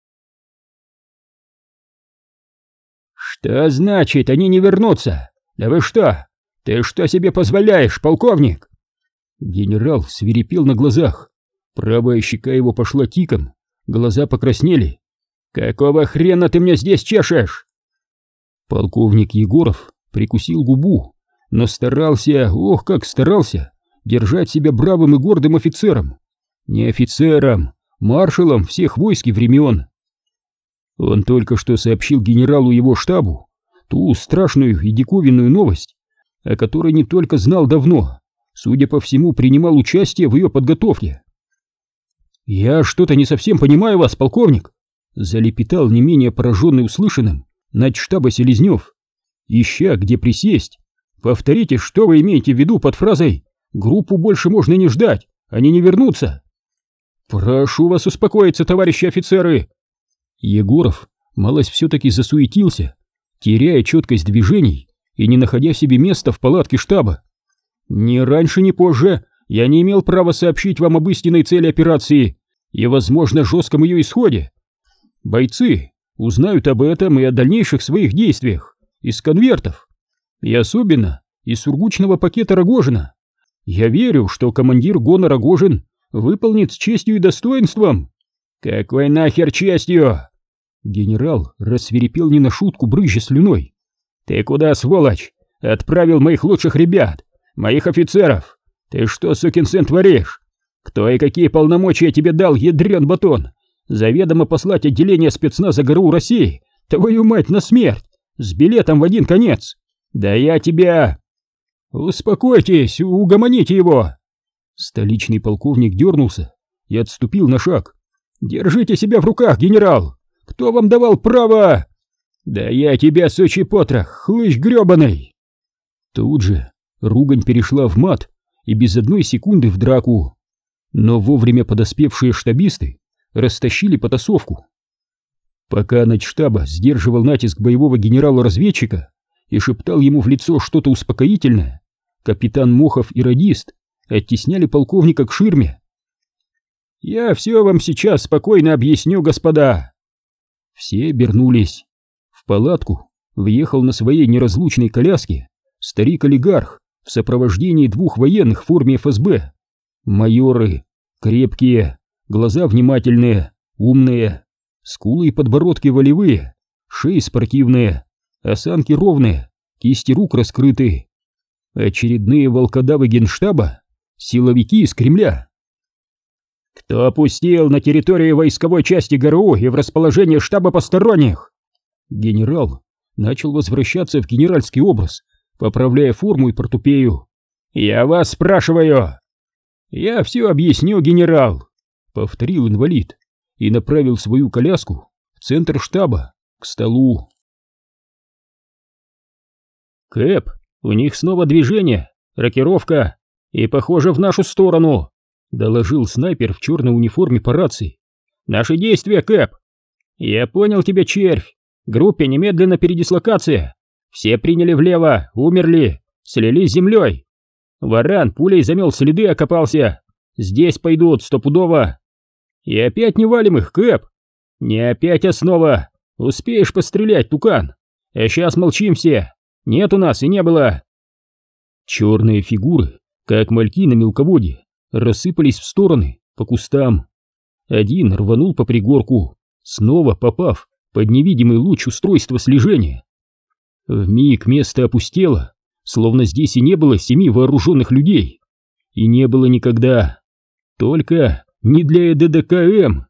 «Что значит, они не вернутся? Да вы что? Ты что себе позволяешь, полковник?» Генерал свирепел на глазах, правая щека его пошла тиком, глаза покраснели. «Какого хрена ты мне здесь чешешь?» Полковник Егоров прикусил губу, но старался, ох, как старался, держать себя бравым и гордым офицером. Не офицером, маршалом всех войск и времен. Он только что сообщил генералу его штабу ту страшную и диковинную новость, о которой не только знал давно, судя по всему, принимал участие в ее подготовке. «Я что-то не совсем понимаю вас, полковник», залепетал не менее пораженный услышанным начштаба Селезнев, ища где присесть. Повторите, что вы имеете в виду под фразой «группу больше можно не ждать, они не вернутся». Прошу вас успокоиться, товарищи офицеры. Егоров малость все-таки засуетился, теряя четкость движений и не находя себе места в палатке штаба. Ни раньше, ни позже я не имел права сообщить вам об истинной цели операции и, возможно, жестком ее исходе. Бойцы узнают об этом и о дальнейших своих действиях из конвертов, и особенно из сургучного пакета Рогожина. Я верю, что командир ГОНа Рогожин выполнит с честью и достоинством. Какой нахер честью? Генерал рассвирепел не на шутку, брызжа слюной. Ты куда, сволочь? Отправил моих лучших ребят, моих офицеров. Ты что, сукин сын, творишь? Кто и какие полномочия тебе дал, ядрен батон? Заведомо послать отделение спецназа ГРУ России, твою мать, на смерть, с билетом в один конец. Да я тебя... Успокойтесь, угомоните его. Столичный полковник дернулся и отступил на шаг. Держите себя в руках, генерал. Кто вам давал право? Да я тебя, сучий потрох, хлыщ гребаный. Тут же ругань перешла в мат и без одной секунды в драку. Но вовремя подоспевшие штабисты растащили потасовку. Пока начштаба сдерживал натиск боевого генерала-разведчика и шептал ему в лицо что-то успокоительное, капитан Мохов и радист оттесняли полковника к ширме. «Я все вам сейчас спокойно объясню, господа!» Все обернулись. В палатку въехал на своей неразлучной коляске старик-олигарх в сопровождении двух военных в форме эф эс бэ. Майоры, крепкие, глаза внимательные, умные, скулы и подбородки волевые, шеи спортивные, осанки ровные, кисти рук раскрыты. Очередные волкодавы генштаба, силовики из Кремля. «Кто опустил на территории войсковой части ГРУ и в расположении штаба посторонних?» Генерал начал возвращаться в генеральский образ, поправляя форму и портупею. «Я вас спрашиваю!» «Я все объясню, генерал!» — повторил инвалид и направил свою коляску в центр штаба, к столу. «Кэп, у них снова движение, рокировка, и, похоже, в нашу сторону», — доложил снайпер в черной униформе по рации. «Наши действия, Кэп!» «Я понял тебя, червь! Группе немедленно передислокация! Все приняли влево, умерли, слились с землей! Варан пулей замел следы, окопался! Здесь пойдут стопудово! И опять не валим их, Кэп! Не опять основа! Успеешь пострелять, тукан! А сейчас молчим все! Нет у нас и не было!» Черные фигуры, как мальки на мелководье, рассыпались в стороны, по кустам. Один рванул по пригорку, снова попав под невидимый луч устройства слежения. Вмиг место опустело, словно здесь и не было семи вооруженных людей. И не было никогда. Только не для э дэ дэ ка эм.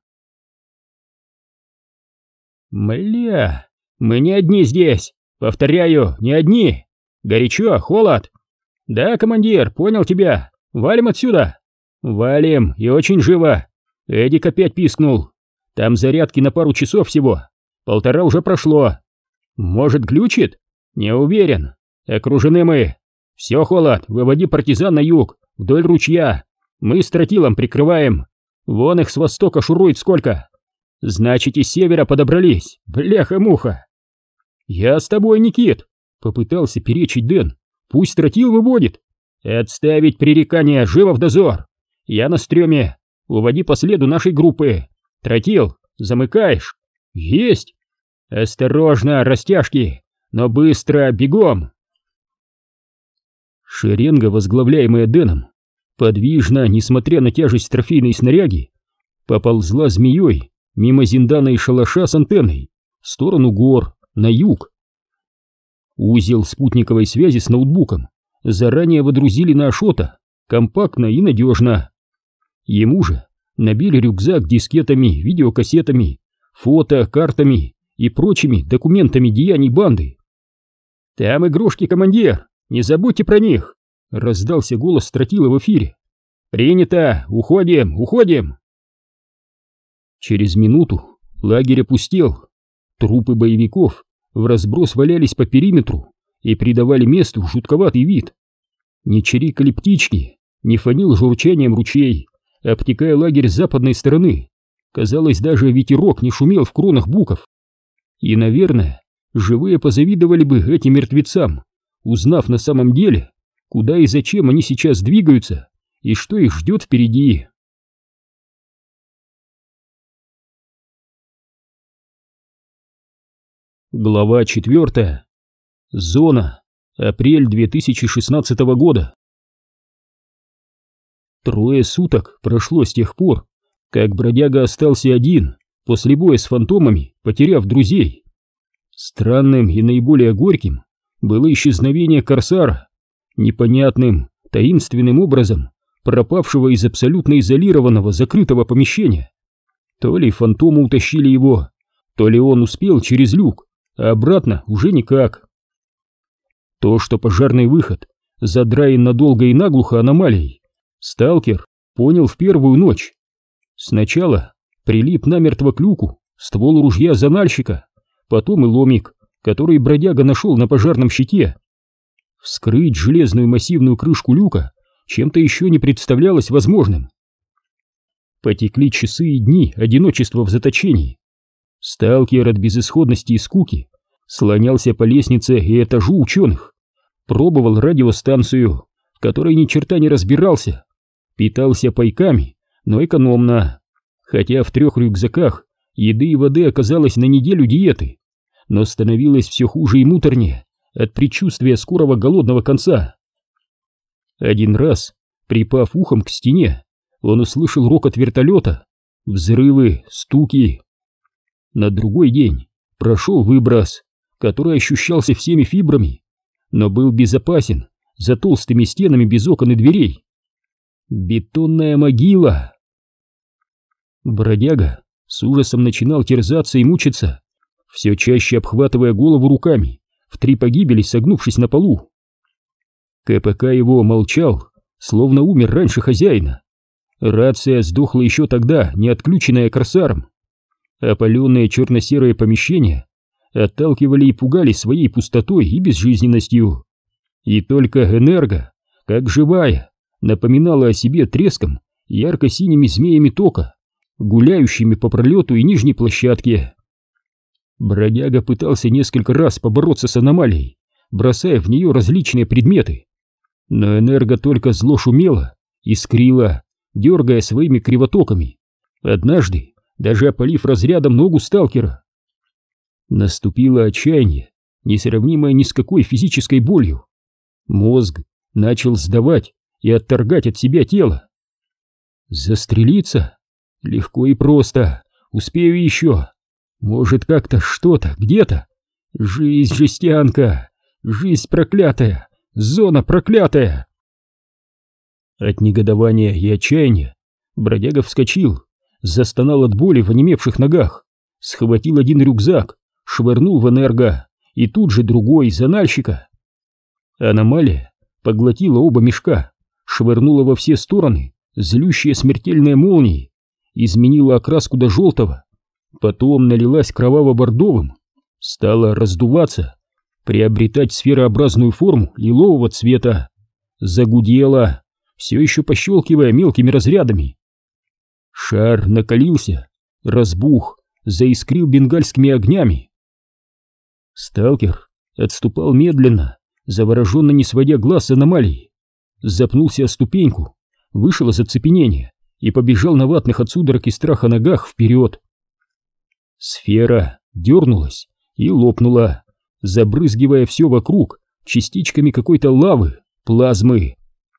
«Мля, мы не одни здесь. Повторяю, не одни. Горячо, холод. Да, командир, понял тебя. Валим отсюда. Валим, и очень живо. Эдик опять пискнул. Там зарядки на пару часов всего. Полтора уже прошло. Может, глючит? Не уверен. Окружены мы. Все, холод, выводи партизан на юг, вдоль ручья. Мы с тротилом прикрываем. Вон их с востока шурует сколько. Значит, и с севера подобрались. Бляха-муха. Я с тобой, Никит. Попытался перечить Дэн. Пусть тротил выводит. Отставить пререкание, живо в дозор. Я на стреме. Уводи по следу нашей группы. Тротил, замыкаешь. Есть. Осторожно, растяжки, но быстро, бегом. Шеренга, возглавляемая Дэном, подвижно, несмотря на тяжесть трофейной снаряги, поползла змеей мимо зиндана и шалаша с антенной в сторону гор, на юг. Узел спутниковой связи с ноутбуком заранее водрузили на Ашота, компактно и надежно. Ему же набили рюкзак дискетами, видеокассетами, фото, картами и прочими документами деяний банды. «Там игрушки, командир, не забудьте про них!» — раздался голос Стратила в эфире. «Принято! Уходим, уходим!» Через минуту Лагерь опустел. Трупы боевиков вразброс валялись по периметру и придавали месту жутковатый вид. Не чирикали птички, не фонил журчанием ручей, обтекая лагерь с западной стороны. Казалось, даже ветерок не шумел в кронах буков. И, наверное, живые позавидовали бы этим мертвецам, узнав на самом деле, куда и зачем они сейчас двигаются и что их ждет впереди. Глава четвертая. Зона. Апрель две тысячи шестнадцатого года. Трое суток прошло с тех пор, как бродяга остался один после боя с фантомами, потеряв друзей. Странным и наиболее горьким было исчезновение корсара, непонятным, таинственным образом пропавшего из абсолютно изолированного закрытого помещения. То ли фантомы утащили его, то ли он успел через люк, а обратно уже никак. То, что пожарный выход задраен надолго и наглухо аномалией, сталкер понял в первую ночь. Сначала прилип намертво к люку ствол ружья зональщика, потом и ломик, который бродяга нашел на пожарном щите. Вскрыть железную массивную крышку люка чем-то еще не представлялось возможным. Потекли часы и дни одиночества в заточении. Сталкер от безысходности и скуки слонялся по лестнице и этажу ученых, пробовал радиостанцию, в которой ни черта не разбирался, питался пайками, но экономно, хотя в трех рюкзаках еды и воды оказалось на неделю диеты, но становилось все хуже и муторнее от предчувствия скорого голодного конца. Один раз, припав ухом к стене, он услышал рокот вертолета, взрывы, стуки. На другой день прошел выброс, который ощущался всеми фибрами, но был безопасен за толстыми стенами без окон и дверей. Бетонная могила. Бродяга с ужасом начинал терзаться и мучиться, все чаще обхватывая голову руками, в три погибели согнувшись на полу. КПК его молчал, словно умер раньше хозяина. Рация сдохла еще тогда, не отключенная корсаром. Опаленные черно-серые помещения отталкивали и пугали своей пустотой и безжизненностью. И только энерго, как живая, напоминала о себе треском ярко-синими змеями тока, гуляющими по пролету и нижней площадке. Бродяга пытался несколько раз побороться с аномалией, бросая в нее различные предметы, но энерго только зло шумела, искрила, дергая своими кривотоками, однажды даже опалив разрядом ногу сталкера. Наступило отчаяние, несравнимое ни с какой физической болью. Мозг начал сдавать и отторгать от себя тело. Застрелиться? Легко и просто, успею еще. Может, как-то что-то, где-то. Жизнь жестянка, жизнь проклятая, зона проклятая. От негодования и отчаяния бродяга вскочил, застонал от боли в онемевших ногах, схватил один рюкзак, швырнул в энерго и тут же другой зональщика. Аномалия поглотила оба мешка, швырнула во все стороны злющие смертельные молнии, изменила окраску до желтого, потом налилась кроваво-бордовым, стала раздуваться, приобретать сферообразную форму лилового цвета, загудела, все еще пощелкивая мелкими разрядами. Шар накалился, разбух, заискрил бенгальскими огнями. Сталкер отступал медленно, завороженно не сводя глаз с аномалии, запнулся о ступеньку, вышел из оцепенения и побежал на ватных от судорог и страха ногах вперед. Сфера дернулась и лопнула, забрызгивая все вокруг частичками какой-то лавы, плазмы.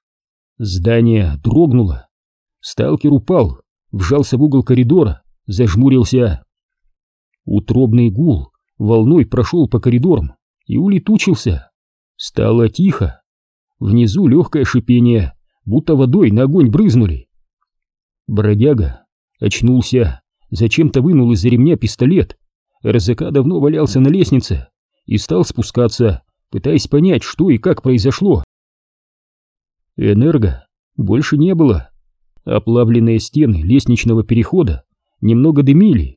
Здание дрогнуло. Сталкер упал, вжался в угол коридора, зажмурился. Утробный гул волной прошел по коридорам и улетучился. Стало тихо. Внизу легкое шипение, будто водой на огонь брызнули. Бродяга очнулся, зачем-то вынул из-за ремня пистолет. РЗК давно валялся на лестнице и стал спускаться, пытаясь понять, что и как произошло. Энерго больше не было. Оплавленные стены лестничного перехода немного дымили,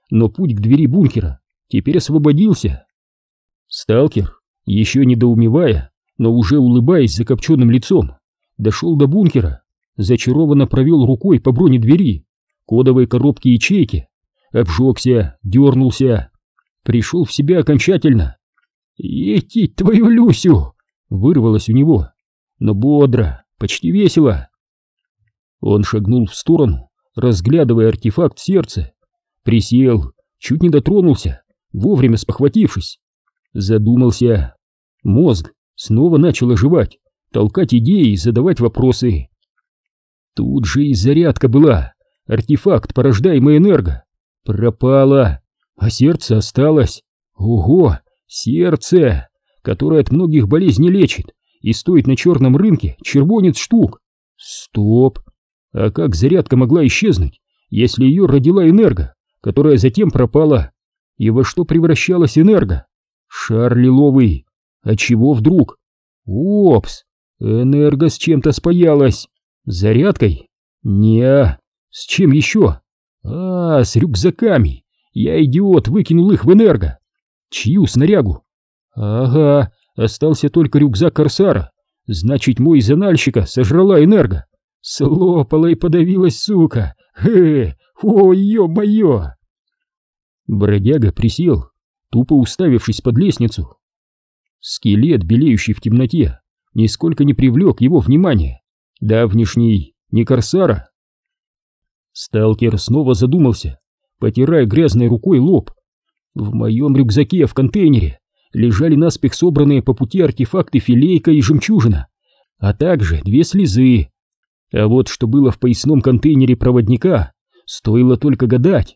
но путь к двери бункера теперь освободился. Сталкер, еще недоумевая, но уже улыбаясь закопченным лицом, дошел до бункера, зачарованно провел рукой по бронедвери, кодовой коробке ячейки, обжегся, дернулся, пришел в себя окончательно. «Етить твою Люсю!» — вырвалось у него, но бодро, почти весело. Он шагнул в сторону, разглядывая артефакт сердца, присел, чуть не дотронулся, вовремя спохватившись. Задумался. Мозг снова начал оживать, толкать идеи и задавать вопросы. Тут же и зарядка была, артефакт, порождаемый энерго. Пропала, а сердце осталось. Ого, сердце, которое от многих болезней лечит и стоит на черном рынке червонец штук. Стоп, а как зарядка могла исчезнуть, если ее родила энерго, которая затем пропала? И во что превращалась энерго? Шар лиловый. А чего вдруг? Опс, энерго с чем-то спаялась. С зарядкой? Не, с чем еще? А, с рюкзаками. Я, идиот, выкинул их в энерго. Чью снарягу? Ага, остался только рюкзак корсара. Значит, мой из анальщика сожрала энерго. Слопала и подавилась, сука. Хе, ой, ё-моё. Бродяга присел, тупо уставившись под лестницу. Скелет, белеющий в темноте, нисколько не привлек его внимания. Давнишний, не корсара. Сталкер снова задумался, потирая грязной рукой лоб. В моем рюкзаке в контейнере лежали наспех собранные по пути артефакты филейка и жемчужина, а также две слезы. А вот что было в поясном контейнере проводника, стоило только гадать.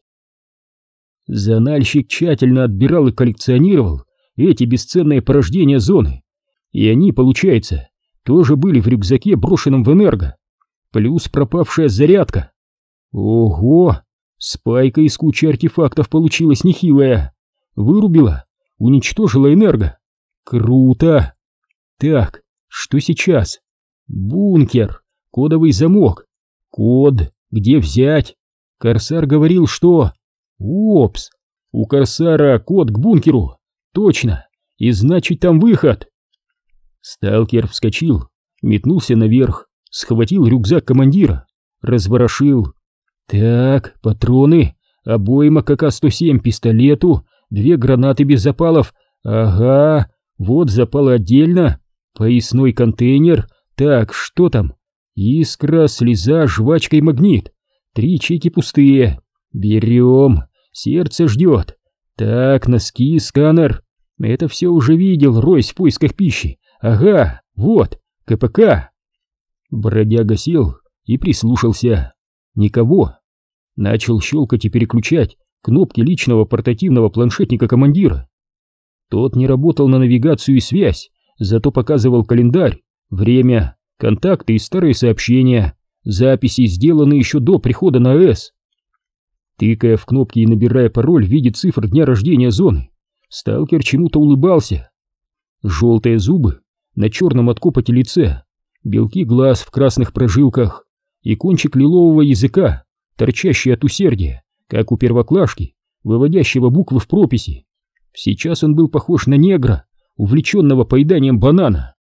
Зональщик тщательно отбирал и коллекционировал эти бесценные порождения зоны, и они, получается, тоже были в рюкзаке, брошенном в энерго, плюс пропавшая зарядка. Ого, спайка из кучи артефактов получилась нехилая. Вырубила, уничтожила энерго. Круто. Так, что сейчас? Бункер, кодовый замок. Код, где взять? Корсар говорил, что... Опс, у Корсара код к бункеру. Точно, и значит там выход. Сталкер вскочил, метнулся наверх, схватил рюкзак командира, разворошил. Так, патроны, обойма ка ка сто семь пистолету, две гранаты без запалов. Ага, вот запалы отдельно, поясной контейнер. Так, что там? Искра, слеза, жвачка и магнит. Три ячейки пустые. Берем, сердце ждет. Так, носки, сканер. Это все уже видел, ройсь в поисках пищи. Ага, вот, ка пэ ка. Бродяга сел и прислушался. Никого. Начал щелкать и переключать кнопки личного портативного планшетника командира. Тот не работал на навигацию и связь, зато показывал календарь, время, контакты и старые сообщения, записи, сделанные еще до прихода на АЭС. Тыкая в кнопки и набирая пароль в виде цифр дня рождения зоны, сталкер чему-то улыбался. Желтые зубы на черном от копоти лице, белки глаз в красных прожилках и кончик лилового языка, торчащий от усердия, как у первоклашки, выводящего буквы в прописи. Сейчас он был похож на негра, увлеченного поеданием банана.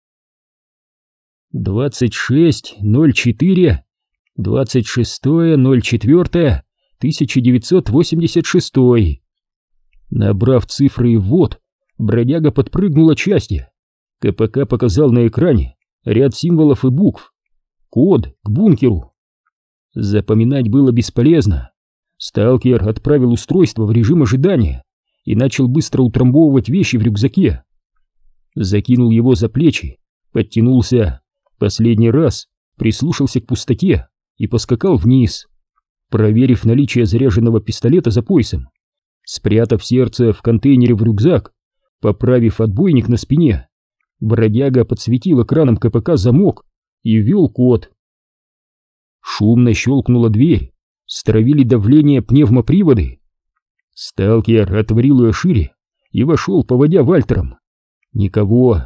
двадцать шесть ноль четыре двадцать шестое ноль четвёртое тысяча девятьсот восемьдесят шестой. Набрав цифры и ввод, бродяга подпрыгнул от счастья. ка пэ ка показал на экране ряд символов и букв. Код к бункеру. Запоминать было бесполезно. Сталкер отправил устройство в режим ожидания и начал быстро утрамбовывать вещи в рюкзаке. Закинул его за плечи, подтянулся, последний раз прислушался к пустоте и поскакал вниз, проверив наличие заряженного пистолета за поясом, спрятав сердце в контейнере в рюкзак, поправив отбойник на спине, бродяга подсветил экраном ка пэ ка замок и ввел код. Шумно щелкнула дверь, стравили давление пневмоприводы. Сталкер отворил ее шире и вошел, поводя вальтером. Никого.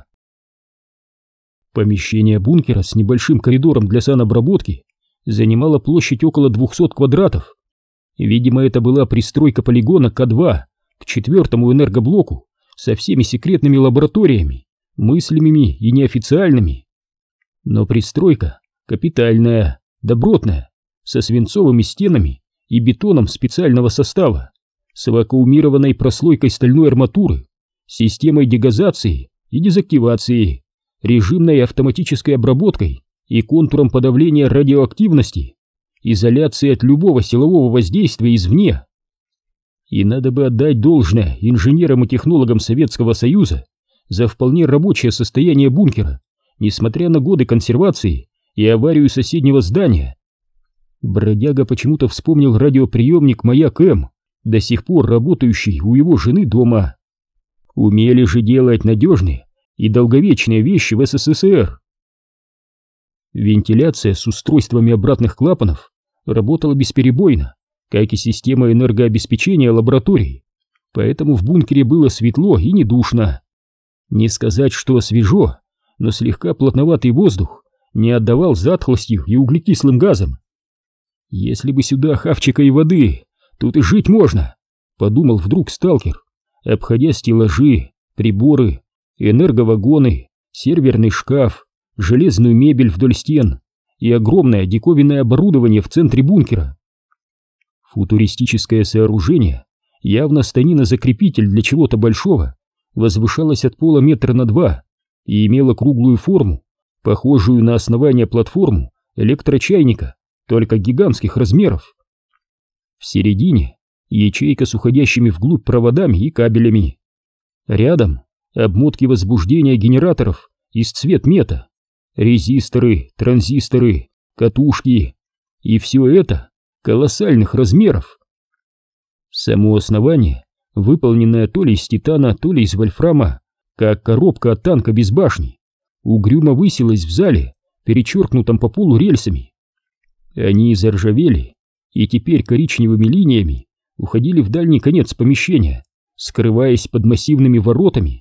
Помещение бункера с небольшим коридором для санобработки занимало площадь около двухсот квадратов. Видимо, это была пристройка полигона К два к четвертому энергоблоку со всеми секретными лабораториями, мыслимыми и неофициальными. Но пристройка капитальная, добротная, со свинцовыми стенами и бетоном специального состава, с вакуумированной прослойкой стальной арматуры, системой дегазации и дезактивации, режимной автоматической обработкой и контуром подавления радиоактивности, изоляцией от любого силового воздействия извне. И надо бы отдать должное инженерам и технологам Советского Союза за вполне рабочее состояние бункера, несмотря на годы консервации и аварию соседнего здания. Бродяга почему-то вспомнил радиоприемник «Маяк-М», до сих пор работающий у его жены дома. Умели же делать надежные и долговечные вещи в СССР. Вентиляция с устройствами обратных клапанов работала бесперебойно, как и система энергообеспечения лабораторий, поэтому в бункере было светло и не душно. Не сказать, что свежо, но слегка плотноватый воздух не отдавал затхлостью и углекислым газом. «Если бы сюда хавчика и воды, тут и жить можно», — подумал вдруг сталкер, обходя стеллажи, приборы, энерговагоны, серверный шкаф, железную мебель вдоль стен и огромное диковинное оборудование в центре бункера. Футуристическое сооружение, явно станина-закрепитель для чего-то большого, возвышалось от пола метра на два и имело круглую форму, похожую на основание платформу электрочайника, только гигантских размеров. В середине ячейка с уходящими вглубь проводами и кабелями. Рядом обмотки возбуждения генераторов из цветмета, резисторы, транзисторы, катушки, и все это колоссальных размеров. Само основание, выполненное то ли из титана, то ли из вольфрама, как коробка от танка без башни, угрюмо высилось в зале, перечеркнутом по полу рельсами. Они заржавели и теперь коричневыми линиями уходили в дальний конец помещения, скрываясь под массивными воротами.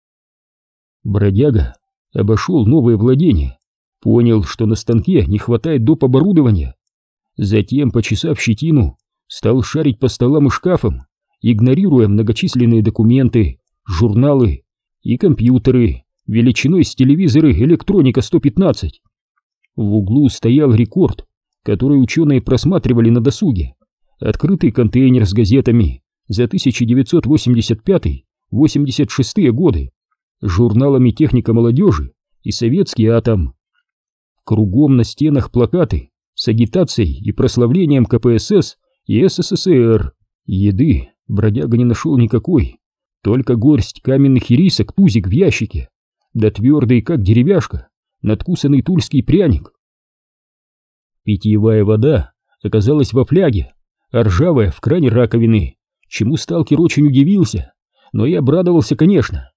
Бродяга обошел новое владение, понял, что на станке не хватает доп. Оборудования. Затем, почесав щетину, стал шарить по столам и шкафам, игнорируя многочисленные документы, журналы и компьютеры величиной с телевизоры «Электроника сто пятнадцать». В углу стоял рекорд, который ученые просматривали на досуге, открытый контейнер с газетами за тысяча девятьсот восемьдесят пятый — восемьдесят шестые годы, журналами «Техника молодежи» и «Советский атом». Кругом на стенах плакаты с агитацией и прославлением ка пэ эс эс и эс эс эс эр. Еды бродяга не нашел никакой, только горсть каменных ирисок, пузик в ящике, да твердый, как деревяшка, надкусанный тульский пряник. Питьевая вода оказалась во фляге, а ржавая в кране раковины, чему сталкер очень удивился, но и обрадовался, конечно.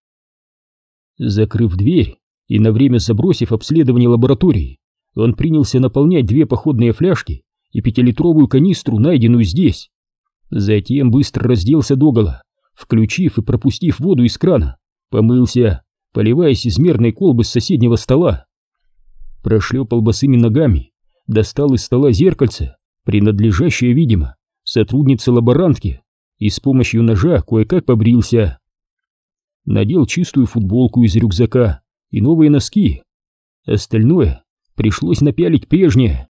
Закрыв дверь и на время забросив обследование лаборатории, он принялся наполнять две походные фляжки и пятилитровую канистру, найденную здесь. Затем быстро разделся догола, включив и пропустив воду из крана, помылся, поливаясь из мерной колбы с соседнего стола. Прошлепал босыми ногами, достал из стола зеркальце, принадлежащее, видимо, сотруднице-лаборантке, и с помощью ножа кое-как побрился. Надел чистую футболку из рюкзака и новые носки. Остальное пришлось напялить прежнее.